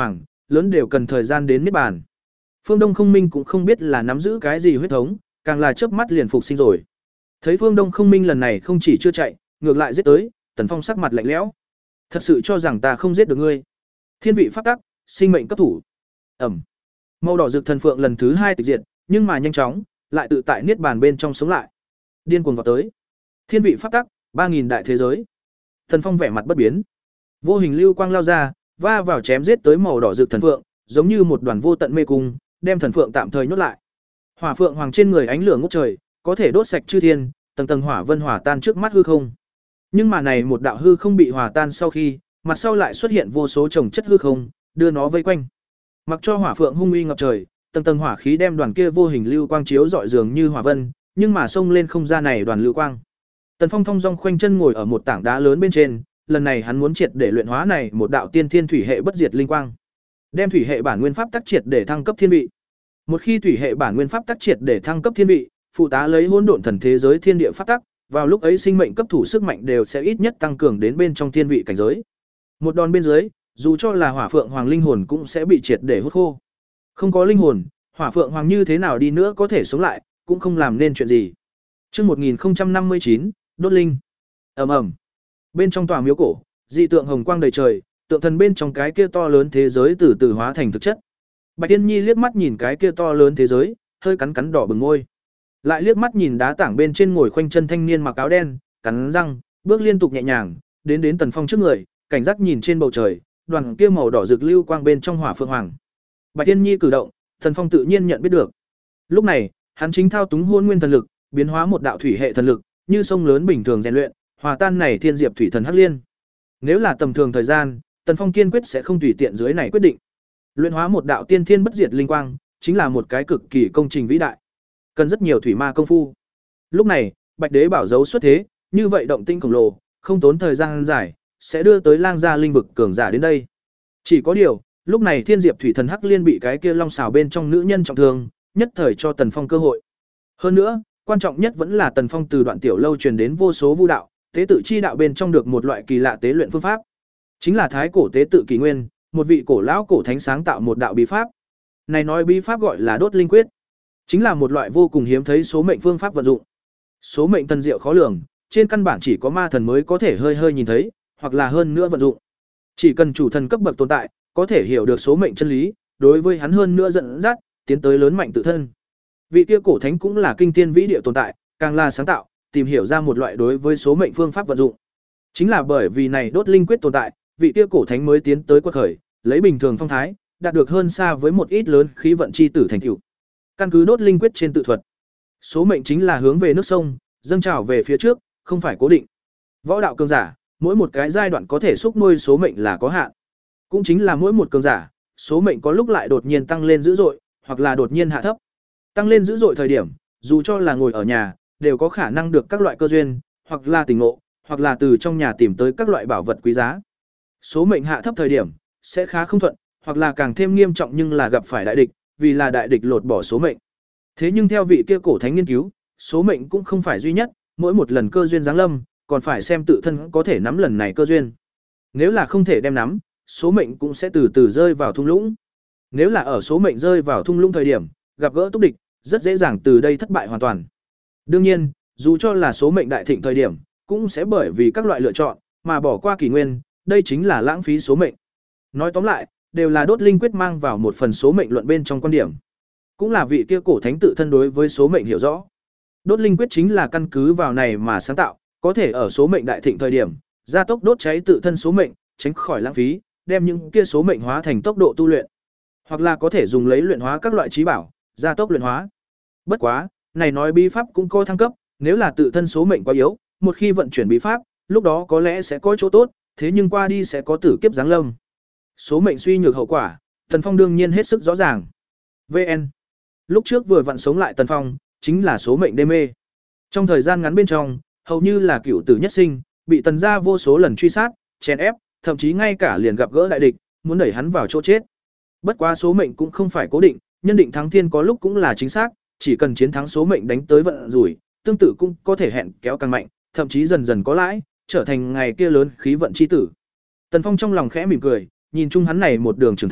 Speaker 1: lớn đều cần thời gian đến niết bàn. Phương Đông Không Minh cũng không biết là nắm giữ cái gì huyết thống, càng là chớp mắt liền phục sinh rồi. Thấy Phương Đông Không Minh lần này không chỉ chưa chạy, ngược lại giết tới, Tần Phong sắc mặt lạnh lẽo. Thật sự cho rằng ta không giết được ngươi? Thiên vị pháp tắc, sinh mệnh cấp thủ. Ẩm. Màu đỏ rực thần phượng lần thứ hai tịch diệt, nhưng mà nhanh chóng, lại tự tại niết bàn bên trong sống lại. Điên cuồng vào tới. Thiên vị pháp tắc, ba nghìn đại thế giới. Tần Phong vẻ mặt bất biến. Vô hình lưu quang lao ra, va vào chém giết tới màu đỏ rực thần phượng, giống như một đoàn vô tận mê cung, đem thần phượng tạm thời nhốt lại. Hỏa phượng hoàng trên người ánh lửa ngút trời, có thể đốt sạch chư thiên, tầng tầng hỏa vân hỏa tan trước mắt hư không. Nhưng mà này một đạo hư không bị hòa tan sau khi, mặt sau lại xuất hiện vô số chồng chất hư không, đưa nó vây quanh. Mặc cho hỏa phượng hung uy ngập trời, tầng tầng hỏa khí đem đoàn kia vô hình lưu quang chiếu rọi dường như hỏa vân, nhưng mà xông lên không ra này đoàn lưu quang. Tần Phong thong dong khoanh chân ngồi ở một tảng đá lớn bên trên, lần này hắn muốn triệt để luyện hóa này một đạo tiên thiên thủy hệ bất diệt linh quang, đem thủy hệ bản nguyên pháp tác triệt để thăng cấp thiên vị. Một khi thủy hệ bản nguyên pháp tác triệt để thăng cấp thiên vị, phụ tá lấy hỗn độn thần thế giới thiên địa pháp tắc, vào lúc ấy sinh mệnh cấp thủ sức mạnh đều sẽ ít nhất tăng cường đến bên trong thiên vị cảnh giới. Một đòn bên dưới, dù cho là hỏa phượng hoàng linh hồn cũng sẽ bị triệt để hút khô. Không có linh hồn, hỏa phượng hoàng như thế nào đi nữa có thể sống lại, cũng không làm nên chuyện gì. Chương một nghìn không trăm năm mươi chín, đốt linh. Ầm ầm. Bên trong tòa miếu cổ, dị tượng hồng quang đầy trời, tượng thần bên trong cái kia to lớn thế giới từ từ hóa thành thực chất. Bạch Tiên Nhi liếc mắt nhìn cái kia to lớn thế giới, hơi cắn cắn đỏ bừng môi. Lại liếc mắt nhìn đá tảng bên trên ngồi khoanh chân thanh niên mặc áo đen, cắn răng, bước liên tục nhẹ nhàng, đến đến Tần Phong trước người, cảnh giác nhìn trên bầu trời, đoàn kia màu đỏ rực lưu quang bên trong hỏa phượng hoàng. Bạch Tiên Nhi cử động, Tần Phong tự nhiên nhận biết được. Lúc này, hắn chính thao túng hôn nguyên thần lực, biến hóa một đạo thủy hệ thần lực, như sông lớn bình thường rèn luyện, hòa tan này thiên diệp thủy thần hắc liên. Nếu là tầm thường thời gian, Tần Phong kiên quyết sẽ không tùy tiện dưới này quyết định. Luyện hóa một đạo tiên thiên bất diệt linh quang, chính là một cái cực kỳ công trình vĩ đại, cần rất nhiều thủy ma công phu. Lúc này, Bạch Đế bảo dấu xuất thế, như vậy động tinh khổng lồ, không tốn thời gian dài, sẽ đưa tới lang gia linh vực cường giả đến đây. Chỉ có điều, lúc này thiên diệp thủy thần hắc liên bị cái kia long xào bên trong nữ nhân trọng thương, nhất thời cho Tần Phong cơ hội. Hơn nữa, quan trọng nhất vẫn là Tần Phong từ đoạn tiểu lâu truyền đến vô số vu đạo, tế tự chi đạo bên trong được một loại kỳ lạ tế luyện phương pháp. Chính là thái cổ tế tự kỳ nguyên, một vị cổ lão cổ thánh sáng tạo một đạo bí pháp. Này nói bí pháp gọi là đốt linh quyết, chính là một loại vô cùng hiếm thấy số mệnh phương pháp vận dụng. Số mệnh thần diệu khó lường, trên căn bản chỉ có ma thần mới có thể hơi hơi nhìn thấy, hoặc là hơn nữa vận dụng. Chỉ cần chủ thần cấp bậc tồn tại, có thể hiểu được số mệnh chân lý, đối với hắn hơn nữa dẫn dắt, tiến tới lớn mạnh tự thân. Vị kia cổ thánh cũng là kinh thiên vĩ địa tồn tại, càng là sáng tạo, tìm hiểu ra một loại đối với số mệnh phương pháp vận dụng. Chính là bởi vì này đốt linh quyết tồn tại, vị kia cổ thánh mới tiến tới quật khởi, lấy bình thường phong thái, đạt được hơn xa với một ít lớn khí vận chi tử thành tựu. Căn cứ đốt linh quyết trên tự thuật, số mệnh chính là hướng về nước sông, dâng trào về phía trước, không phải cố định. Võ đạo cường giả, mỗi một cái giai đoạn có thể xúc nuôi số mệnh là có hạn. Cũng chính là mỗi một cường giả, số mệnh có lúc lại đột nhiên tăng lên dữ dội, hoặc là đột nhiên hạ thấp. Tăng lên dữ dội thời điểm, dù cho là ngồi ở nhà, đều có khả năng được các loại cơ duyên, hoặc là tình ngộ, hoặc là từ trong nhà tìm tới các loại bảo vật quý giá. Số mệnh hạ thấp thời điểm, sẽ khá không thuận, hoặc là càng thêm nghiêm trọng nhưng là gặp phải đại địch, vì là đại địch lột bỏ số mệnh. Thế nhưng theo vị kia cổ thánh nghiên cứu, số mệnh cũng không phải duy nhất, mỗi một lần cơ duyên giáng lâm, còn phải xem tự thân có thể nắm lần này cơ duyên. Nếu là không thể đem nắm, số mệnh cũng sẽ từ từ rơi vào thung lũng. Nếu là ở số mệnh rơi vào thung lũng thời điểm, gặp gỡ túc địch, rất dễ dàng từ đây thất bại hoàn toàn. Đương nhiên, dù cho là số mệnh đại thịnh thời điểm, cũng sẽ bởi vì các loại lựa chọn mà bỏ qua kỷ nguyên, đây chính là lãng phí số mệnh. Nói tóm lại, đều là đốt linh quyết mang vào một phần số mệnh luận bên trong quan điểm. Cũng là vị kia cổ thánh tự thân đối với số mệnh hiểu rõ. Đốt linh quyết chính là căn cứ vào này mà sáng tạo, có thể ở số mệnh đại thịnh thời điểm, gia tốc đốt cháy tự thân số mệnh, tránh khỏi lãng phí, đem những kia số mệnh hóa thành tốc độ tu luyện. Hoặc là có thể dùng lấy luyện hóa các loại trí bảo, gia tốc luyện hóa. Bất quá, này nói bí pháp cũng có thăng cấp, nếu là tự thân số mệnh quá yếu, một khi vận chuyển bí pháp, lúc đó có lẽ sẽ có chỗ tốt, thế nhưng qua đi sẽ có tử kiếp giáng lâm. Số mệnh suy nhược hậu quả, Tần Phong đương nhiên hết sức rõ ràng. vê en. Lúc trước vừa vặn sống lại Tần Phong, chính là số mệnh đê mê. Trong thời gian ngắn bên trong, hầu như là cửu tử nhất sinh, bị Tần gia vô số lần truy sát, chèn ép, thậm chí ngay cả liền gặp gỡ đại địch, muốn đẩy hắn vào chỗ chết. Bất quá số mệnh cũng không phải cố định, nhân định thắng thiên có lúc cũng là chính xác, chỉ cần chiến thắng số mệnh đánh tới vận rủi, tương tự cũng có thể hẹn kéo càng mạnh, thậm chí dần dần có lãi, trở thành ngày kia lớn khí vận chi tử. Tần Phong trong lòng khẽ mỉm cười, nhìn chung hắn này một đường trưởng thành,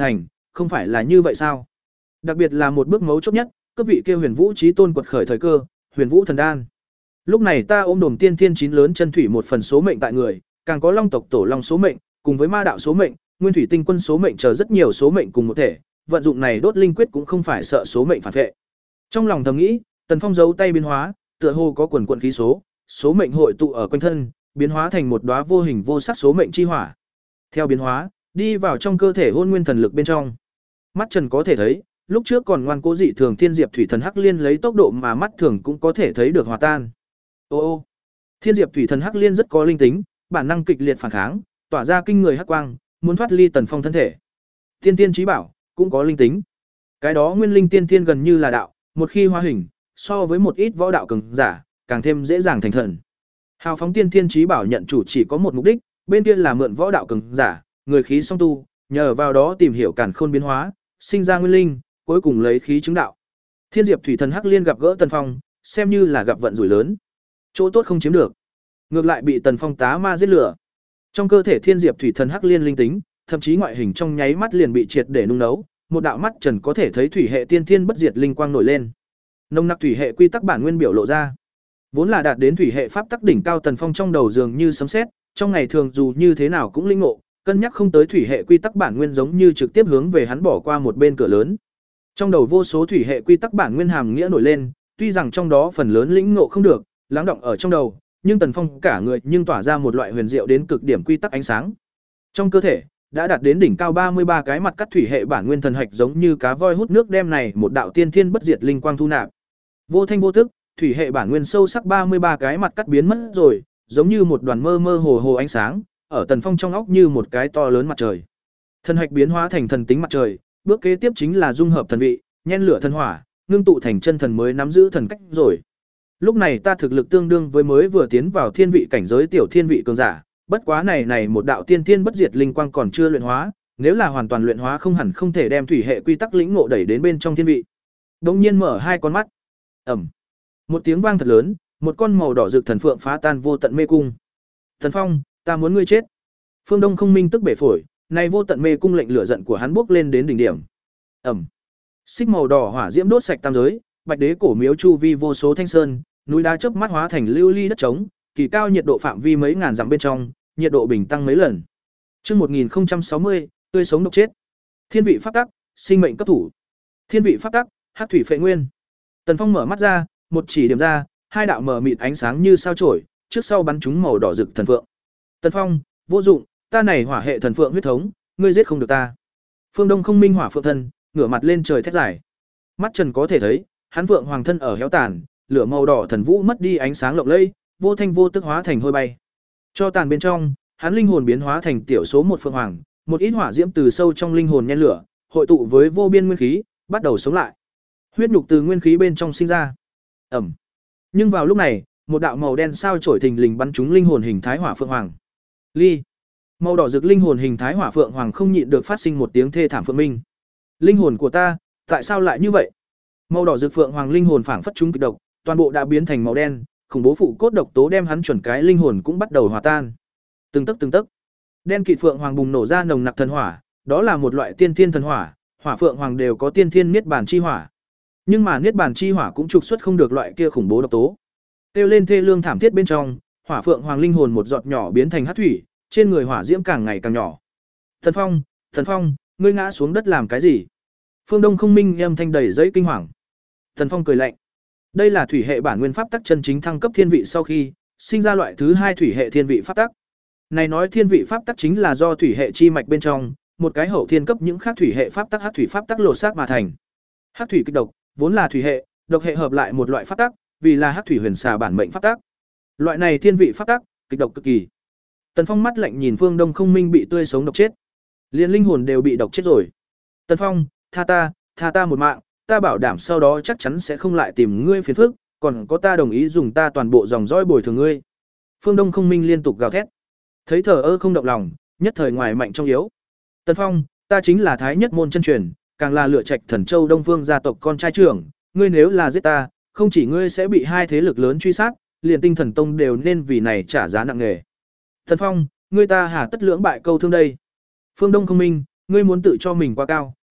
Speaker 1: không phải là như vậy sao? Đặc biệt là một bước mấu chốt nhất, cấp vị kia Huyền Vũ Chí Tôn quật khởi thời cơ, Huyền Vũ Thần Đan. Lúc này ta ôm đồm tiên thiên chín lớn chân thủy một phần số mệnh tại người, càng có Long tộc tổ long số mệnh, cùng với Ma đạo số mệnh, Nguyên thủy tinh quân số mệnh chờ rất nhiều số mệnh cùng một thể, vận dụng này đốt linh quyết cũng không phải sợ số mệnh phản vệ. Trong lòng thầm nghĩ, Tần Phong giấu tay biến hóa, tựa hồ có quần quần khí số, số mệnh hội tụ ở quanh thân, biến hóa thành một đóa vô hình vô sắc số mệnh chi hỏa. Theo biến hóa, đi vào trong cơ thể Hôn Nguyên thần lực bên trong. Mắt Trần có thể thấy, lúc trước còn ngoan cố dị thường Thiên Diệp Thủy Thần Hắc Liên lấy tốc độ mà mắt thường cũng có thể thấy được hòa tan. Ô ô. Thiên Diệp Thủy Thần Hắc Liên rất có linh tính, bản năng kịch liệt phản kháng, tỏa ra kinh người hắc quang, muốn thoát ly Tần Phong thân thể. Tiên Tiên Chí Bảo cũng có linh tính. Cái đó nguyên linh tiên tiên gần như là đạo, một khi hóa hình, so với một ít võ đạo cường giả, càng thêm dễ dàng thành thần. Hào phóng Tiên Tiên Chí Bảo nhận chủ chỉ có một mục đích, bên kia là mượn võ đạo cường giả, người khí song tu, nhờ vào đó tìm hiểu càn khôn biến hóa, sinh ra nguyên linh, cuối cùng lấy khí chứng đạo. Thiên Diệp Thủy Thần Hắc Liên gặp gỡ Tần Phong, xem như là gặp vận rủi lớn. Chỗ tốt không chiếm được, ngược lại bị Tần Phong tá ma giết lửa. Trong cơ thể Thiên Diệp Thủy Thần Hắc Liên linh tính, thậm chí ngoại hình trong nháy mắt liền bị triệt để nung nấu, một đạo mắt Trần có thể thấy thủy hệ tiên thiên bất diệt linh quang nổi lên. Nồng nặc thủy hệ quy tắc bản nguyên biểu lộ ra. Vốn là đạt đến thủy hệ pháp tắc đỉnh cao Tần Phong trong đầu dường như sấm sét, trong ngày thường dù như thế nào cũng linh ngộ, cân nhắc không tới thủy hệ quy tắc bản nguyên giống như trực tiếp hướng về hắn bỏ qua một bên cửa lớn. Trong đầu vô số thủy hệ quy tắc bản nguyên hàm nghĩa nổi lên, tuy rằng trong đó phần lớn lĩnh ngộ không được, lắng động ở trong đầu, nhưng Tần Phong cả người nhưng tỏa ra một loại huyền diệu đến cực điểm quy tắc ánh sáng. Trong cơ thể đã đạt đến đỉnh cao ba mươi ba cái mặt cắt thủy hệ bản nguyên thần hạch giống như cá voi hút nước đem này một đạo tiên thiên bất diệt linh quang thu nạp. Vô thanh vô tức, thủy hệ bản nguyên sâu sắc ba mươi ba cái mặt cắt biến mất rồi, giống như một đoàn mơ mơ hồ hồ ánh sáng, ở Tần Phong trong óc như một cái to lớn mặt trời. Thần hạch biến hóa thành thần tính mặt trời, bước kế tiếp chính là dung hợp thần vị, nhen lửa thần hỏa, ngưng tụ thành chân thần mới nắm giữ thần cách rồi. Lúc này ta thực lực tương đương với mới vừa tiến vào thiên vị cảnh giới tiểu thiên vị cường giả, bất quá này này một đạo tiên thiên bất diệt linh quang còn chưa luyện hóa, nếu là hoàn toàn luyện hóa không hẳn không thể đem thủy hệ quy tắc lĩnh ngộ đẩy đến bên trong thiên vị. Đống nhiên mở hai con mắt. Ầm. Một tiếng vang thật lớn, một con màu đỏ rực thần phượng phá tan vô tận mê cung. Thần Phong, ta muốn ngươi chết. Phương Đông không minh tức bể phổi, này vô tận mê cung lệnh lửa giận của hắn bốc lên đến đỉnh điểm. Ầm. Xích màu đỏ hỏa diễm đốt sạch tam giới, Bạch Đế cổ miếu chu vi vô số thanh sơn, núi đá chớp mắt hóa thành lưu ly đất trống, kỳ cao nhiệt độ phạm vi mấy ngàn dặm bên trong, nhiệt độ bình tăng mấy lần. Chương một nghìn không trăm sáu mươi, tươi sống độc chết. Thiên vị pháp tắc, sinh mệnh cấp thủ. Thiên vị pháp tắc, hắc thủy phệ nguyên. Tần Phong mở mắt ra, một chỉ điểm ra, hai đạo mờ mịt ánh sáng như sao chổi, trước sau bắn trúng màu đỏ rực thần phượng. Tần Phong, vô dụng, ta này hỏa hệ thần phượng huyết thống, ngươi giết không được ta. Phương Đông không minh hỏa phượng thân, ngửa mặt lên trời thét giải. Mắt Trần có thể thấy, hắn phượng hoàng thân ở héo tàn, lửa màu đỏ thần vũ mất đi ánh sáng lộng lẫy, vô thanh vô tức hóa thành hôi bay. Cho tàn bên trong, hắn linh hồn biến hóa thành tiểu số một phượng hoàng, một ít hỏa diễm từ sâu trong linh hồn nhen lửa, hội tụ với vô biên nguyên khí, bắt đầu sống lại. Huyết nhục từ nguyên khí bên trong sinh ra. Ẩm. Nhưng vào lúc này, một đạo màu đen sao chổi thình lình bắn trúng linh hồn hình thái hỏa phượng hoàng. Ly. Màu đỏ rực linh hồn hình thái hỏa phượng hoàng không nhịn được phát sinh một tiếng thê thảm phượng minh. Linh hồn của ta, tại sao lại như vậy? Màu đỏ rực phượng hoàng linh hồn phảng phất trúng kịch độc, toàn bộ đã biến thành màu đen, khủng bố phụ cốt độc tố đem hắn chuẩn cái linh hồn cũng bắt đầu hòa tan. Từng tấc từng tấc. Đen kịt phượng hoàng bùng nổ ra nồng nặc thần hỏa, đó là một loại tiên thiên thần hỏa, hỏa phượng hoàng đều có tiên thiên niết bàn chi hỏa. Nhưng mà niết bàn chi hỏa cũng trục xuất không được loại kia khủng bố độc tố. Tiêu lên thê lương thảm thiết bên trong, hỏa phượng hoàng linh hồn một giọt nhỏ biến thành hắc thủy, trên người hỏa diễm càng ngày càng nhỏ. Thần Phong, Thần Phong, ngươi ngã xuống đất làm cái gì? Phương Đông không minh âm thanh đầy giấy kinh hoàng. Thần Phong cười lạnh. Đây là thủy hệ bản nguyên pháp tắc chân chính thăng cấp thiên vị sau khi sinh ra loại thứ hai thủy hệ thiên vị pháp tắc. Này nói thiên vị pháp tắc chính là do thủy hệ chi mạch bên trong, một cái hậu thiên cấp những khác thủy hệ pháp tắc hắc thủy pháp tắc lột xác mà thành. Hắc thủy kịch độc, vốn là thủy hệ, độc hệ hợp lại một loại pháp tắc, vì là hắc thủy huyền xà bản mệnh pháp tắc. Loại này thiên vị pháp tắc, kịch độc cực kỳ. Tần Phong mắt lạnh nhìn Phương Đông không minh bị tươi sống độc chết. Liên linh hồn đều bị độc chết rồi. Tần Phong, tha ta, tha ta một mạng, ta bảo đảm sau đó chắc chắn sẽ không lại tìm ngươi phiền phức, còn có ta đồng ý dùng ta toàn bộ dòng dõi bồi thường ngươi. Phương Đông không minh liên tục gào thét. Thấy thờ ơ không động lòng, nhất thời ngoài mạnh trong yếu. Tần Phong, ta chính là thái nhất môn chân truyền, càng là lựa trạch thần châu Đông Phương gia tộc con trai trưởng, ngươi nếu là giết ta, không chỉ ngươi sẽ bị hai thế lực lớn truy sát, liền Tinh Thần Tông đều nên vì này trả giá nặng nề. Tần Phong, ngươi ta hà tất lưỡng bại câu thương đây. Phương Đông không minh, ngươi muốn tự cho mình quá cao,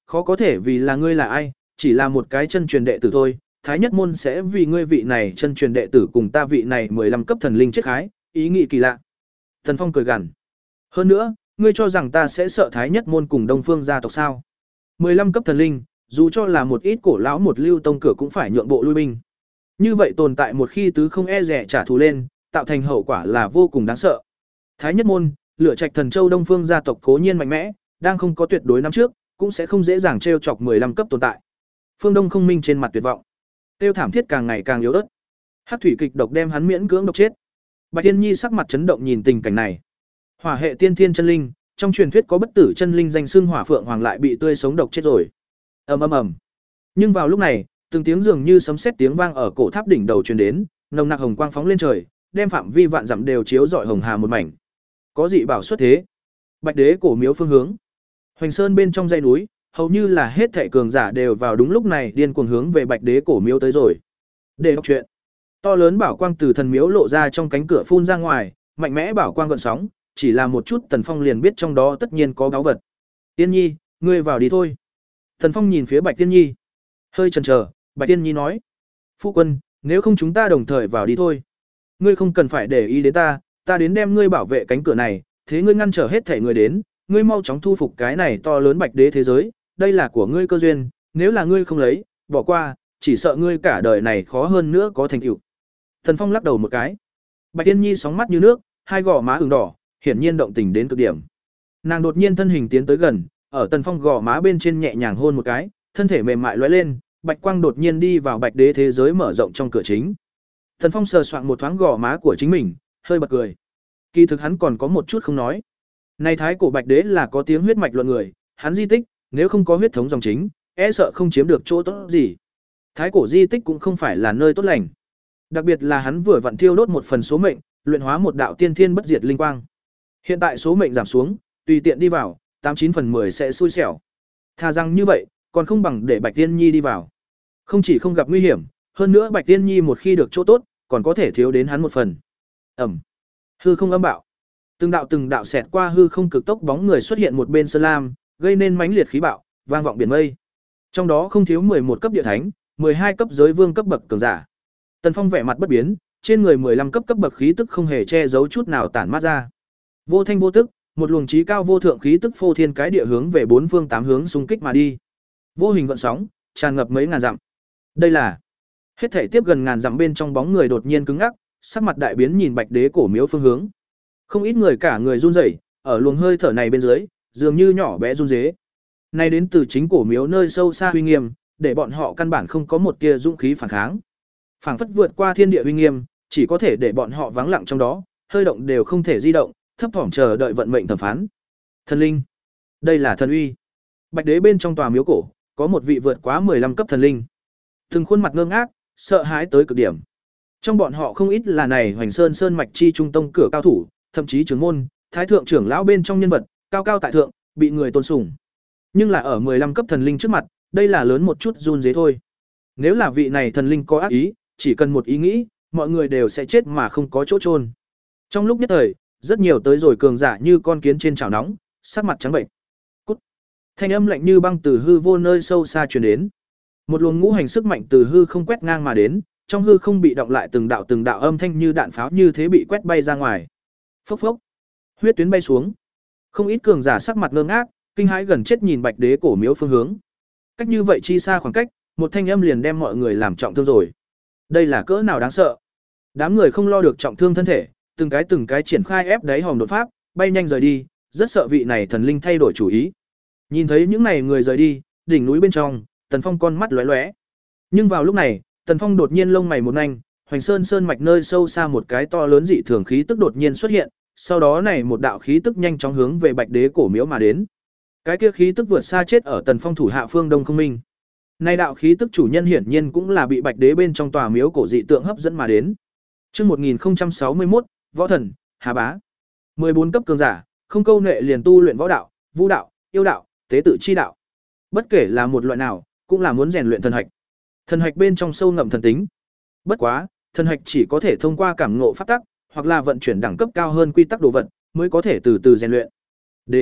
Speaker 1: khó có thể vì là ngươi là ai, chỉ là một cái chân truyền đệ tử thôi. Thái nhất môn sẽ vì ngươi vị này chân truyền đệ tử cùng ta vị này mười lăm cấp thần linh chết khái, ý nghĩ kỳ lạ. Tần Phong cười gằn. Hơn nữa, ngươi cho rằng ta sẽ sợ Thái nhất môn cùng Đông Phương gia tộc sao? mười lăm cấp thần linh, dù cho là một ít cổ lão một lưu tông cửa cũng phải nhượng bộ lui binh. Như vậy tồn tại một khi tứ không e rẻ trả thù lên, tạo thành hậu quả là vô cùng đáng sợ. Thái nhất môn, Lửa Trạch Thần Châu Đông Phương gia tộc cố nhiên mạnh mẽ, đang không có tuyệt đối năm trước, cũng sẽ không dễ dàng trêu chọc mười lăm cấp tồn tại. Phương Đông Không Minh trên mặt tuyệt vọng, tiêu thảm thiết càng ngày càng yếu ớt. Hắc thủy kịch độc đem hắn miễn cưỡng độc chết. Bạch Tiên Nhi sắc mặt chấn động nhìn tình cảnh này. Hỏa hệ tiên thiên chân linh, trong truyền thuyết có bất tử chân linh danh xưng Hỏa Phượng Hoàng lại bị tươi sống độc chết rồi. Ầm ầm ầm. Nhưng vào lúc này, từng tiếng dường như sấm sét tiếng vang ở cổ tháp đỉnh đầu truyền đến, nồng nặc hồng quang phóng lên trời, đem phạm vi vạn dặm đều chiếu rọi hồng hà một mảnh. Có dị bảo xuất thế. Bạch Đế cổ miếu phương hướng. Hoành Sơn bên trong dãy núi, hầu như là hết thảy cường giả đều vào đúng lúc này điên cuồng hướng về Bạch Đế cổ miếu tới rồi. Để đọc truyện. To lớn bảo quang từ thần miếu lộ ra trong cánh cửa phun ra ngoài, mạnh mẽ bảo quang gợn sóng, chỉ là một chút Tần Phong liền biết trong đó tất nhiên có báu vật. Tiên Nhi, ngươi vào đi thôi. Tần Phong nhìn phía Bạch Tiên Nhi, hơi chần chờ, Bạch Tiên Nhi nói: "Phu quân, nếu không chúng ta đồng thời vào đi thôi. Ngươi không cần phải để ý đến ta, ta đến đem ngươi bảo vệ cánh cửa này, thế ngươi ngăn trở hết thảy người đến, ngươi mau chóng thu phục cái này to lớn Bạch Đế thế giới, đây là của ngươi cơ duyên, nếu là ngươi không lấy, bỏ qua, chỉ sợ ngươi cả đời này khó hơn nữa có thành tựu." Tần Phong lắc đầu một cái. Bạch Tiên Nhi sóng mắt như nước, hai gò má ửng đỏ, hiển nhiên động tình đến cực điểm. Nàng đột nhiên thân hình tiến tới gần, ở Tần Phong gò má bên trên nhẹ nhàng hôn một cái, thân thể mềm mại lóe lên, bạch quang đột nhiên đi vào Bạch Đế thế giới mở rộng trong cửa chính. Tần Phong sờ soạng một thoáng gò má của chính mình, hơi bật cười. Kỳ thực hắn còn có một chút không nói. Này thái cổ Bạch Đế là có tiếng huyết mạch luận người, hắn di tích, nếu không có huyết thống dòng chính, e sợ không chiếm được chỗ tốt gì. Thái cổ di tích cũng không phải là nơi tốt lành. Đặc biệt là hắn vừa vặn thiêu đốt một phần số mệnh, luyện hóa một đạo tiên thiên bất diệt linh quang. Hiện tại số mệnh giảm xuống, tùy tiện đi vào, tám chín phần mười sẽ xui xẻo. Thà rằng như vậy, còn không bằng để Bạch Tiên Nhi đi vào. Không chỉ không gặp nguy hiểm, hơn nữa Bạch Tiên Nhi một khi được chỗ tốt, còn có thể thiếu đến hắn một phần. Ẩm. Hư không âm bạo. Từng đạo từng đạo xẹt qua hư không cực tốc bóng người xuất hiện một bên sơn lam, gây nên mãnh liệt khí bạo, vang vọng biển mây. Trong đó không thiếu mười một cấp địa thánh, mười hai cấp giới vương cấp bậc cường giả. Tần Phong vẻ mặt bất biến, trên người mười lăm cấp cấp bậc khí tức không hề che giấu chút nào tản mát ra. Vô thanh vô tức, một luồng chí cao vô thượng khí tức phô thiên cái địa hướng về bốn phương tám hướng xung kích mà đi. Vô hình gợn sóng, tràn ngập mấy ngàn dặm. Đây là hết thảy tiếp gần ngàn dặm bên trong bóng người đột nhiên cứng ngắc, sắc mặt đại biến nhìn Bạch Đế cổ miếu phương hướng. Không ít người cả người run rẩy, ở luồng hơi thở này bên dưới, dường như nhỏ bé run rế. Này đến từ chính cổ miếu nơi sâu xa uy nghiêm, để bọn họ căn bản không có một tia dũng khí phản kháng. Phảng phất vượt qua thiên địa uy nghiêm, chỉ có thể để bọn họ vắng lặng trong đó, hơi động đều không thể di động, thấp thỏm chờ đợi vận mệnh thẩm phán. Thần linh, đây là thần uy. Bạch Đế bên trong tòa miếu cổ, có một vị vượt quá mười lăm cấp thần linh. Từng khuôn mặt ngơ ngác, sợ hãi tới cực điểm. Trong bọn họ không ít là này Hoành Sơn Sơn mạch chi trung tông cửa cao thủ, thậm chí trưởng môn, thái thượng trưởng lão bên trong nhân vật, cao cao tại thượng, bị người tôn sùng. Nhưng là ở mười lăm cấp thần linh trước mặt, đây là lớn một chút run rế thôi. Nếu là vị này thần linh có ác ý, chỉ cần một ý nghĩ, mọi người đều sẽ chết mà không có chỗ chôn. Trong lúc nhất thời, rất nhiều tới rồi cường giả như con kiến trên chảo nóng, sắc mặt trắng bệnh. Cút. Thanh âm lạnh như băng từ hư vô nơi sâu xa truyền đến. Một luồng ngũ hành sức mạnh từ hư không quét ngang mà đến, trong hư không bị động lại từng đạo từng đạo âm thanh như đạn pháo như thế bị quét bay ra ngoài. Phốc phốc. Huyết tuyến bay xuống. Không ít cường giả sắc mặt ngơ ngác, kinh hãi gần chết nhìn Bạch Đế cổ miếu phương hướng. Cách như vậy chi xa khoảng cách, một thanh âm liền đem mọi người làm trọng thương rồi. Đây là cỡ nào đáng sợ. Đám người không lo được trọng thương thân thể, từng cái từng cái triển khai ép đáy hòm đột pháp, bay nhanh rời đi, rất sợ vị này thần linh thay đổi chủ ý. Nhìn thấy những này người rời đi, đỉnh núi bên trong, Tần Phong con mắt lóe lóe. Nhưng vào lúc này, Tần Phong đột nhiên lông mày một nhanh, Hoành Sơn Sơn mạch nơi sâu xa một cái to lớn dị thường khí tức đột nhiên xuất hiện, sau đó này một đạo khí tức nhanh chóng hướng về Bạch Đế cổ miếu mà đến. Cái kia khí tức vượt xa chết ở Tần Phong thủ hạ Phương Đông Không Minh. Nay đạo khí tức chủ nhân hiển nhiên cũng là bị Bạch Đế bên trong tòa miếu cổ dị tượng hấp dẫn mà đến. Chương một nghìn không trăm sáu mươi mốt, Võ Thần, Hà Bá. mười bốn cấp cường giả, không câu nệ liền tu luyện võ đạo, vũ đạo, yêu đạo, tế tự chi đạo. Bất kể là một loại nào, cũng là muốn rèn luyện thần hạch. Thần hạch bên trong sâu ngậm thần tính. Bất quá, thần hạch chỉ có thể thông qua cảm ngộ pháp tắc, hoặc là vận chuyển đẳng cấp cao hơn quy tắc đồ vật, mới có thể từ từ rèn luyện. Đến,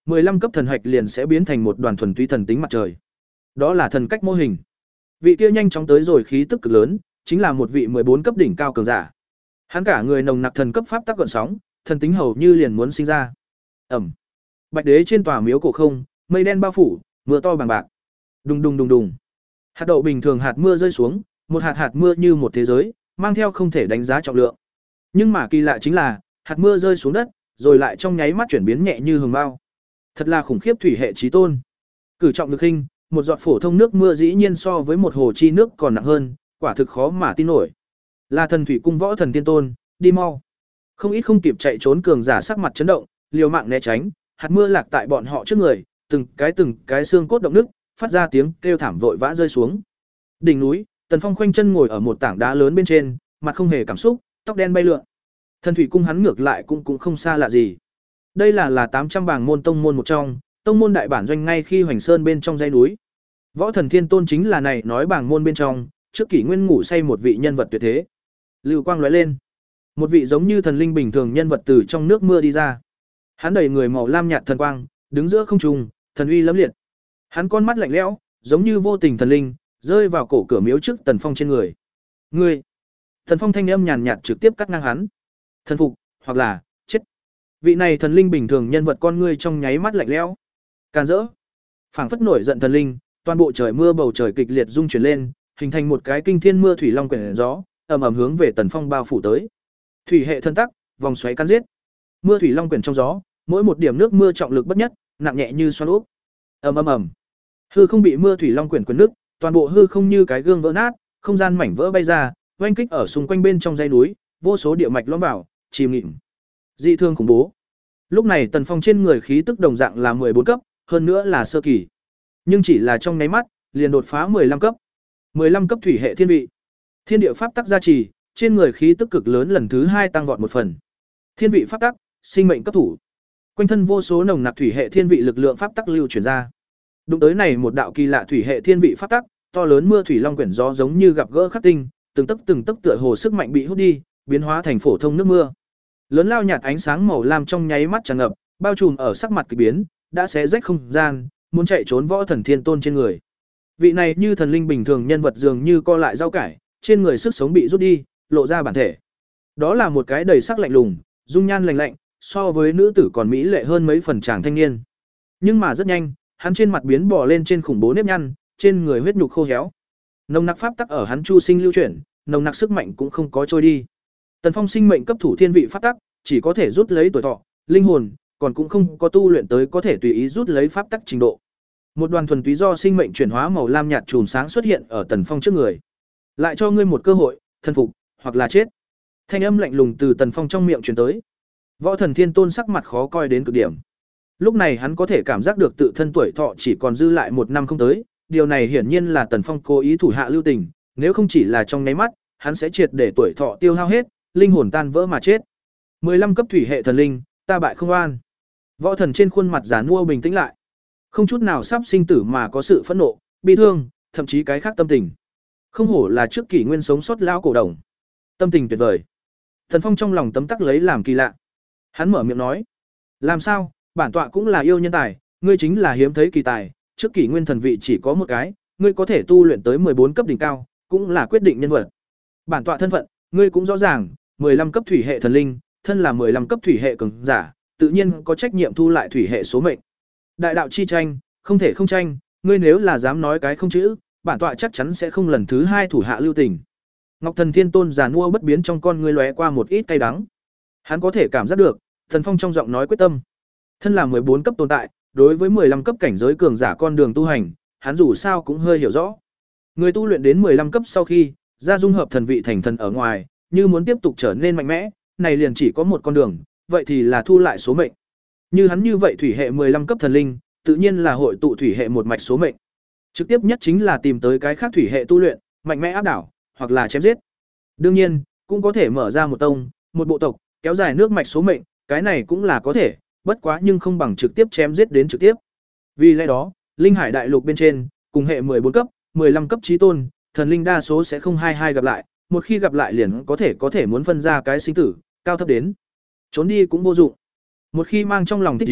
Speaker 1: mười lăm cấp thần hạch liền sẽ biến thành một đoàn thuần túy thần tính mặt trời. Đó là thần cách mô hình. Vị kia nhanh chóng tới rồi khí tức cực lớn, chính là một vị mười bốn cấp đỉnh cao cường giả. Hắn cả người nồng nặc thần cấp pháp tắc gợn sóng, thần tính hầu như liền muốn sinh ra. Ẩm. Bạch đế trên tòa miếu cổ không, mây đen bao phủ, mưa to bằng bạc. Đùng đùng đùng đùng. Hạt đậu bình thường hạt mưa rơi xuống, một hạt hạt mưa như một thế giới, mang theo không thể đánh giá trọng lượng. Nhưng mà kỳ lạ chính là, hạt mưa rơi xuống đất, rồi lại trong nháy mắt chuyển biến nhẹ như hường bao. Thật là khủng khiếp thủy hệ chí tôn. Cử trọng lực hình, một giọt phổ thông nước mưa dĩ nhiên so với một hồ chi nước còn nặng hơn, quả thực khó mà tin nổi. Là thần thủy cung võ thần tiên tôn, đi mau. Không ít không kịp chạy trốn cường giả sắc mặt chấn động, liều mạng né tránh, hạt mưa lạc tại bọn họ trước người, từng cái từng cái xương cốt động nứt, phát ra tiếng kêu thảm vội vã rơi xuống. Đỉnh núi, Tần Phong khoanh chân ngồi ở một tảng đá lớn bên trên, mặt không hề cảm xúc, tóc đen bay lượn. Thần thủy cung hắn ngược lại cũng cũng không xa lạ gì. Đây là là tám trăm bảng môn tông môn một trong, tông môn đại bản doanh ngay khi Hoành Sơn bên trong dãy núi. Võ thần thiên tôn chính là này nói bảng môn bên trong, trước kỷ nguyên ngủ say một vị nhân vật tuyệt thế. Lưu quang lóe lên, một vị giống như thần linh bình thường nhân vật từ trong nước mưa đi ra. Hắn đầy người màu lam nhạt thần quang, đứng giữa không trung, thần uy lẫm liệt. Hắn con mắt lạnh lẽo, giống như vô tình thần linh, rơi vào cổ cửa miếu trước Tần Phong trên người. Ngươi! Tần Phong thanh âm nhàn nhạt trực tiếp cắt ngang hắn. Thần phục, hoặc là chết. Vị này thần linh bình thường nhân vật con ngươi trong nháy mắt lạnh lẽo. Càn rỡ. Phảng phất nổi giận thần linh, toàn bộ trời mưa bầu trời kịch liệt rung chuyển lên, hình thành một cái kinh thiên mưa thủy long quyển gió, ầm ầm hướng về Tần Phong bao phủ tới. Thủy hệ thân tắc, vòng xoáy cắn giết. Mưa thủy long quyển trong gió, mỗi một điểm nước mưa trọng lực bất nhất, nặng nhẹ như xoắn ốc. Ầm ầm ầm. Hư không bị mưa thủy long quyển cuốn nước, toàn bộ hư không như cái gương vỡ nát, không gian mảnh vỡ bay ra, oanh kích ở xung quanh bên trong dãy núi, vô số địa mạch lõm vào, chìm nghỉm. Dị thương khủng bố. Lúc này Tần Phong trên người khí tức đồng dạng là mười bốn cấp, hơn nữa là sơ kỳ. Nhưng chỉ là trong nháy mắt, liền đột phá mười lăm cấp. mười lăm cấp thủy hệ thiên vị. Thiên địa pháp tắc gia trì, trên người khí tức cực lớn lần thứ hai tăng vọt một phần. Thiên vị pháp tắc, sinh mệnh cấp thủ. Quanh thân vô số nồng nặc thủy hệ thiên vị lực lượng pháp tắc lưu chuyển ra. Đụng tới này một đạo kỳ lạ thủy hệ thiên vị pháp tắc, to lớn mưa thủy long quyển gió giống như gặp gỡ khắc tinh, từng tấc từng tấc tựa hồ sức mạnh bị hút đi, biến hóa thành phổ thông nước mưa. Lớn lao nhạt ánh sáng màu lam trong nháy mắt tràn ngập, bao trùm ở sắc mặt kỳ biến, đã xé rách không gian, muốn chạy trốn võ thần thiên tôn trên người. Vị này như thần linh bình thường nhân vật dường như co lại rau cải, trên người sức sống bị rút đi, lộ ra bản thể. Đó là một cái đầy sắc lạnh lùng, dung nhan lạnh lạnh, so với nữ tử còn mỹ lệ hơn mấy phần chàng thanh niên. Nhưng mà rất nhanh, hắn trên mặt biến bò lên trên khủng bố nếp nhăn, trên người huyết nhục khô héo. Nồng nặc pháp tắc ở hắn chu sinh lưu chuyển, nồng nặc sức mạnh cũng không có trôi đi. Tần Phong sinh mệnh cấp thủ thiên vị pháp tắc, chỉ có thể rút lấy tuổi thọ, linh hồn, còn cũng không có tu luyện tới có thể tùy ý rút lấy pháp tắc trình độ. Một đoàn thuần túy do sinh mệnh chuyển hóa màu lam nhạt chùm sáng xuất hiện ở Tần Phong trước người. Lại cho ngươi một cơ hội, thần phục, hoặc là chết. Thanh âm lạnh lùng từ Tần Phong trong miệng truyền tới. Võ thần thiên tôn sắc mặt khó coi đến cực điểm. Lúc này hắn có thể cảm giác được tự thân tuổi thọ chỉ còn dư lại một năm không tới, điều này hiển nhiên là Tần Phong cố ý thủ hạ lưu tình, nếu không chỉ là trong nháy mắt, hắn sẽ triệt để tuổi thọ tiêu hao hết, linh hồn tan vỡ mà chết. mười lăm cấp thủy hệ thần linh, ta bại không an. Võ thần trên khuôn mặt giàn mua bình tĩnh lại, không chút nào sắp sinh tử mà có sự phẫn nộ, bi thương, thậm chí cái khác tâm tình. Không hổ là trước kỷ nguyên sống sót lão cổ đồng, tâm tình tuyệt vời. Tần Phong trong lòng tấm tắc lấy làm kỳ lạ. Hắn mở miệng nói: "Làm sao, bản tọa cũng là yêu nhân tài, ngươi chính là hiếm thấy kỳ tài, trước kỷ nguyên thần vị chỉ có một cái, ngươi có thể tu luyện tới mười bốn cấp đỉnh cao, cũng là quyết định nhân vật. Bản tọa thân phận, ngươi cũng rõ ràng, mười lăm cấp thủy hệ thần linh, thân là mười lăm cấp thủy hệ cường giả, tự nhiên có trách nhiệm thu lại thủy hệ số mệnh. Đại đạo chi tranh, không thể không tranh, ngươi nếu là dám nói cái không chữ, bản tọa chắc chắn sẽ không lần thứ hai thủ hạ lưu tình." Ngọc Thần Thiên Tôn giàn mua bất biến trong con ngươi lóe qua một ít cay đắng. Hắn có thể cảm giác được, Thần Phong trong giọng nói quyết tâm. Thân là mười bốn cấp tồn tại, đối với mười lăm cấp cảnh giới cường giả con đường tu hành, hắn dù sao cũng hơi hiểu rõ. Người tu luyện đến mười lăm cấp sau khi, ra dung hợp thần vị thành thần ở ngoài, như muốn tiếp tục trở nên mạnh mẽ, này liền chỉ có một con đường, vậy thì là thu lại số mệnh. Như hắn như vậy thủy hệ mười lăm cấp thần linh, tự nhiên là hội tụ thủy hệ một mạch số mệnh. Trực tiếp nhất chính là tìm tới cái khác thủy hệ tu luyện, mạnh mẽ áp đảo, hoặc là chém giết. Đương nhiên, cũng có thể mở ra một tông, một bộ tộc, kéo dài nước mạch số mệnh, cái này cũng là có thể, bất quá nhưng không bằng trực tiếp chém giết đến trực tiếp. Vì lẽ đó, Linh Hải đại lục bên trên, cùng hệ mười bốn cấp, mười lăm cấp chí tôn, thần linh đa số sẽ không hai hai gặp lại, một khi gặp lại liền có thể có thể muốn phân ra cái sinh tử, cao thấp đến. Trốn đi cũng vô dụng. Một khi mang trong lòng thích ý,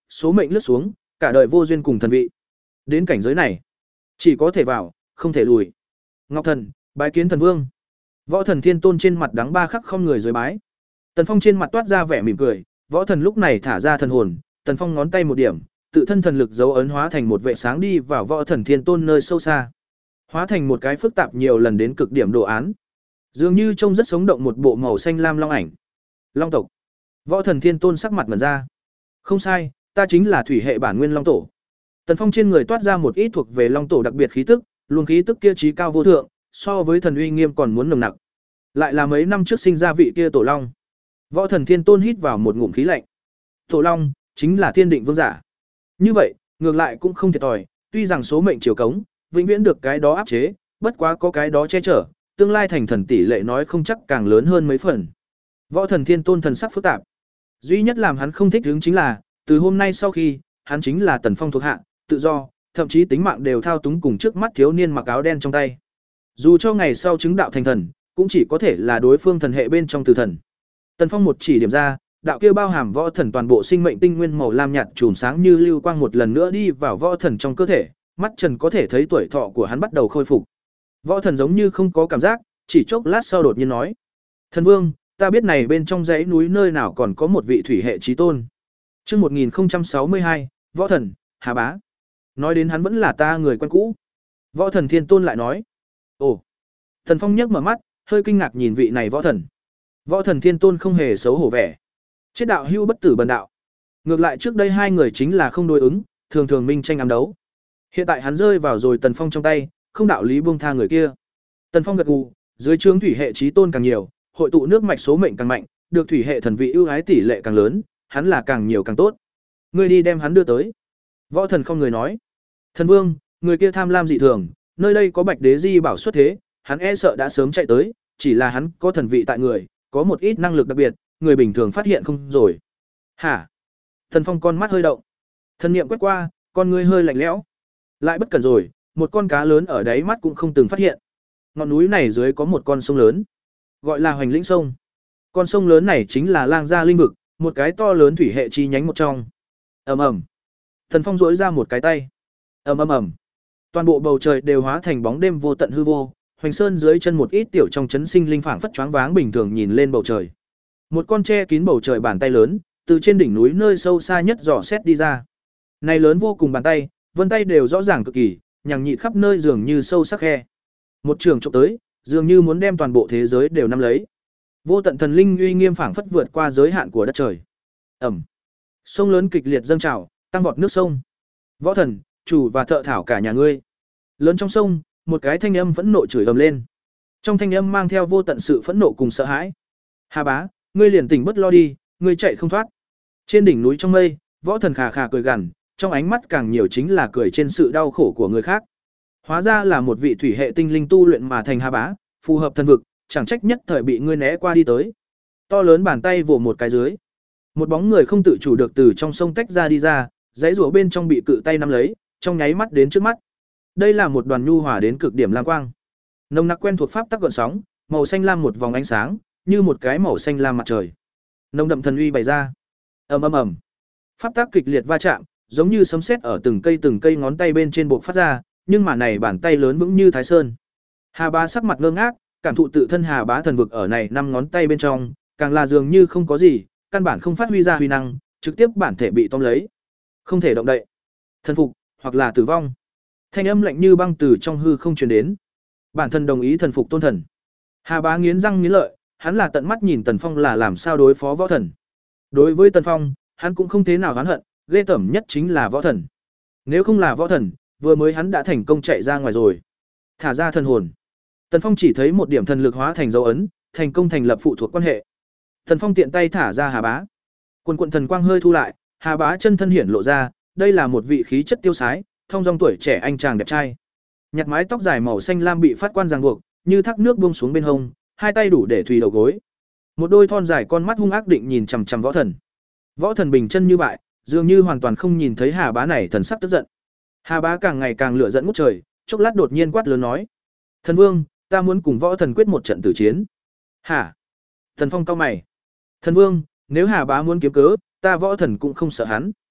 Speaker 1: số mệnh lướt xuống, cả đời vô duyên cùng thần vị. Đến cảnh giới này, chỉ có thể vào, không thể lùi. Ngọc Thần, bái kiến thần vương. Võ Thần Thiên Tôn trên mặt đắng ba khắc không người dưới bái. Tần Phong trên mặt toát ra vẻ mỉm cười, Võ Thần lúc này thả ra thần hồn, Tần Phong ngón tay một điểm, tự thân thần lực dấu ấn hóa thành một vệ sáng đi vào Võ Thần Thiên Tôn nơi sâu xa. Hóa thành một cái phức tạp nhiều lần đến cực điểm đồ án. Dường như trông rất sống động một bộ màu xanh lam long ảnh. Long tộc. Võ Thần Thiên Tôn sắc mặt ngẩn ra. Không sai, ta chính là thủy hệ bản nguyên long tổ. Tần Phong trên người toát ra một ít thuộc về long tổ đặc biệt khí tức, luồng khí tức kia chí cao vô thượng, so với thần uy nghiêm còn muốn nồng nặc. Lại là mấy năm trước sinh ra vị kia tổ long. Võ Thần Thiên Tôn hít vào một ngụm khí lạnh. Tổ long chính là thiên định vương giả. Như vậy, ngược lại cũng không thiệt thòi, tuy rằng số mệnh chiều cống, vĩnh viễn được cái đó áp chế, bất quá có cái đó che chở, tương lai thành thần tỷ lệ nói không chắc càng lớn hơn mấy phần. Võ Thần Thiên Tôn thần sắc phức tạp. Duy nhất làm hắn không thích hứng chính là, từ hôm nay sau khi, hắn chính là Tần Phong thuộc hạ, tự do, thậm chí tính mạng đều thao túng cùng trước mắt thiếu niên mặc áo đen trong tay. Dù cho ngày sau chứng đạo thành thần, cũng chỉ có thể là đối phương thần hệ bên trong từ thần. Tần Phong một chỉ điểm ra, đạo kia bao hàm võ thần toàn bộ sinh mệnh tinh nguyên màu lam nhạt chùm sáng như lưu quang một lần nữa đi vào võ thần trong cơ thể, mắt Trần có thể thấy tuổi thọ của hắn bắt đầu khôi phục. Võ thần giống như không có cảm giác, chỉ chốc lát sau đột nhiên nói: "Thần vương, ta biết này bên trong dãy núi nơi nào còn có một vị thủy hệ chí tôn." Chương một nghìn không trăm sáu mươi hai, Võ thần, Hà Bá. Nói đến hắn vẫn là ta người quen cũ. Võ Thần Thiên Tôn lại nói: "Ồ." Thần Phong nhấc mở mắt, hơi kinh ngạc nhìn vị này võ thần. Võ Thần Thiên Tôn không hề xấu hổ vẻ. Chết đạo hưu bất tử bần đạo. Ngược lại trước đây hai người chính là không đối ứng, thường thường minh tranh ám đấu. Hiện tại hắn rơi vào rồi Tần Phong trong tay, không đạo lý buông tha người kia. Tần Phong gật gù, dưới trướng thủy hệ chí tôn càng nhiều, hội tụ nước mạch số mệnh càng mạnh, được thủy hệ thần vị ưu ái tỷ lệ càng lớn, hắn là càng nhiều càng tốt. Ngươi đi đem hắn đưa tới. Võ thần không người nói: "Thần vương, người kia tham lam dị thường, nơi đây có Bạch Đế Di bảo xuất thế, hắn e sợ đã sớm chạy tới, chỉ là hắn có thần vị tại người, có một ít năng lực đặc biệt, người bình thường phát hiện không rồi." "Hả?" Thần Phong con mắt hơi động. Thần niệm quét qua, con ngươi hơi lạnh lẽo. Lại bất cẩn rồi, một con cá lớn ở đáy mắt cũng không từng phát hiện. Ngọn núi này dưới có một con sông lớn, gọi là Hoành Lĩnh sông. Con sông lớn này chính là Lang Gia linh vực, một cái to lớn thủy hệ chi nhánh một trong. Ầm ầm. Thần Phong duỗi ra một cái tay. Ầm ầm ầm. Toàn bộ bầu trời đều hóa thành bóng đêm vô tận hư vô, Hoành Sơn dưới chân một ít tiểu trong chấn sinh linh phảng phất choáng váng bình thường nhìn lên bầu trời. Một con che kín bầu trời bàn tay lớn, từ trên đỉnh núi nơi sâu xa nhất dò xét đi ra. Này lớn vô cùng bàn tay, vân tay đều rõ ràng cực kỳ, nhằng nhịt khắp nơi dường như sâu sắc khe. Một trường chụp tới, dường như muốn đem toàn bộ thế giới đều nắm lấy. Vô tận thần linh uy nghiêm phảng phất vượt qua giới hạn của đất trời. Ẩm. Sông lớn kịch liệt dâng trào, tăng vọt nước sông. Võ thần, chủ và thợ thảo cả nhà ngươi. Lớn trong sông, một cái thanh âm phẫn nộ chửi ầm lên. Trong thanh âm mang theo vô tận sự phẫn nộ cùng sợ hãi. Hà Bá, ngươi liền tỉnh bất lo đi, ngươi chạy không thoát. Trên đỉnh núi trong mây, võ thần khà khà cười gằn, trong ánh mắt càng nhiều chính là cười trên sự đau khổ của người khác. Hóa ra là một vị thủy hệ tinh linh tu luyện mà thành Hà Bá, phù hợp thần vực, chẳng trách nhất thời bị ngươi né qua đi tới. To lớn bàn tay vỗ một cái dưới. Một bóng người không tự chủ được từ trong sông tách ra đi ra, dãy rủa bên trong bị cự tay nắm lấy, trong nháy mắt đến trước mắt. Đây là một đoàn nhu hòa đến cực điểm lam quang. Nồng nặc quen thuộc pháp tắc gợn sóng, màu xanh lam một vòng ánh sáng, như một cái màu xanh lam mặt trời. Nồng đậm thần uy bày ra. Ầm ầm ầm. Pháp tắc kịch liệt va chạm, giống như sấm sét ở từng cây từng cây ngón tay bên trên buộc phát ra, nhưng mà này bàn tay lớn vững như Thái Sơn. Hà Bá sắc mặt ngơ ngác, cảm thụ tự thân Hà Bá thần vực ở này năm ngón tay bên trong, càng là dường như không có gì, căn bản không phát huy ra huy năng, trực tiếp bản thể bị tóm lấy, không thể động đậy. Thần phục, hoặc là tử vong. Thanh âm lạnh như băng từ trong hư không truyền đến. Bản thân đồng ý thần phục tôn thần. Hà Bá nghiến răng nghiến lợi, hắn là tận mắt nhìn Tần Phong là làm sao đối phó võ thần. Đối với Tần Phong, hắn cũng không thế nào oán hận, ghê tởm nhất chính là võ thần. Nếu không là võ thần, vừa mới hắn đã thành công chạy ra ngoài rồi. Thả ra thần hồn. Tần Phong chỉ thấy một điểm thần lực hóa thành dấu ấn, thành công thành lập phụ thuộc quan hệ. Tần Phong tiện tay thả ra Hà Bá. Quần quần thần quang hơi thu lại, Hà Bá chân thân hiển lộ ra, đây là một vị khí chất tiêu sái, thông dong tuổi trẻ anh chàng đẹp trai. Nhặt mái tóc dài màu xanh lam bị phát quan ràng buộc, như thác nước buông xuống bên hông, hai tay đủ để thùy đầu gối. Một đôi thon dài con mắt hung ác định nhìn chằm chằm võ thần. Võ thần bình chân như vậy, dường như hoàn toàn không nhìn thấy Hà Bá này thần sắc tức giận. Hà Bá càng ngày càng lửa giận ngút trời, chốc lát đột nhiên quát lớn nói: "Thần vương, ta muốn cùng võ thần quyết một trận tử chiến." "Hả?" Thần Phong cau mày. "Thần vương, nếu Hà Bá muốn kiếm cớ, ta võ thần cũng không sợ hắn."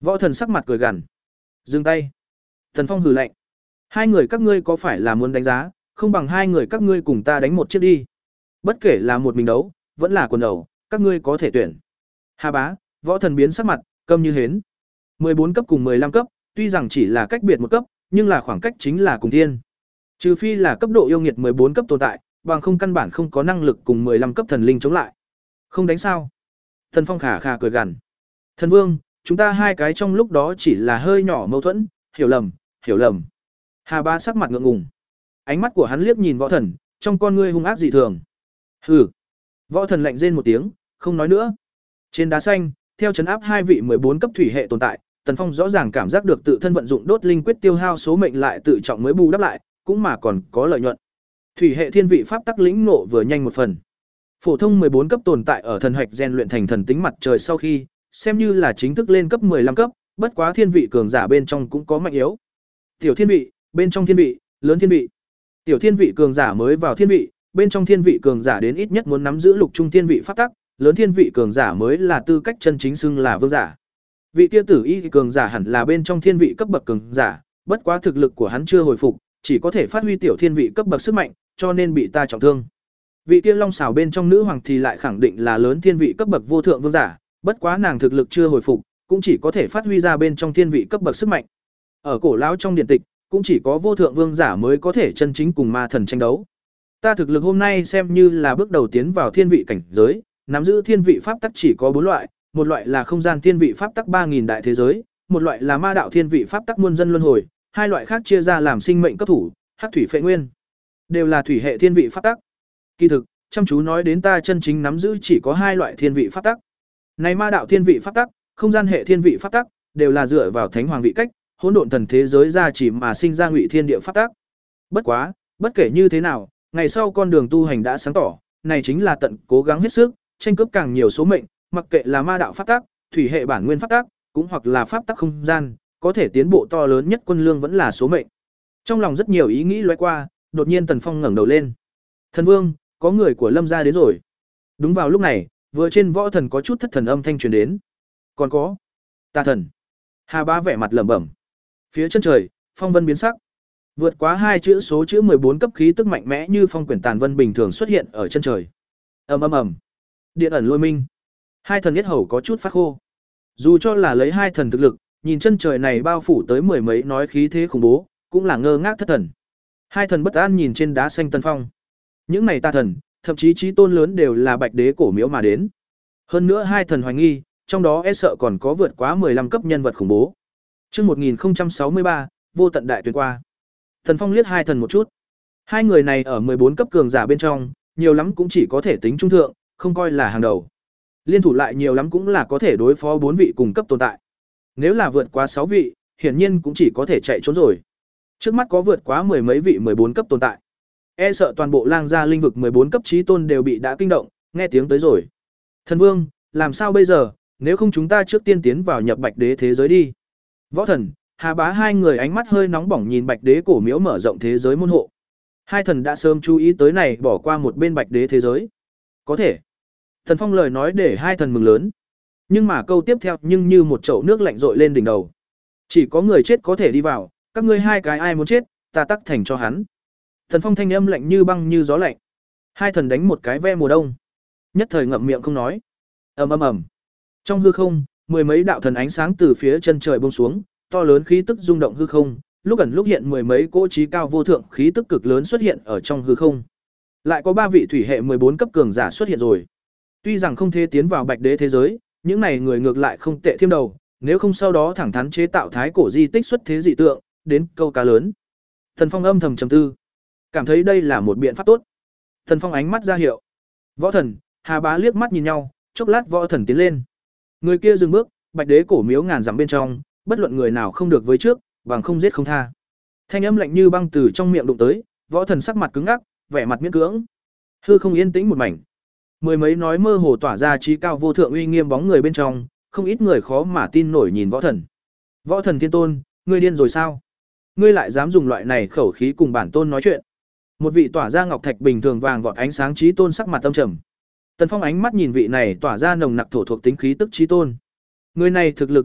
Speaker 1: Võ Thần sắc mặt cười gằn. Dừng tay. Tần Phong hừ lạnh. Hai người các ngươi có phải là muốn đánh giá, không bằng hai người các ngươi cùng ta đánh một chiếc đi. Bất kể là một mình đấu, vẫn là quần đầu, các ngươi có thể tuyển. Hà Bá, Võ Thần biến sắc mặt, câm như hến. mười bốn cấp cùng mười lăm cấp, tuy rằng chỉ là cách biệt một cấp, nhưng là khoảng cách chính là cùng thiên. Trừ phi là cấp độ yêu nghiệt mười bốn cấp tồn tại, bằng không căn bản không có năng lực cùng mười lăm cấp thần linh chống lại. Không đánh sao? Thần Phong khả khả cười gằn. Thần Vương, chúng ta hai cái trong lúc đó chỉ là hơi nhỏ mâu thuẫn, hiểu lầm, hiểu lầm. Hà Bá sắc mặt ngượng ngùng. Ánh mắt của hắn liếc nhìn Võ Thần, trong con ngươi hung ác dị thường. Hừ. Võ Thần lạnh rên một tiếng, không nói nữa. Trên đá xanh, theo trấn áp hai vị mười bốn cấp thủy hệ tồn tại, Tần Phong rõ ràng cảm giác được tự thân vận dụng đốt linh quyết tiêu hao số mệnh lại tự trọng mới bù đắp lại, cũng mà còn có lợi nhuận. Thủy hệ thiên vị pháp tắc lĩnh ngộ vừa nhanh một phần. Phổ thông mười bốn cấp tồn tại ở thần hạch rèn luyện thành thần tính mặt trời sau khi, xem như là chính thức lên cấp mười lăm cấp, bất quá thiên vị cường giả bên trong cũng có mạnh yếu. Tiểu thiên vị, bên trong thiên vị, lớn thiên vị. Tiểu thiên vị cường giả mới vào thiên vị, bên trong thiên vị cường giả đến ít nhất muốn nắm giữ lục trung thiên vị pháp tắc, lớn thiên vị cường giả mới là tư cách chân chính xưng là vương giả. Vị kia tử y cường giả hẳn là bên trong thiên vị cấp bậc cường giả, bất quá thực lực của hắn chưa hồi phục, chỉ có thể phát huy tiểu thiên vị cấp bậc sức mạnh, cho nên bị ta trọng thương. Vị kia long xảo bên trong nữ hoàng thì lại khẳng định là lớn thiên vị cấp bậc vô thượng vương giả, bất quá nàng thực lực chưa hồi phục, cũng chỉ có thể phát huy ra bên trong thiên vị cấp bậc sức mạnh. Ở cổ lão trong điện tịch, cũng chỉ có vô thượng vương giả mới có thể chân chính cùng ma thần tranh đấu. Ta thực lực hôm nay xem như là bước đầu tiến vào thiên vị cảnh giới, nắm giữ thiên vị pháp tắc chỉ có bốn loại, một loại là không gian thiên vị pháp tắc ba nghìn đại thế giới, một loại là ma đạo thiên vị pháp tắc muôn dân luân hồi, hai loại khác chia ra làm sinh mệnh cấp thủ, hắc thủy phệ nguyên, đều là thủy hệ thiên vị pháp tắc. Kỳ thực, chăm chú nói đến ta chân chính nắm giữ chỉ có hai loại thiên vị pháp tắc. Này ma đạo thiên vị pháp tắc, không gian hệ thiên vị pháp tắc, đều là dựa vào thánh hoàng vị cách, hỗn độn thần thế giới ra chỉ mà sinh ra ngụy thiên địa pháp tắc. Bất quá, bất kể như thế nào, ngày sau con đường tu hành đã sáng tỏ, này chính là tận cố gắng hết sức, tranh cướp càng nhiều số mệnh, mặc kệ là ma đạo pháp tắc, thủy hệ bản nguyên pháp tắc, cũng hoặc là pháp tắc không gian, có thể tiến bộ to lớn nhất quân lương vẫn là số mệnh. Trong lòng rất nhiều ý nghĩ lóe qua, đột nhiên Tần Phong ngẩng đầu lên. Thần Vương, có người của Lâm gia đến rồi. Đúng vào lúc này, vừa trên Võ Thần có chút thất thần âm thanh truyền đến. Còn có Tà Thần. Hà Bá vẻ mặt lẩm bẩm. Phía chân trời, phong vân biến sắc. Vượt quá hai chữ số chữ mười bốn cấp khí tức mạnh mẽ như phong quyển tàn vân bình thường xuất hiện ở chân trời. Ầm ầm ầm. Điện ẩn lôi minh. Hai thần yết hầu có chút phát khô. Dù cho là lấy hai thần thực lực, nhìn chân trời này bao phủ tới mười mấy nói khí thế khủng bố, cũng là ngơ ngác thất thần. Hai thần bất an nhìn trên đá xanh Tần Phong. Những này tà thần, thậm chí chí tôn lớn đều là Bạch Đế cổ miếu mà đến. Hơn nữa hai thần hoài nghi, trong đó e sợ còn có vượt quá mười lăm cấp nhân vật khủng bố. Chương một nghìn không trăm sáu mươi ba, vô tận đại tuyệt qua. Tần Phong liếc hai thần một chút. Hai người này ở mười bốn cấp cường giả bên trong, nhiều lắm cũng chỉ có thể tính trung thượng, không coi là hàng đầu. Liên thủ lại nhiều lắm cũng là có thể đối phó bốn vị cùng cấp tồn tại. Nếu là vượt quá sáu vị, hiển nhiên cũng chỉ có thể chạy trốn rồi. Trước mắt có vượt quá mười mấy vị mười bốn cấp tồn tại. E sợ toàn bộ lang gia linh vực mười bốn cấp chí tôn đều bị đã kinh động, nghe tiếng tới rồi. Thần Vương, làm sao bây giờ, nếu không chúng ta trước tiên tiến vào nhập Bạch Đế thế giới đi. Võ Thần, Hà Bá hai người ánh mắt hơi nóng bỏng nhìn Bạch Đế cổ miếu mở rộng thế giới môn hộ. Hai thần đã sớm chú ý tới này bỏ qua một bên Bạch Đế thế giới. Có thể. Thần Phong lời nói để hai thần mừng lớn. Nhưng mà câu tiếp theo nhưng như một chậu nước lạnh rội lên đỉnh đầu. Chỉ có người chết có thể đi vào, các ngươi hai cái ai muốn chết, ta tắc thành cho hắn. Thần Phong thanh âm lạnh như băng như gió lạnh. Hai thần đánh một cái ve mùa đông. Nhất thời ngậm miệng không nói. Ầm ầm ầm. Trong hư không, mười mấy đạo thần ánh sáng từ phía chân trời buông xuống, to lớn khí tức rung động hư không, lúc ẩn lúc hiện mười mấy cỗ trí cao vô thượng khí tức cực lớn xuất hiện ở trong hư không. Lại có ba vị thủy hệ mười bốn cấp cường giả xuất hiện rồi. Tuy rằng không thể tiến vào Bạch Đế thế giới, những này người ngược lại không tệ thêm đầu, nếu không sau đó thẳng thắn chế tạo thái cổ di tích xuất thế dị tượng, đến câu cá lớn. Thần Phong âm thầm trầm tư, cảm thấy đây là một biện pháp tốt. Thần Phong ánh mắt ra hiệu. Võ Thần, Hà Bá liếc mắt nhìn nhau, chốc lát Võ Thần tiến lên. Người kia dừng bước, Bạch Đế cổ miếu ngàn dặm bên trong, bất luận người nào không được với trước, bằng không giết không tha. Thanh âm lạnh như băng từ trong miệng đụng tới, Võ Thần sắc mặt cứng ngắc, vẻ mặt miễn cưỡng. Hư không yên tĩnh một mảnh. Mười mấy nói mơ hồ tỏa ra trí cao vô thượng uy nghiêm bóng người bên trong, không ít người khó mà tin nổi nhìn Võ Thần. Võ Thần Thiên Tôn, ngươi điên rồi sao? Ngươi lại dám dùng loại này khẩu khí cùng bản tôn nói chuyện? Một vị tỏa ra ngọc thạch bình thường vàng vọt ánh sáng chí tôn sắc mặt tâm trầm. Tần Phong ánh mắt nhìn vị này tỏa ra nồng nặc thổ thuộc tính khí tức chí tôn. Người này thực lực rất mạnh,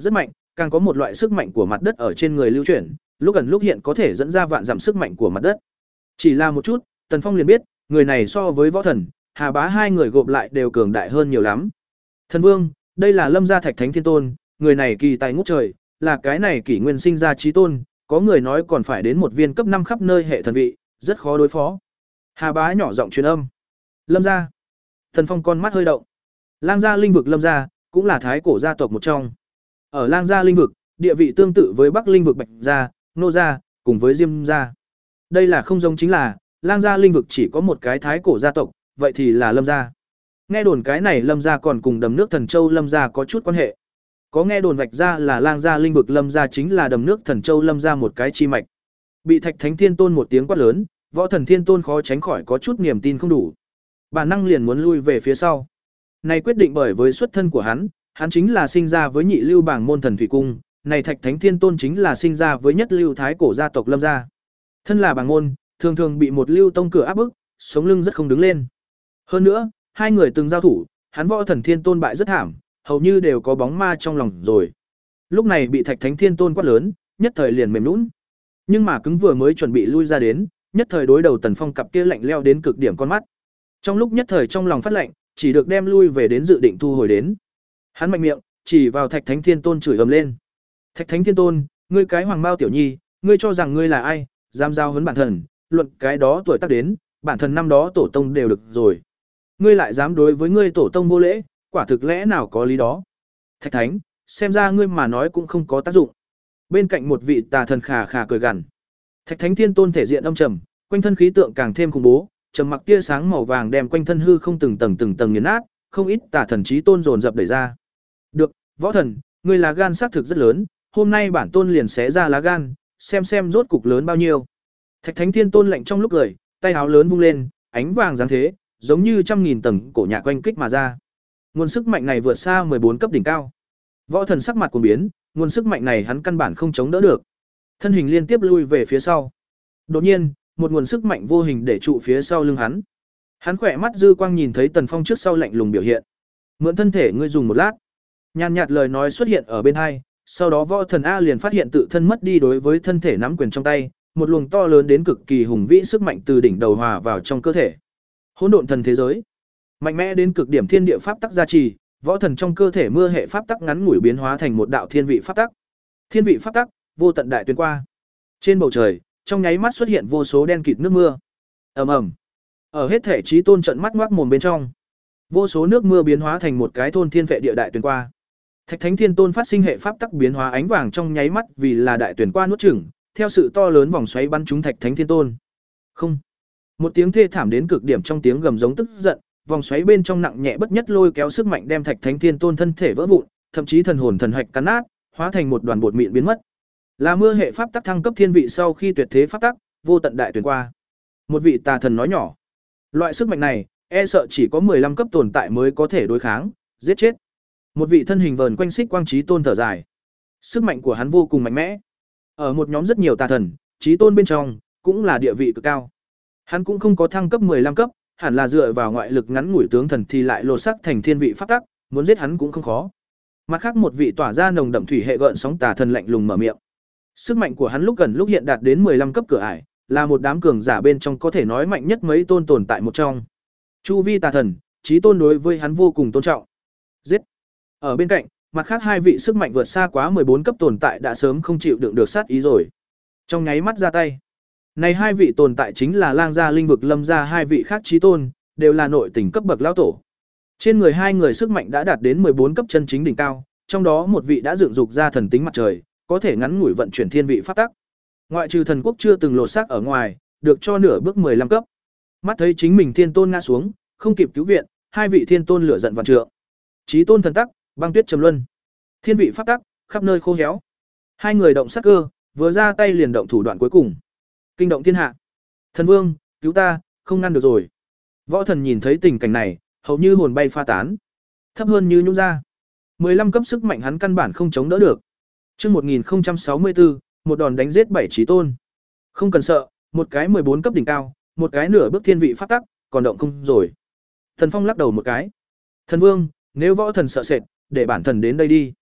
Speaker 1: càng có một loại sức mạnh của mặt đất ở trên người lưu chuyển, lúc gần lúc hiện có thể dẫn ra vạn dặm sức mạnh của mặt đất. Chỉ là một chút, Tần Phong liền biết, người này so với Võ Thần, Hà Bá hai người gộp lại đều cường đại hơn nhiều lắm. Thần Vương, đây là Lâm gia Thạch Thánh Thiên Tôn, người này kỳ tài ngút trời, là cái này kỷ nguyên sinh ra chí tôn, có người nói còn phải đến một viên cấp năm khắp nơi hệ thần vị, rất khó đối phó. Hà Bá nhỏ giọng truyền âm. Lâm gia. Thần Phong con mắt hơi động. Lang gia linh vực Lâm gia, cũng là thái cổ gia tộc một trong. Ở Lang gia linh vực, địa vị tương tự với Bắc linh vực Bạch gia, Nô gia, cùng với Diêm gia. Đây là không giống chính là, Lang gia linh vực chỉ có một cái thái cổ gia tộc, vậy thì là Lâm gia. Nghe đồn cái này Lâm gia còn cùng đầm nước Thần Châu Lâm gia có chút quan hệ. Có nghe đồn vạch ra là Lang gia linh vực Lâm gia chính là đầm nước Thần Châu Lâm gia một cái chi mạch. Bị Thạch Thánh Thiên Tôn một tiếng quát lớn, Võ Thần Thiên Tôn khó tránh khỏi có chút niềm tin không đủ. Bản năng liền muốn lui về phía sau. Này quyết định bởi với xuất thân của hắn, hắn chính là sinh ra với nhị lưu bảng môn thần thủy cung, này Thạch Thánh Thiên Tôn chính là sinh ra với nhất lưu thái cổ gia tộc Lâm gia. Thân là bảng môn, thường thường bị một lưu tông cửa áp bức, sống lưng rất không đứng lên. Hơn nữa, hai người từng giao thủ, hắn Võ Thần Thiên Tôn bại rất thảm, hầu như đều có bóng ma trong lòng rồi. Lúc này bị Thạch Thánh Thiên Tôn quát lớn, nhất thời liền mềm nhũn. Nhưng mà cứng vừa mới chuẩn bị lui ra đến, nhất thời đối đầu Tần Phong cặp kia lạnh leo đến cực điểm con mắt. Trong lúc nhất thời trong lòng phát lạnh, chỉ được đem lui về đến dự định thu hồi đến. Hắn mạnh miệng, chỉ vào Thạch Thánh Thiên Tôn chửi ầm lên. Thạch Thánh Thiên Tôn, ngươi cái hoàng mao tiểu nhi, ngươi cho rằng ngươi là ai, dám giao huấn bản thần, luận cái đó tuổi tác đến, bản thần năm đó tổ tông đều được rồi. Ngươi lại dám đối với ngươi tổ tông vô lễ, quả thực lẽ nào có lý đó. Thạch Thánh, xem ra ngươi mà nói cũng không có tác dụng. Bên cạnh một vị tà thần khà khà cười gằn. Thạch Thánh Thiên Tôn thể diện âm trầm, quanh thân khí tượng càng thêm khủng bố, trầm mặc tia sáng màu vàng đem quanh thân hư không từng tầng từng tầng nghiền nát, không ít tà thần chí tôn dồn dập đẩy ra. Được, Võ Thần, ngươi lá gan xác thực rất lớn, hôm nay bản tôn liền xé ra lá gan, xem xem rốt cục lớn bao nhiêu. Thạch Thánh Thiên Tôn lạnh trong lúc cười, tay áo lớn vung lên, ánh vàng giáng thế, giống như trăm nghìn tầng cổ nhạc quanh kích mà ra. Nguồn sức mạnh này vượt xa mười bốn cấp đỉnh cao. Võ Thần sắc mặt cuồng biến, nguồn sức mạnh này hắn căn bản không chống đỡ được. Thân hình liên tiếp lui về phía sau. Đột nhiên, một nguồn sức mạnh vô hình để trụ phía sau lưng hắn. Hắn khỏe mắt dư quang nhìn thấy Tần Phong trước sau lạnh lùng biểu hiện. Mượn thân thể ngươi dùng một lát. Nhàn nhạt lời nói xuất hiện ở bên hai, sau đó Võ Thần A liền phát hiện tự thân mất đi đối với thân thể nắm quyền trong tay, một luồng to lớn đến cực kỳ hùng vĩ sức mạnh từ đỉnh đầu hòa vào trong cơ thể. Hỗn độn thần thế giới, mạnh mẽ đến cực điểm thiên địa pháp tắc gia trì, Võ Thần trong cơ thể mưa hệ pháp tắc ngắn ngủi biến hóa thành một đạo thiên vị pháp tắc. Thiên vị pháp tắc, vô tận đại tuyến qua. Trên bầu trời, trong nháy mắt xuất hiện vô số đen kịt nước mưa. Ầm ầm. Ở hết thể chí tôn trận mắt ngoác mồm bên trong, vô số nước mưa biến hóa thành một cái thôn thiên vệ địa đại tuyển qua. Thạch Thánh Thiên Tôn phát sinh hệ pháp tắc biến hóa ánh vàng trong nháy mắt vì là đại tuyển qua nuốt chửng, theo sự to lớn vòng xoáy bắn trúng Thạch Thánh Thiên Tôn. Không. Một tiếng thê thảm đến cực điểm trong tiếng gầm giống tức giận, vòng xoáy bên trong nặng nhẹ bất nhất lôi kéo sức mạnh đem Thạch Thánh Thiên Tôn thân thể vỡ vụn, thậm chí thần hồn thần hạch cắn nát, hóa thành một đoàn bột mịn biến mất. Là mưa hệ pháp tắc thăng cấp thiên vị sau khi tuyệt thế pháp tắc, vô tận đại tuyển qua. Một vị tà thần nói nhỏ, loại sức mạnh này, e sợ chỉ có mười lăm cấp tồn tại mới có thể đối kháng, giết chết. Một vị thân hình vờn quanh xích quang chí tôn thở dài. Sức mạnh của hắn vô cùng mạnh mẽ. Ở một nhóm rất nhiều tà thần, chí tôn bên trong, cũng là địa vị cực cao. Hắn cũng không có thăng cấp mười lăm cấp, hẳn là dựa vào ngoại lực ngắn ngủi tướng thần thì lại lột sắc thành thiên vị pháp tắc, muốn giết hắn cũng không khó. Mặt khác một vị tỏa ra nồng đậm thủy hệ gợn sóng tà thần lạnh lùng mở miệng. Sức mạnh của hắn lúc gần lúc hiện đạt đến mười lăm cấp cửa ải, là một đám cường giả bên trong có thể nói mạnh nhất mấy tôn tồn tại một trong. Chu vi tà thần, chí tôn đối với hắn vô cùng tôn trọng. Giết. Ở bên cạnh, mặt khác hai vị sức mạnh vượt xa quá mười bốn cấp tồn tại đã sớm không chịu đựng được sát ý rồi. Trong nháy mắt ra tay. Này hai vị tồn tại chính là Lang gia linh vực Lâm gia hai vị khác chí tôn, đều là nội tình cấp bậc lão tổ. Trên người hai người sức mạnh đã đạt đến mười bốn cấp chân chính đỉnh cao, trong đó một vị đã dựng dục ra thần tính mặt trời, có thể ngắn ngủi vận chuyển thiên vị pháp tắc. Ngoại trừ thần quốc chưa từng lột xác ở ngoài, được cho nửa bước mười lăm cấp. Mắt thấy chính mình thiên tôn ngã xuống, không kịp cứu viện, hai vị thiên tôn lửa giận vạn trượng. Chí tôn thần tắc, băng tuyết trầm luân. Thiên vị pháp tắc, khắp nơi khô héo. Hai người động sát cơ, vừa ra tay liền động thủ đoạn cuối cùng. Kinh động thiên hạ. Thần vương, cứu ta, không ngăn được rồi. Võ Thần nhìn thấy tình cảnh này, hầu như hồn bay pha tán. Thấp hơn như nhũ ra. mười lăm cấp sức mạnh hắn căn bản không chống đỡ được. Chương một nghìn không trăm sáu mươi tư, một đòn đánh giết bảy chí tôn. Không cần sợ, một cái mười bốn cấp đỉnh cao, một cái nửa bước thiên vị pháp tắc, còn động không rồi. Thần Phong lắc đầu một cái. Thần vương, nếu Võ Thần sợ sệt, để bản thần đến đây đi.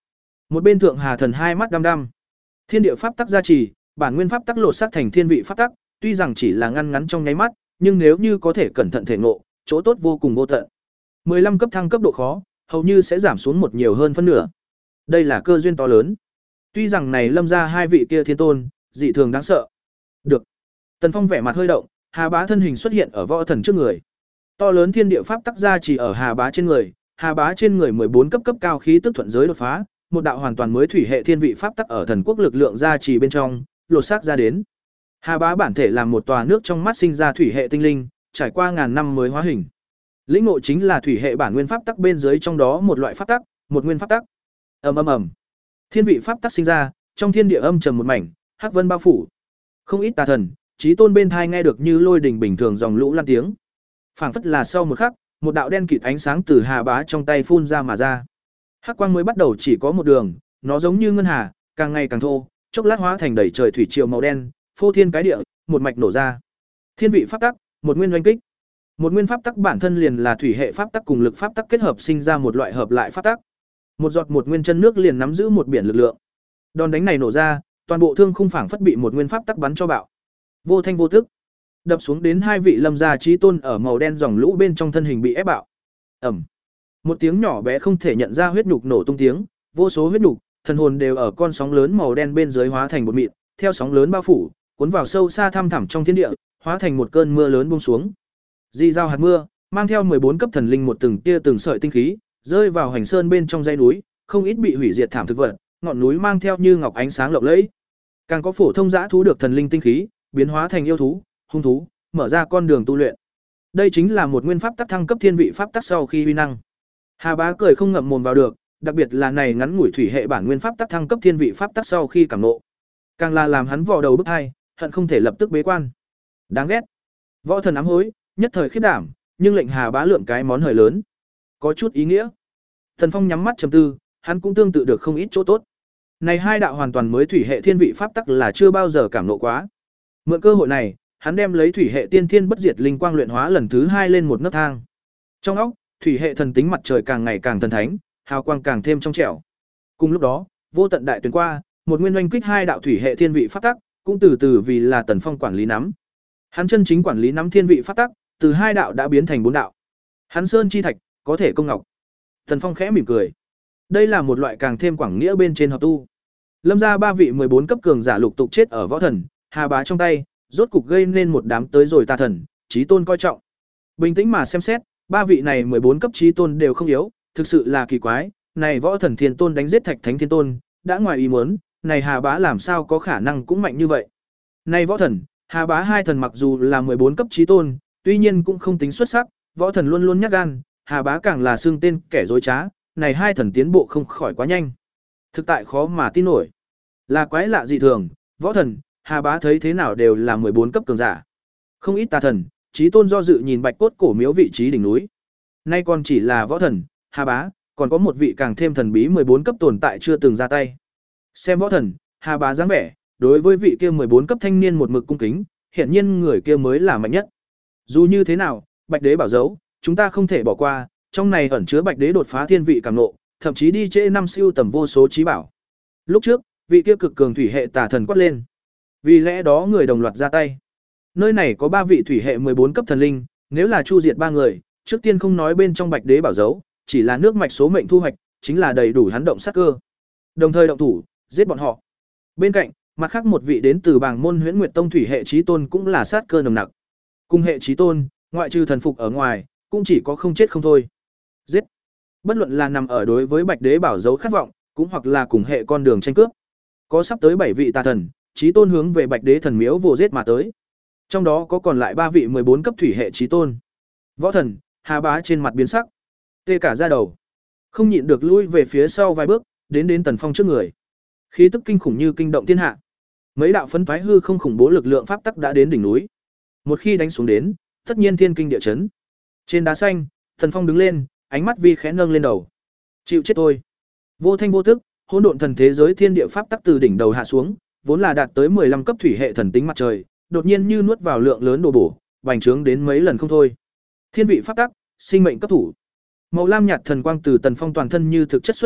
Speaker 1: Một bên Thượng Hà Thần hai mắt đăm đăm. Thiên địa pháp tắc gia trì, bản nguyên pháp tắc lột xác thành thiên vị pháp tắc, tuy rằng chỉ là ngăn ngắn trong nháy mắt, nhưng nếu như có thể cẩn thận thể ngộ, chỗ tốt vô cùng vô tận. mười lăm cấp thăng cấp độ khó, hầu như sẽ giảm xuống một nhiều hơn phân nửa. Đây là cơ duyên to lớn. Tuy rằng này Lâm gia hai vị kia thiên tôn, dị thường đáng sợ. Được. Tần Phong vẻ mặt hơi động, Hà Bá thân hình xuất hiện ở Võ Thần trước người. To lớn thiên địa pháp tắc gia chỉ ở Hà Bá trên người, Hà Bá trên người mười bốn cấp cấp cao khí tức thuận giới đột phá, một đạo hoàn toàn mới thủy hệ thiên vị pháp tắc ở thần quốc lực lượng gia trì bên trong, lột xác ra đến. Hà Bá bản thể làm một tòa nước trong mắt sinh ra thủy hệ tinh linh, trải qua ngàn năm mới hóa hình. Lĩnh ngộ chính là thủy hệ bản nguyên pháp tắc bên dưới trong đó một loại pháp tắc, một nguyên pháp tắc. Ầm ầm ầm. Thiên vị pháp tắc sinh ra, trong thiên địa âm trầm một mảnh, hắc vân bao phủ. Không ít tà thần, chí tôn bên thai nghe được như lôi đình bình thường dòng lũ lan tiếng. Phảng phất là sau một khắc, một đạo đen kịt ánh sáng từ Hà Bá trong tay phun ra mà ra. Hắc quang mới bắt đầu chỉ có một đường, nó giống như ngân hà, càng ngày càng thô, chốc lát hóa thành đầy trời thủy triều màu đen, phô thiên cái địa, một mạch nổ ra. Thiên vị pháp tắc, một nguyên oanh kích. Một nguyên pháp tắc bản thân liền là thủy hệ pháp tắc cùng lực pháp tắc kết hợp sinh ra một loại hợp lại pháp tắc. Một giọt một nguyên chân nước liền nắm giữ một biển lực lượng. Đòn đánh này nổ ra, toàn bộ thương khung phảng phất bị một nguyên pháp tắc bắn cho bạo. Vô thanh vô tức, đập xuống đến hai vị Lâm gia chí tôn ở màu đen dòng lũ bên trong thân hình bị ép bạo. Ầm. Một tiếng nhỏ bé không thể nhận ra huyết nhục nổ tung tiếng, vô số huyết nhục, thần hồn đều ở con sóng lớn màu đen bên dưới hóa thành bột mịn, theo sóng lớn bao phủ, cuốn vào sâu xa thăm thẳm trong thiên địa, hóa thành một cơn mưa lớn buông xuống. Dị giao hạt mưa, mang theo mười bốn cấp thần linh một từng tia từng sợi tinh khí, rơi vào hành sơn bên trong dãy núi, không ít bị hủy diệt thảm thực vật, ngọn núi mang theo như ngọc ánh sáng lộng lẫy. Càng có phổ thông dã thú được thần linh tinh khí, biến hóa thành yêu thú, hung thú, mở ra con đường tu luyện. Đây chính là một nguyên pháp tắc thăng cấp thiên vị pháp tắc sau khi huy năng. Hà Bá cười không ngậm mồm vào được, đặc biệt là này ngắn ngủi thủy hệ bản nguyên pháp tắc thăng cấp thiên vị pháp tắc sau khi cảm ngộ, càng là làm hắn vò đầu bức hai, hận không thể lập tức bế quan. Đáng ghét. Võ Thần ám hối, nhất thời khiếp đảm, nhưng lệnh Hà Bá lượng cái món hời lớn, có chút ý nghĩa. Thần Phong nhắm mắt trầm tư, hắn cũng tương tự được không ít chỗ tốt. Này hai đạo hoàn toàn mới thủy hệ thiên vị pháp tắc là chưa bao giờ cảm ngộ quá. Mượn cơ hội này, hắn đem lấy thủy hệ tiên thiên bất diệt linh quang luyện hóa lần thứ hai lên một nấc thang. Trong óc, thủy hệ thần tính mặt trời càng ngày càng thần thánh, hào quang càng thêm trong trẻo. Cùng lúc đó, vô tận đại tuyển qua, một nguyên oanh kích hai đạo thủy hệ thiên vị pháp tắc, cũng từ từ vì là Tần Phong quản lý nắm. Hắn chân chính quản lý nắm thiên vị pháp tắc, từ hai đạo đã biến thành bốn đạo. Hắn sơn chi thạch, có thể công ngọc. Tần Phong khẽ mỉm cười. Đây là một loại càng thêm quảng nghĩa bên trên hợp tu. Lâm gia ba vị mười bốn cấp cường giả lục tục chết ở Võ Thần, Hà Bá trong tay, rốt cục gây nên một đám tới rồi tà thần, chí tôn coi trọng. Bình tĩnh mà xem xét, ba vị này mười bốn cấp chí tôn đều không yếu, thực sự là kỳ quái, này Võ Thần Thiên Tôn đánh giết Thạch Thánh Thiên Tôn, đã ngoài ý muốn, này Hà Bá làm sao có khả năng cũng mạnh như vậy. Này Võ Thần, Hà Bá hai thần mặc dù là mười bốn cấp chí tôn, tuy nhiên cũng không tính xuất sắc, Võ Thần luôn luôn nhát gan, Hà Bá càng là xưng tên kẻ dối trá, này hai thần tiến bộ không khỏi quá nhanh. Thực tại khó mà tin nổi. Là quái lạ dị thường, Võ Thần, Hà Bá thấy thế nào đều là mười bốn cấp cường giả. Không ít tà thần, chí tôn do dự nhìn Bạch Cốt cổ miếu vị trí đỉnh núi. Nay còn chỉ là Võ Thần, Hà Bá, còn có một vị càng thêm thần bí mười bốn cấp tồn tại chưa từng ra tay. Xem Võ Thần, Hà Bá dáng vẻ, đối với vị kia mười bốn cấp thanh niên một mực cung kính, hiển nhiên người kia mới là mạnh nhất. Dù như thế nào, Bạch Đế bảo dấu, chúng ta không thể bỏ qua, trong này ẩn chứa Bạch Đế đột phá thiên vị cảm ngộ, thậm chí đi trễ năm siêu tầm vô số trí bảo. Lúc trước, vị kia cực cường thủy hệ tà thần quát lên. Vì lẽ đó người đồng loạt ra tay. Nơi này có ba vị thủy hệ mười bốn cấp thần linh, nếu là chu diệt ba người, trước tiên không nói bên trong Bạch Đế bảo dấu, chỉ là nước mạch số mệnh thu hoạch, chính là đầy đủ hắn động sát cơ. Đồng thời động thủ, giết bọn họ. Bên cạnh, mặt khác một vị đến từ Bảng môn Huyễn Nguyệt Tông thủy hệ chí tôn cũng là sát cơ nồng nặc. Cùng hệ chí tôn, ngoại trừ thần phục ở ngoài, cũng chỉ có không chết không thôi. Giết. Bất luận là nằm ở đối với Bạch Đế bảo dấu khát vọng, cũng hoặc là cùng hệ con đường tranh cướp. Có sắp tới bảy vị tà thần, chí tôn hướng về Bạch Đế thần miếu vô giết mà tới. Trong đó có còn lại ba vị mười bốn cấp thủy hệ chí tôn. Võ Thần, Hà Bá trên mặt biến sắc, tê cả da đầu, không nhịn được lui về phía sau vài bước, đến đến Tần Phong trước người. Khí tức kinh khủng như kinh động thiên hạ. Mấy đạo phấn toái hư không khủng bố lực lượng pháp tắc đã đến đỉnh núi. Một khi đánh xuống đến, tất nhiên thiên kinh địa chấn. Trên đá xanh, Tần Phong đứng lên, ánh mắt vi khẽ nâng lên đầu. Chịu chết thôi. Vô thanh vô tức, hỗn độn thần thế giới thiên địa pháp tắc từ đỉnh đầu hạ xuống, vốn là đạt tới mười lăm cấp thủy hệ thần tính mặt trời, đột nhiên như nuốt vào lượng lớn đồ bổ, bành trướng đến mấy lần không thôi. Thiên vị pháp tắc, sinh mệnh cấp thủ. Màu lam nhạt thần quang từ Tần Phong toàn thân như thực chất xuất hiện,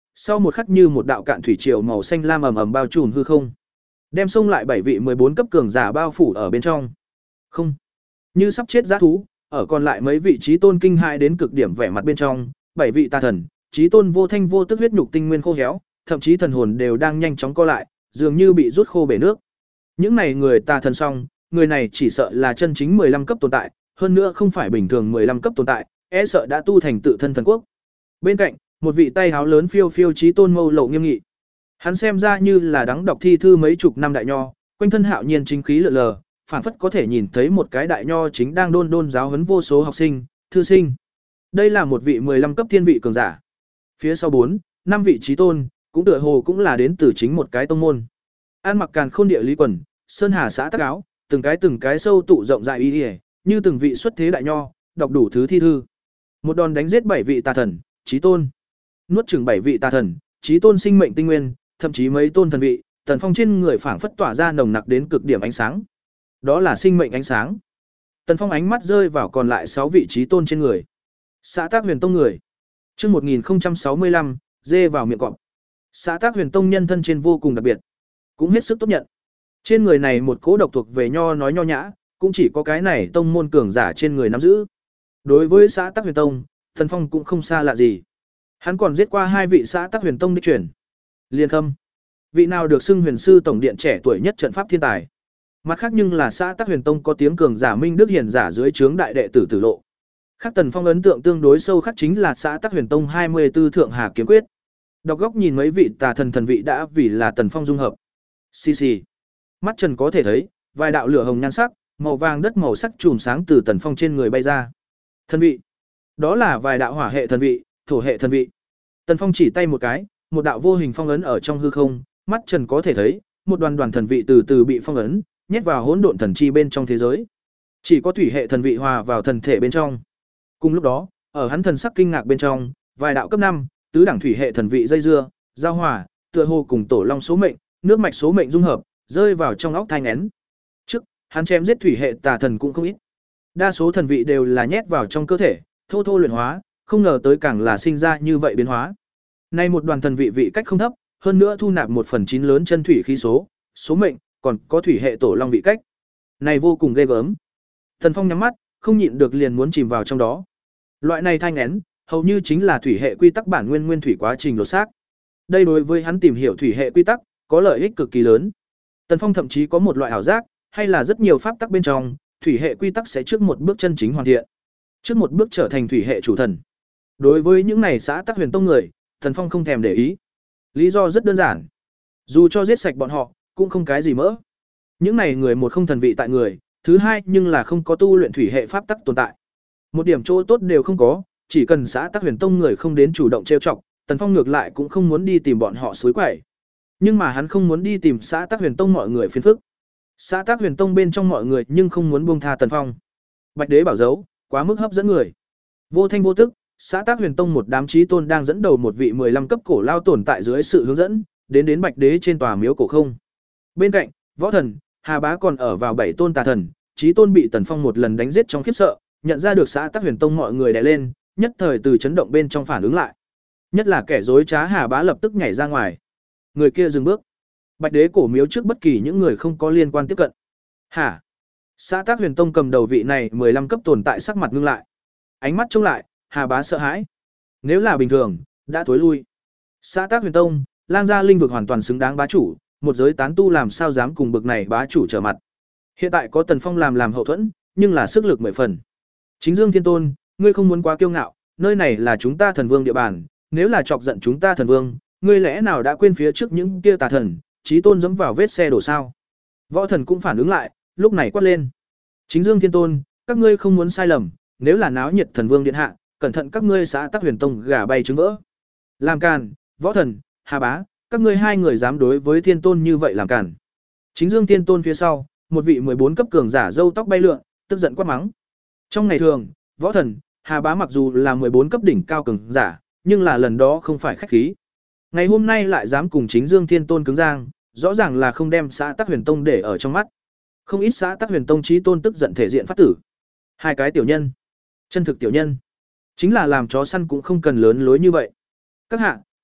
Speaker 1: sau một khắc như một đạo cạn thủy triều màu xanh lam ầm ầm bao trùm hư không, đem xông lại bảy vị mười bốn cấp cường giả bao phủ ở bên trong. Không, như sắp chết dã thú, ở còn lại mấy vị trí tôn kinh hãi đến cực điểm vẻ mặt bên trong, bảy vị tà thần, trí tôn vô thanh vô tức huyết nhục tinh nguyên khô héo, thậm chí thần hồn đều đang nhanh chóng co lại, dường như bị rút khô bể nước. Những này người tà thần xong, người này chỉ sợ là chân chính mười lăm cấp tồn tại, hơn nữa không phải bình thường mười lăm cấp tồn tại, e sợ đã tu thành tự thân thần quốc. Bên cạnh, một vị tay háo lớn phiêu phiêu chí tôn mâu lộ nghiêm nghị. Hắn xem ra như là đắng đọc thi thư mấy chục năm đại nho, quanh thân hạo nhiên chính khí lượn lờ, phảng phất có thể nhìn thấy một cái đại nho chính đang đôn đôn giáo huấn vô số học sinh, thư sinh. Đây là một vị mười lăm cấp thiên vị cường giả. Phía sau bốn, năm vị chí tôn, cũng tựa hồ cũng là đến từ chính một cái tông môn. An mặc càn khôn địa lý quần, sơn hà xã tắc áo, từng cái từng cái sâu tụ rộng rãi ý ý, như từng vị xuất thế đại nho, đọc đủ thứ thi thư. Một đòn đánh giết bảy vị tà thần, chí tôn. Nuốt chửng bảy vị tà thần, chí tôn sinh mệnh tinh nguyên, thậm chí mấy tôn thần vị, Tần Phong trên người phảng phất tỏa ra nồng nặc đến cực điểm ánh sáng. Đó là sinh mệnh ánh sáng. Tần Phong ánh mắt rơi vào còn lại sáu vị chí tôn trên người. Xã Tác Huyền Tông người. Chương một nghìn không trăm sáu mươi lăm, dê vào miệng cọp. Xã Tác Huyền Tông nhân thân trên vô cùng đặc biệt, cũng hết sức tốt nhận. Trên người này một cỗ độc thuộc về nho nói nho nhã, cũng chỉ có cái này tông môn cường giả trên người nắm giữ. Đối với xã Tắc Huyền Tông, Tần Phong cũng không xa lạ gì. Hắn còn giết qua hai vị xã Tắc Huyền Tông đích truyền. Liên Khâm, vị nào được xưng Huyền sư tổng điện trẻ tuổi nhất trận pháp thiên tài. Mặt khác nhưng là xã Tắc Huyền Tông có tiếng cường giả Minh Đức hiền giả dưới trướng đại đệ tử Tử Lộ. Khác Tần Phong ấn tượng tương đối sâu khắc chính là xã Tắc Huyền Tông hai mươi tư Thượng Hà kiếm quyết. Đọc góc nhìn mấy vị tà thần thần vị đã vì là Tần Phong dung hợp. Xì xì. Mắt Trần có thể thấy, vài đạo lửa hồng nhan sắc, màu vàng đất màu sắc chùm sáng từ Tần Phong trên người bay ra. Thần vị. Đó là vài đạo hỏa hệ thần vị, thổ hệ thần vị. Tần Phong chỉ tay một cái, một đạo vô hình phong ấn ở trong hư không, mắt Trần có thể thấy, một đoàn đoàn thần vị từ từ bị phong ấn, nhét vào hỗn độn thần chi bên trong thế giới. Chỉ có thủy hệ thần vị hòa vào thần thể bên trong. Cùng lúc đó, ở hắn thần sắc kinh ngạc bên trong, vài đạo cấp năm, tứ đẳng thủy hệ thần vị dây dưa, giao hòa, tựa hồ cùng tổ long số mệnh, nước mạch số mệnh dung hợp, rơi vào trong óc thai nghén. Trước, hắn chém giết thủy hệ tà thần cũng không ít. Đa số thần vị đều là nhét vào trong cơ thể, thô thô luyện hóa, không ngờ tới càng là sinh ra như vậy biến hóa. Nay một đoàn thần vị vị cách không thấp, hơn nữa thu nạp một phần chín lớn chân thủy khí số, số mệnh, còn có thủy hệ tổ long vị cách. Này vô cùng ghê gớm. Thần Phong nhắm mắt, không nhịn được liền muốn chìm vào trong đó. Loại này thai nghén, hầu như chính là thủy hệ quy tắc bản nguyên nguyên thủy quá trình lột xác. Đây đối với hắn tìm hiểu thủy hệ quy tắc, có lợi ích cực kỳ lớn. Tần Phong thậm chí có một loại ảo giác, hay là rất nhiều pháp tắc bên trong, thủy hệ quy tắc sẽ trước một bước chân chính hoàn thiện, trước một bước trở thành thủy hệ chủ thần. Đối với những này xã Tắc Huyền Tông người, Tần Phong không thèm để ý. Lý do rất đơn giản, dù cho giết sạch bọn họ, cũng không cái gì mỡ. Những này người một không thần vị tại người, thứ hai nhưng là không có tu luyện thủy hệ pháp tắc tồn tại. Một điểm chỗ tốt đều không có, chỉ cần xã Tắc Huyền Tông người không đến chủ động trêu chọc, Tần Phong ngược lại cũng không muốn đi tìm bọn họ suối quẩy. Nhưng mà hắn không muốn đi tìm xã Tắc Huyền Tông mọi người phiền phức. Xã Tắc Huyền Tông bên trong mọi người nhưng không muốn buông tha Tần Phong. Bạch Đế bảo dấu, quá mức hấp dẫn người. Vô thanh vô tức, xã Tắc Huyền Tông một đám chí tôn đang dẫn đầu một vị mười lăm cấp cổ lao tồn tại dưới sự hướng dẫn, đến đến Bạch Đế trên tòa miếu cổ không. Bên cạnh, Võ Thần, Hà Bá còn ở vào bảy tôn tà thần, chí tôn bị Tần Phong một lần đánh giết trong khiếp sợ, nhận ra được xã Tắc Huyền Tông mọi người đè lên, nhất thời từ chấn động bên trong phản ứng lại. Nhất là kẻ dối trá Hà Bá lập tức nhảy ra ngoài. Người kia dừng bước. Bạch Đế cổ miếu trước bất kỳ những người không có liên quan tiếp cận. Hả? Xã Tác Huyền Tông cầm đầu vị này mười lăm cấp tồn tại sắc mặt ngưng lại. Ánh mắt trông lại, Hà Bá sợ hãi. Nếu là bình thường, đã tối lui. Xã Tác Huyền Tông, lang gia linh vực hoàn toàn xứng đáng bá chủ, một giới tán tu làm sao dám cùng bực này bá chủ trở mặt. Hiện tại có Tần Phong làm làm hậu thuẫn, nhưng là sức lực mười phần. Chính Dương Thiên Tôn, ngươi không muốn quá kiêu ngạo, nơi này là chúng ta thần vương địa bàn, nếu là chọc giận chúng ta thần vương, ngươi lẽ nào đã quên phía trước những kia tà thần, chí tôn dẫm vào vết xe đổ sao? Võ Thần cũng phản ứng lại, lúc này quát lên. Chính Dương Thiên Tôn, các ngươi không muốn sai lầm, nếu là náo nhiệt thần vương điện hạ, cẩn thận các ngươi xã Tắc Huyền Tông gà bay trứng vỡ. Làm càn, Võ Thần, Hà Bá, các ngươi hai người dám đối với Thiên Tôn như vậy làm càn. Chính Dương Thiên Tôn phía sau, một vị mười bốn cấp cường giả râu tóc bay lượn, tức giận quát mắng. Trong ngày thường, Võ Thần, Hà Bá mặc dù là mười bốn cấp đỉnh cao cường giả, nhưng là lần đó không phải khách khí. Ngày hôm nay lại dám cùng Chính Dương Thiên Tôn cứng giang, rõ ràng là không đem xã Tắc Huyền Tông để ở trong mắt. Không ít xã Tắc Huyền Tông chí tôn tức giận thể diện phát tử. Hai cái tiểu nhân, chân thực tiểu nhân, chính là làm chó săn cũng không cần lớn lối như vậy. Các hạ,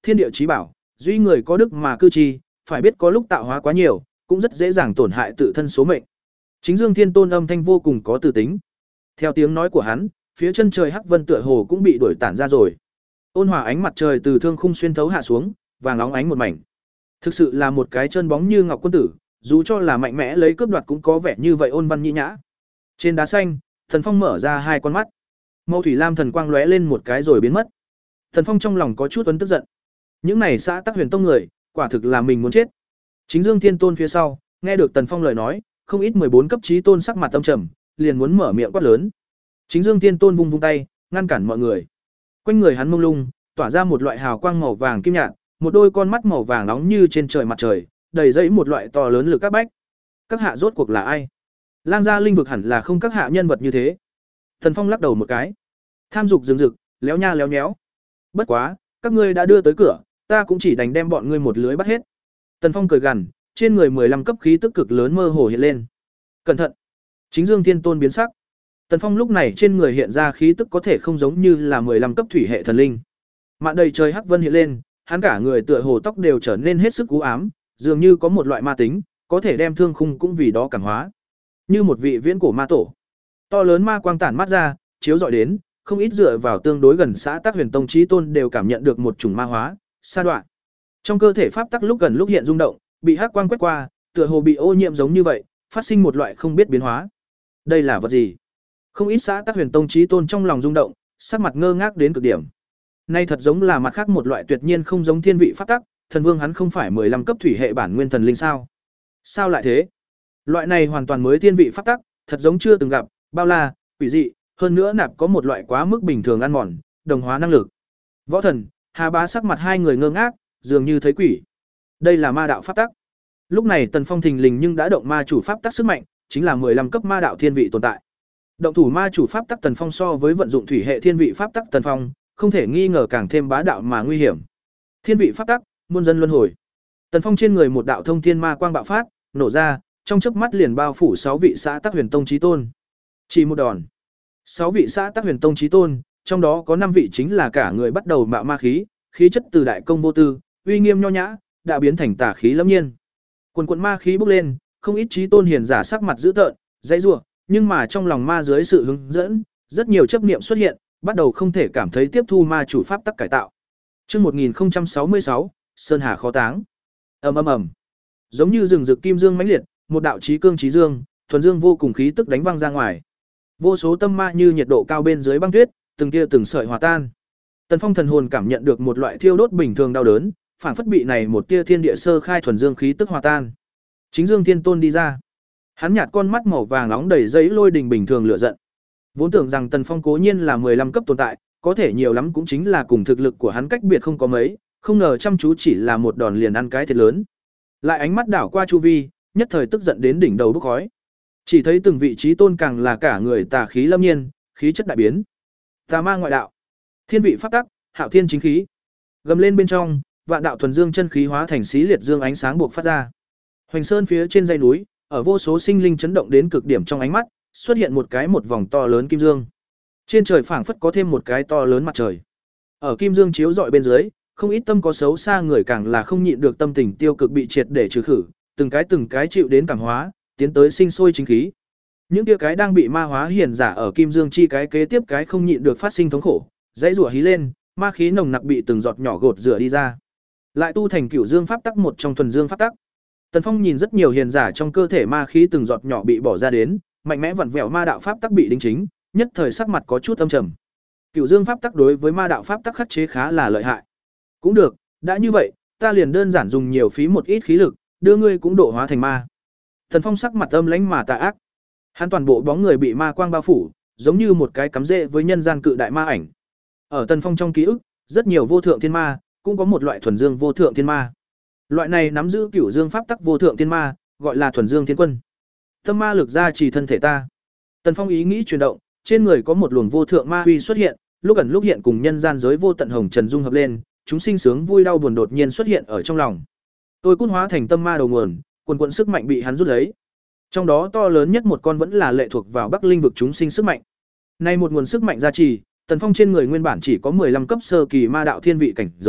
Speaker 1: thiên địa chí bảo, duy người có đức mà cư trì, phải biết có lúc tạo hóa quá nhiều, cũng rất dễ dàng tổn hại tự thân số mệnh. Chính Dương Thiên Tôn âm thanh vô cùng có từ tính. Theo tiếng nói của hắn, phía chân trời hắc vân tựa hồ cũng bị đuổi tản ra rồi. Ôn hòa ánh mặt trời từ thương khung xuyên thấu hạ xuống, vàng óng ánh một mảnh. Thực sự là một cái chân bóng như ngọc quân tử, dù cho là mạnh mẽ lấy cướp đoạt cũng có vẻ như vậy ôn văn nhĩ nhã. Trên đá xanh, Thần Phong mở ra hai con mắt. Màu thủy lam thần quang lóe lên một cái rồi biến mất. Thần Phong trong lòng có chút uấn tức giận. Những này xã Tắc Huyền Tông người, quả thực là mình muốn chết. Chính Dương Thiên Tôn phía sau, nghe được Tần Phong lời nói, không ít mười bốn cấp chí tôn sắc mặt âm trầm, liền muốn mở miệng quát lớn. Chính Dương Thiên Tôn vung vung tay, ngăn cản mọi người. Quanh người hắn mông lung, tỏa ra một loại hào quang màu vàng kim nhạt, một đôi con mắt màu vàng nóng như trên trời mặt trời, đầy dẫy một loại to lớn lực các bách. Các hạ rốt cuộc là ai? Lang gia linh vực hẳn là không các hạ nhân vật như thế. Thần Phong lắc đầu một cái. Tham dục rừng rực, léo nha léo nhéo. Bất quá, các ngươi đã đưa tới cửa, ta cũng chỉ đành đem bọn ngươi một lưới bắt hết. Tần Phong cười gằn, trên người mười lăm cấp khí tức cực lớn mơ hồ hiện lên. Cẩn thận! Chính Dương Thiên Tôn biến sắc. Tần Phong lúc này trên người hiện ra khí tức có thể không giống như là mười lăm cấp thủy hệ thần linh. Mạn đầy trời hắc vân hiện lên, hắn cả người tựa hồ tóc đều trở nên hết sức u ám, dường như có một loại ma tính, có thể đem thương khung cũng vì đó cảm hóa. Như một vị viễn cổ ma tổ. To lớn ma quang tản mắt ra, chiếu rọi đến, không ít dựa vào tương đối gần xã Tắc Huyền Tông chí tôn đều cảm nhận được một chủng ma hóa, sa đoạn. Trong cơ thể pháp tắc lúc gần lúc hiện rung động, bị hắc quang quét qua, tựa hồ bị ô nhiễm giống như vậy, phát sinh một loại không biết biến hóa. Đây là vật gì? Không ít xã Tắc Huyền Tông chí tôn trong lòng rung động, sắc mặt ngơ ngác đến cực điểm. Nay thật giống là mặt khác một loại tuyệt nhiên không giống thiên vị pháp tắc, thần vương hắn không phải mười lăm cấp thủy hệ bản nguyên thần linh sao? Sao lại thế? Loại này hoàn toàn mới thiên vị pháp tắc, thật giống chưa từng gặp, bao la, quỷ dị, hơn nữa nạp có một loại quá mức bình thường ăn mòn, đồng hóa năng lực. Võ Thần, Hà Bá sắc mặt hai người ngơ ngác, dường như thấy quỷ. Đây là ma đạo pháp tắc. Lúc này Tần Phong thình lình nhưng đã động ma chủ pháp tắc sức mạnh, chính là mười lăm cấp ma đạo thiên vị tồn tại. Động thủ ma chủ pháp tắc Tần Phong so với vận dụng thủy hệ thiên vị pháp tắc Tần Phong, không thể nghi ngờ càng thêm bá đạo mà nguy hiểm. Thiên vị pháp tắc, muôn dân luân hồi. Tần Phong trên người một đạo thông thiên ma quang bạo phát, nổ ra, trong chớp mắt liền bao phủ sáu vị xã Tắc Huyền Tông chí tôn. Chỉ một đòn, sáu vị xã Tắc Huyền Tông chí tôn, trong đó có năm vị chính là cả người bắt đầu mạo ma khí, khí chất từ đại công vô tư, uy nghiêm nho nhã, đã biến thành tà khí lâm nhiên. Quần quần ma khí bốc lên, không ít chí tôn hiền giả sắc mặt dữ tợn, dãy rủa, nhưng mà trong lòng ma dưới sự hướng dẫn, rất nhiều chấp niệm xuất hiện, bắt đầu không thể cảm thấy tiếp thu ma chủ pháp tắc cải tạo. Chương một nghìn không trăm sáu mươi sáu, Sơn Hà khó táng. Ầm ầm ầm. Giống như rừng rực kim dương mãnh liệt, một đạo chí cương chí dương, thuần dương vô cùng khí tức đánh văng ra ngoài. Vô số tâm ma như nhiệt độ cao bên dưới băng tuyết, từng tia từng sợi hòa tan. Tần Phong thần hồn cảm nhận được một loại thiêu đốt bình thường đau đớn, phản phất bị này một tia thiên địa sơ khai thuần dương khí tức hòa tan. Chính Dương Thiên Tôn đi ra. Hắn nhạt con mắt màu vàng nóng đầy giấy lôi đình bình thường lửa giận. Vốn tưởng rằng Tần Phong cố nhiên là mười lăm cấp tồn tại, có thể nhiều lắm cũng chính là cùng thực lực của hắn cách biệt không có mấy, không ngờ chăm chú chỉ là một đòn liền ăn cái thiệt lớn. Lại ánh mắt đảo qua chu vi, nhất thời tức giận đến đỉnh đầu bốc khói. Chỉ thấy từng vị trí tôn càng là cả người tà khí lâm nhiên, khí chất đại biến. Tà ma ngoại đạo, thiên vị pháp tắc, hạo thiên chính khí. Gầm lên bên trong, vạn đạo thuần dương chân khí hóa thành xí liệt dương ánh sáng buộc phát ra. Hoành Sơn phía trên dãy núi, ở vô số sinh linh chấn động đến cực điểm trong ánh mắt, xuất hiện một cái một vòng to lớn kim dương. Trên trời phảng phất có thêm một cái to lớn mặt trời. Ở kim dương chiếu rọi bên dưới, không ít tâm có xấu xa người càng là không nhịn được tâm tình tiêu cực bị triệt để trừ khử, từng cái từng cái chịu đến cảm hóa, tiến tới sinh sôi chính khí. Những kia cái đang bị ma hóa hiền giả ở kim dương chi cái kế tiếp cái không nhịn được phát sinh thống khổ, dãy rủa hí lên, ma khí nồng nặc bị từng giọt nhỏ gột rửa đi ra. Lại tu thành cửu dương pháp tắc một trong thuần dương pháp tắc. Tần Phong nhìn rất nhiều hiền giả trong cơ thể ma khí từng giọt nhỏ bị bỏ ra đến, mạnh mẽ vặn vẹo ma đạo pháp tắc bị đính chính, nhất thời sắc mặt có chút âm trầm. Cửu dương pháp tắc đối với ma đạo pháp tắc khắc chế khá là lợi hại. Cũng được, đã như vậy, ta liền đơn giản dùng nhiều phí một ít khí lực, đưa ngươi cũng độ hóa thành ma. Tần Phong sắc mặt âm lãnh mà tà ác. Hắn toàn bộ bóng người bị ma quang bao phủ, giống như một cái cắm rễ với nhân gian cự đại ma ảnh. Ở Tần Phong trong ký ức, rất nhiều vô thượng thiên ma, cũng có một loại thuần dương vô thượng thiên ma. Loại này nắm giữ cửu dương pháp tắc vô thượng thiên ma, gọi là thuần dương thiên quân. Tâm ma lực gia trì thân thể ta. Tần Phong ý nghĩ chuyển động, trên người có một luồng vô thượng ma uy xuất hiện, lúc ẩn lúc hiện cùng nhân gian giới vô tận hồng trần dung hợp lên, chúng sinh sướng vui đau buồn đột nhiên xuất hiện ở trong lòng. Tôi cút hóa thành tâm ma đầu nguồn, quần quần sức mạnh bị hắn rút lấy. Trong đó to lớn nhất một con vẫn là lệ thuộc vào Bắc Linh vực chúng sinh sức mạnh. Nay một nguồn sức mạnh gia trì, Tần Phong trên người nguyên bản chỉ có mười lăm cấp sơ kỳ ma đạo thiên vị cảnh giới,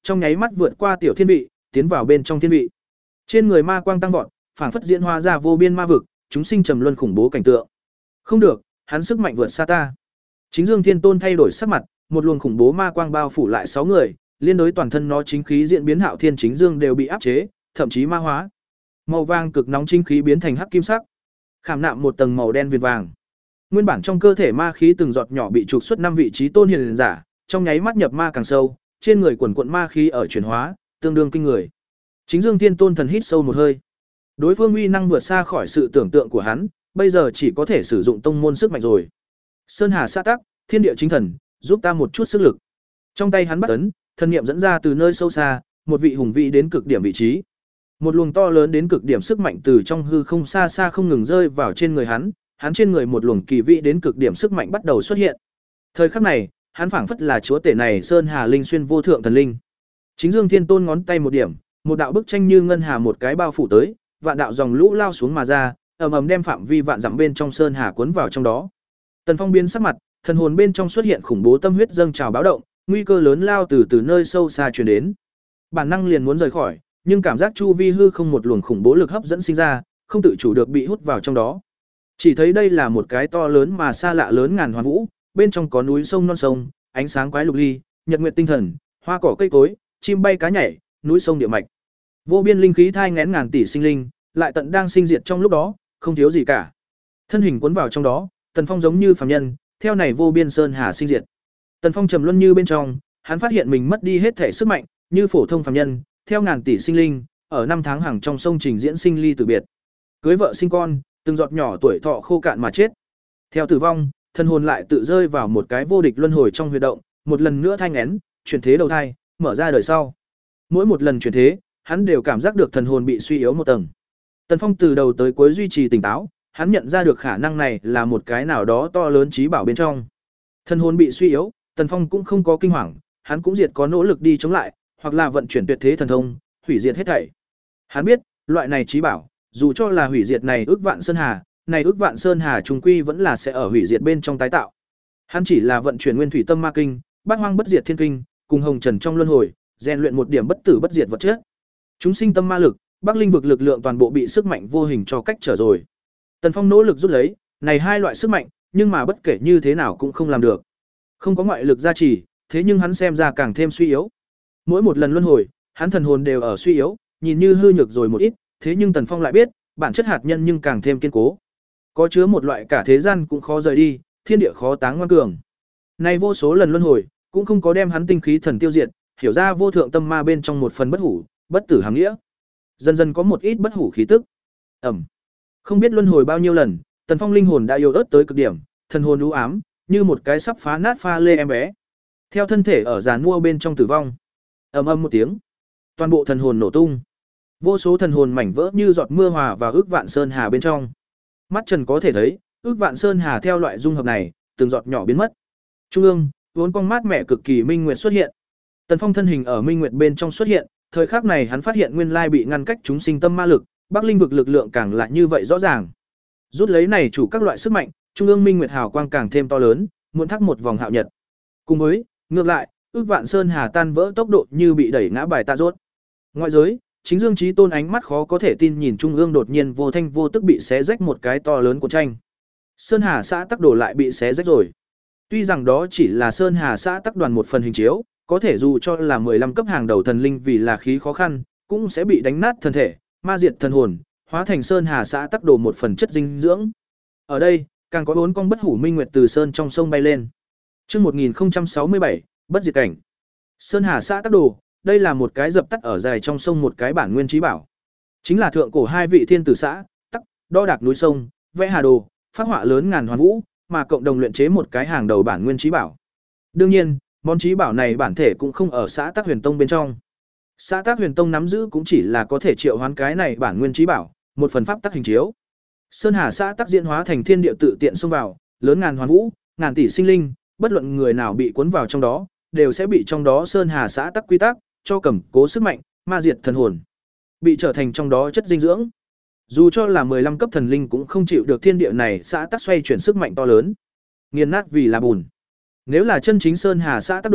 Speaker 1: trong nháy mắt vượt qua tiểu thiên vị, tiến vào bên trong thiên vị. Trên người ma quang tăng vọt, phảng phất diễn hóa ra vô biên ma vực, chúng sinh trầm luân khủng bố cảnh tượng. Không được, hắn sức mạnh vượt xa ta. Chính Dương Thiên Tôn thay đổi sắc mặt, một luồng khủng bố ma quang bao phủ lại sáu người, liên đối toàn thân nó chính khí diễn biến Hạo Thiên Chính Dương đều bị áp chế, thậm chí ma hóa. Màu vàng cực nóng chính khí biến thành hắc kim sắc, khảm nạm một tầng màu đen viền vàng. Nguyên bản trong cơ thể ma khí từng giọt nhỏ bị trục xuất năm vị trí tôn hiền giả, trong nháy mắt nhập ma càng sâu, trên người quần quần ma khí ở chuyển hóa, tương đương kinh người. Chính Dương Thiên Tôn thần hít sâu một hơi. Đối phương uy năng vượt xa khỏi sự tưởng tượng của hắn, bây giờ chỉ có thể sử dụng tông môn sức mạnh rồi. Sơn Hà Sa Tắc, Thiên Địa Chính Thần, giúp ta một chút sức lực. Trong tay hắn bắt ấn, thần niệm dẫn ra từ nơi sâu xa, một vị hùng vĩ đến cực điểm vị trí. Một luồng to lớn đến cực điểm sức mạnh từ trong hư không xa xa không ngừng rơi vào trên người hắn, hắn trên người một luồng kỳ vị đến cực điểm sức mạnh bắt đầu xuất hiện. Thời khắc này, hắn phảng phất là chúa tể này Sơn Hà Linh xuyên vô thượng thần linh. Chính Dương Thiên Tôn ngón tay một điểm, một đạo bức tranh như ngân hà một cái bao phủ tới, vạn đạo dòng lũ lao xuống mà ra, ầm ầm đem phạm vi vạn dặm bên trong Sơn Hà cuốn vào trong đó. Tần Phong biến sắc mặt, thần hồn bên trong xuất hiện khủng bố tâm huyết dâng trào báo động, nguy cơ lớn lao từ từ nơi sâu xa truyền đến. Bản năng liền muốn rời khỏi, nhưng cảm giác chu vi hư không một luồng khủng bố lực hấp dẫn sinh ra, không tự chủ được bị hút vào trong đó. Chỉ thấy đây là một cái to lớn mà xa lạ lớn ngàn hoàn vũ, bên trong có núi sông non sông, ánh sáng quái lục ly, nhật nguyệt tinh thần, hoa cỏ cây cối, chim bay cá nhảy, núi sông địa mạch. Vô biên linh khí thai nghén ngàn tỷ sinh linh, lại tận đang sinh diệt trong lúc đó, không thiếu gì cả. Thân hình cuốn vào trong đó, Tần Phong giống như phàm nhân, theo này vô biên sơn hà sinh diệt. Tần Phong trầm luân như bên trong, hắn phát hiện mình mất đi hết thể sức mạnh, như phổ thông phàm nhân, theo ngàn tỷ sinh linh, ở năm tháng hàng trong sông trình diễn sinh ly tử biệt. Cưới vợ sinh con, từng giọt nhỏ tuổi thọ khô cạn mà chết. Theo tử vong, thân hồn lại tự rơi vào một cái vô địch luân hồi trong huyệt động, một lần nữa thai nghén, chuyển thế đầu thai, mở ra đời sau. Mỗi một lần chuyển thế, hắn đều cảm giác được thần hồn bị suy yếu một tầng. Tần Phong từ đầu tới cuối duy trì tỉnh táo, hắn nhận ra được khả năng này là một cái nào đó to lớn trí bảo bên trong. Thần hồn bị suy yếu, Tần Phong cũng không có kinh hoàng, hắn cũng diệt có nỗ lực đi chống lại, hoặc là vận chuyển tuyệt thế thần thông, hủy diệt hết thảy. Hắn biết, loại này trí bảo, dù cho là hủy diệt này ước vạn sơn hà, này ước vạn sơn hà trùng quy vẫn là sẽ ở hủy diệt bên trong tái tạo. Hắn chỉ là vận chuyển nguyên thủy tâm ma kinh, bát hoang bất diệt thiên kinh, cùng hồng trần trong luân hồi, rèn luyện một điểm bất tử bất diệt vật chất. Chúng sinh tâm ma lực, Bắc Linh vực lực lượng toàn bộ bị sức mạnh vô hình cho cách trở rồi. Tần Phong nỗ lực rút lấy, này hai loại sức mạnh, nhưng mà bất kể như thế nào cũng không làm được. Không có ngoại lực gia trì, thế nhưng hắn xem ra càng thêm suy yếu. Mỗi một lần luân hồi, hắn thần hồn đều ở suy yếu, nhìn như hư nhược rồi một ít, thế nhưng Tần Phong lại biết, bản chất hạt nhân nhưng càng thêm kiên cố. Có chứa một loại cả thế gian cũng khó rời đi, thiên địa khó táng ngoan cường. Này vô số lần luân hồi, cũng không có đem hắn tinh khí thần tiêu diệt, hiểu ra vô thượng tâm ma bên trong một phần bất hủ, bất tử hàm nghĩa. Dần dần có một ít bất hủ khí tức. Ẩm. Không biết luân hồi bao nhiêu lần, Tần Phong linh hồn đã yếu ớt tới cực điểm, thần hồn u ám, như một cái sắp phá nát pha lê em bé. Theo thân thể ở giàn mua bên trong tử vong. Ầm ầm một tiếng, toàn bộ thần hồn nổ tung. Vô số thần hồn mảnh vỡ như giọt mưa hòa vào ước vạn sơn hà bên trong. Mắt Trần có thể thấy, ước vạn sơn hà theo loại dung hợp này, từng giọt nhỏ biến mất. Trung ương, vốn con mát mẹ cực kỳ minh nguyệt xuất hiện. Tần Phong thân hình ở minh nguyệt bên trong xuất hiện, thời khắc này hắn phát hiện nguyên lai bị ngăn cách chúng sinh tâm ma lực, Bắc Linh vực lực lượng càng lại như vậy rõ ràng. Rút lấy này chủ các loại sức mạnh, trung ương minh nguyệt hào quang càng thêm to lớn, muốn thắc một vòng hạo nhật. Cùng với, ngược lại, ước vạn sơn hà tan vỡ tốc độ như bị đẩy ngã bài tạ rốt. Ngoại giới, Chính Dương Chí Tôn ánh mắt khó có thể tin nhìn trung ương đột nhiên vô thanh vô tức bị xé rách một cái to lớn của tranh. Sơn Hà xã tắc đồ lại bị xé rách rồi. Tuy rằng đó chỉ là Sơn Hà xã tắc đoàn một phần hình chiếu, có thể dù cho là mười lăm cấp hàng đầu thần linh vì là khí khó khăn, cũng sẽ bị đánh nát thân thể, ma diệt thần hồn, hóa thành Sơn Hà xã tắc đồ một phần chất dinh dưỡng. Ở đây, càng có bốn con bất hủ minh nguyệt từ sơn trong sông bay lên. Chương một nghìn không trăm sáu mươi bảy, bất diệt cảnh. Sơn Hà xã tắc đồ, đây là một cái dập tắt ở dài trong sông một cái bản nguyên trí bảo. Chính là thượng cổ hai vị thiên tử xã, tắc, đo đạc núi sông, vẽ hà đồ, phát họa lớn ngàn hoàn vũ, mà cộng đồng luyện chế một cái hàng đầu bản nguyên trí bảo. Đương nhiên, món trí bảo này bản thể cũng không ở xã Tác Huyền Tông bên trong. Xã Tác Huyền Tông nắm giữ cũng chỉ là có thể triệu hoán cái này bản nguyên trí bảo, một phần pháp tắc hình chiếu. Sơn Hà xã Tác diễn hóa thành thiên địa tự tiện xông vào, lớn ngàn hoàn vũ, ngàn tỷ sinh linh, bất luận người nào bị cuốn vào trong đó, đều sẽ bị trong đó Sơn Hà xã Tác quy tắc cho cầm cố sức mạnh, ma diệt thần hồn, bị trở thành trong đó chất dinh dưỡng. Dù cho là mười lăm cấp thần linh cũng không chịu được thiên địa này xã Tác xoay chuyển sức mạnh to lớn, nghiền nát vì là bùn. Nếu là chân chính Sơn Hà xã Tác đồ,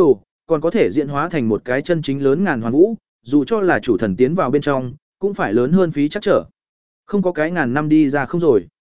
Speaker 1: còn có thể diễn hóa thành một cái chân chính lớn ngàn hoàn vũ, dù cho là chủ thần tiến vào bên trong, cũng phải lớn hơn phí chắc trở. Không có cái ngàn năm đi ra không rồi.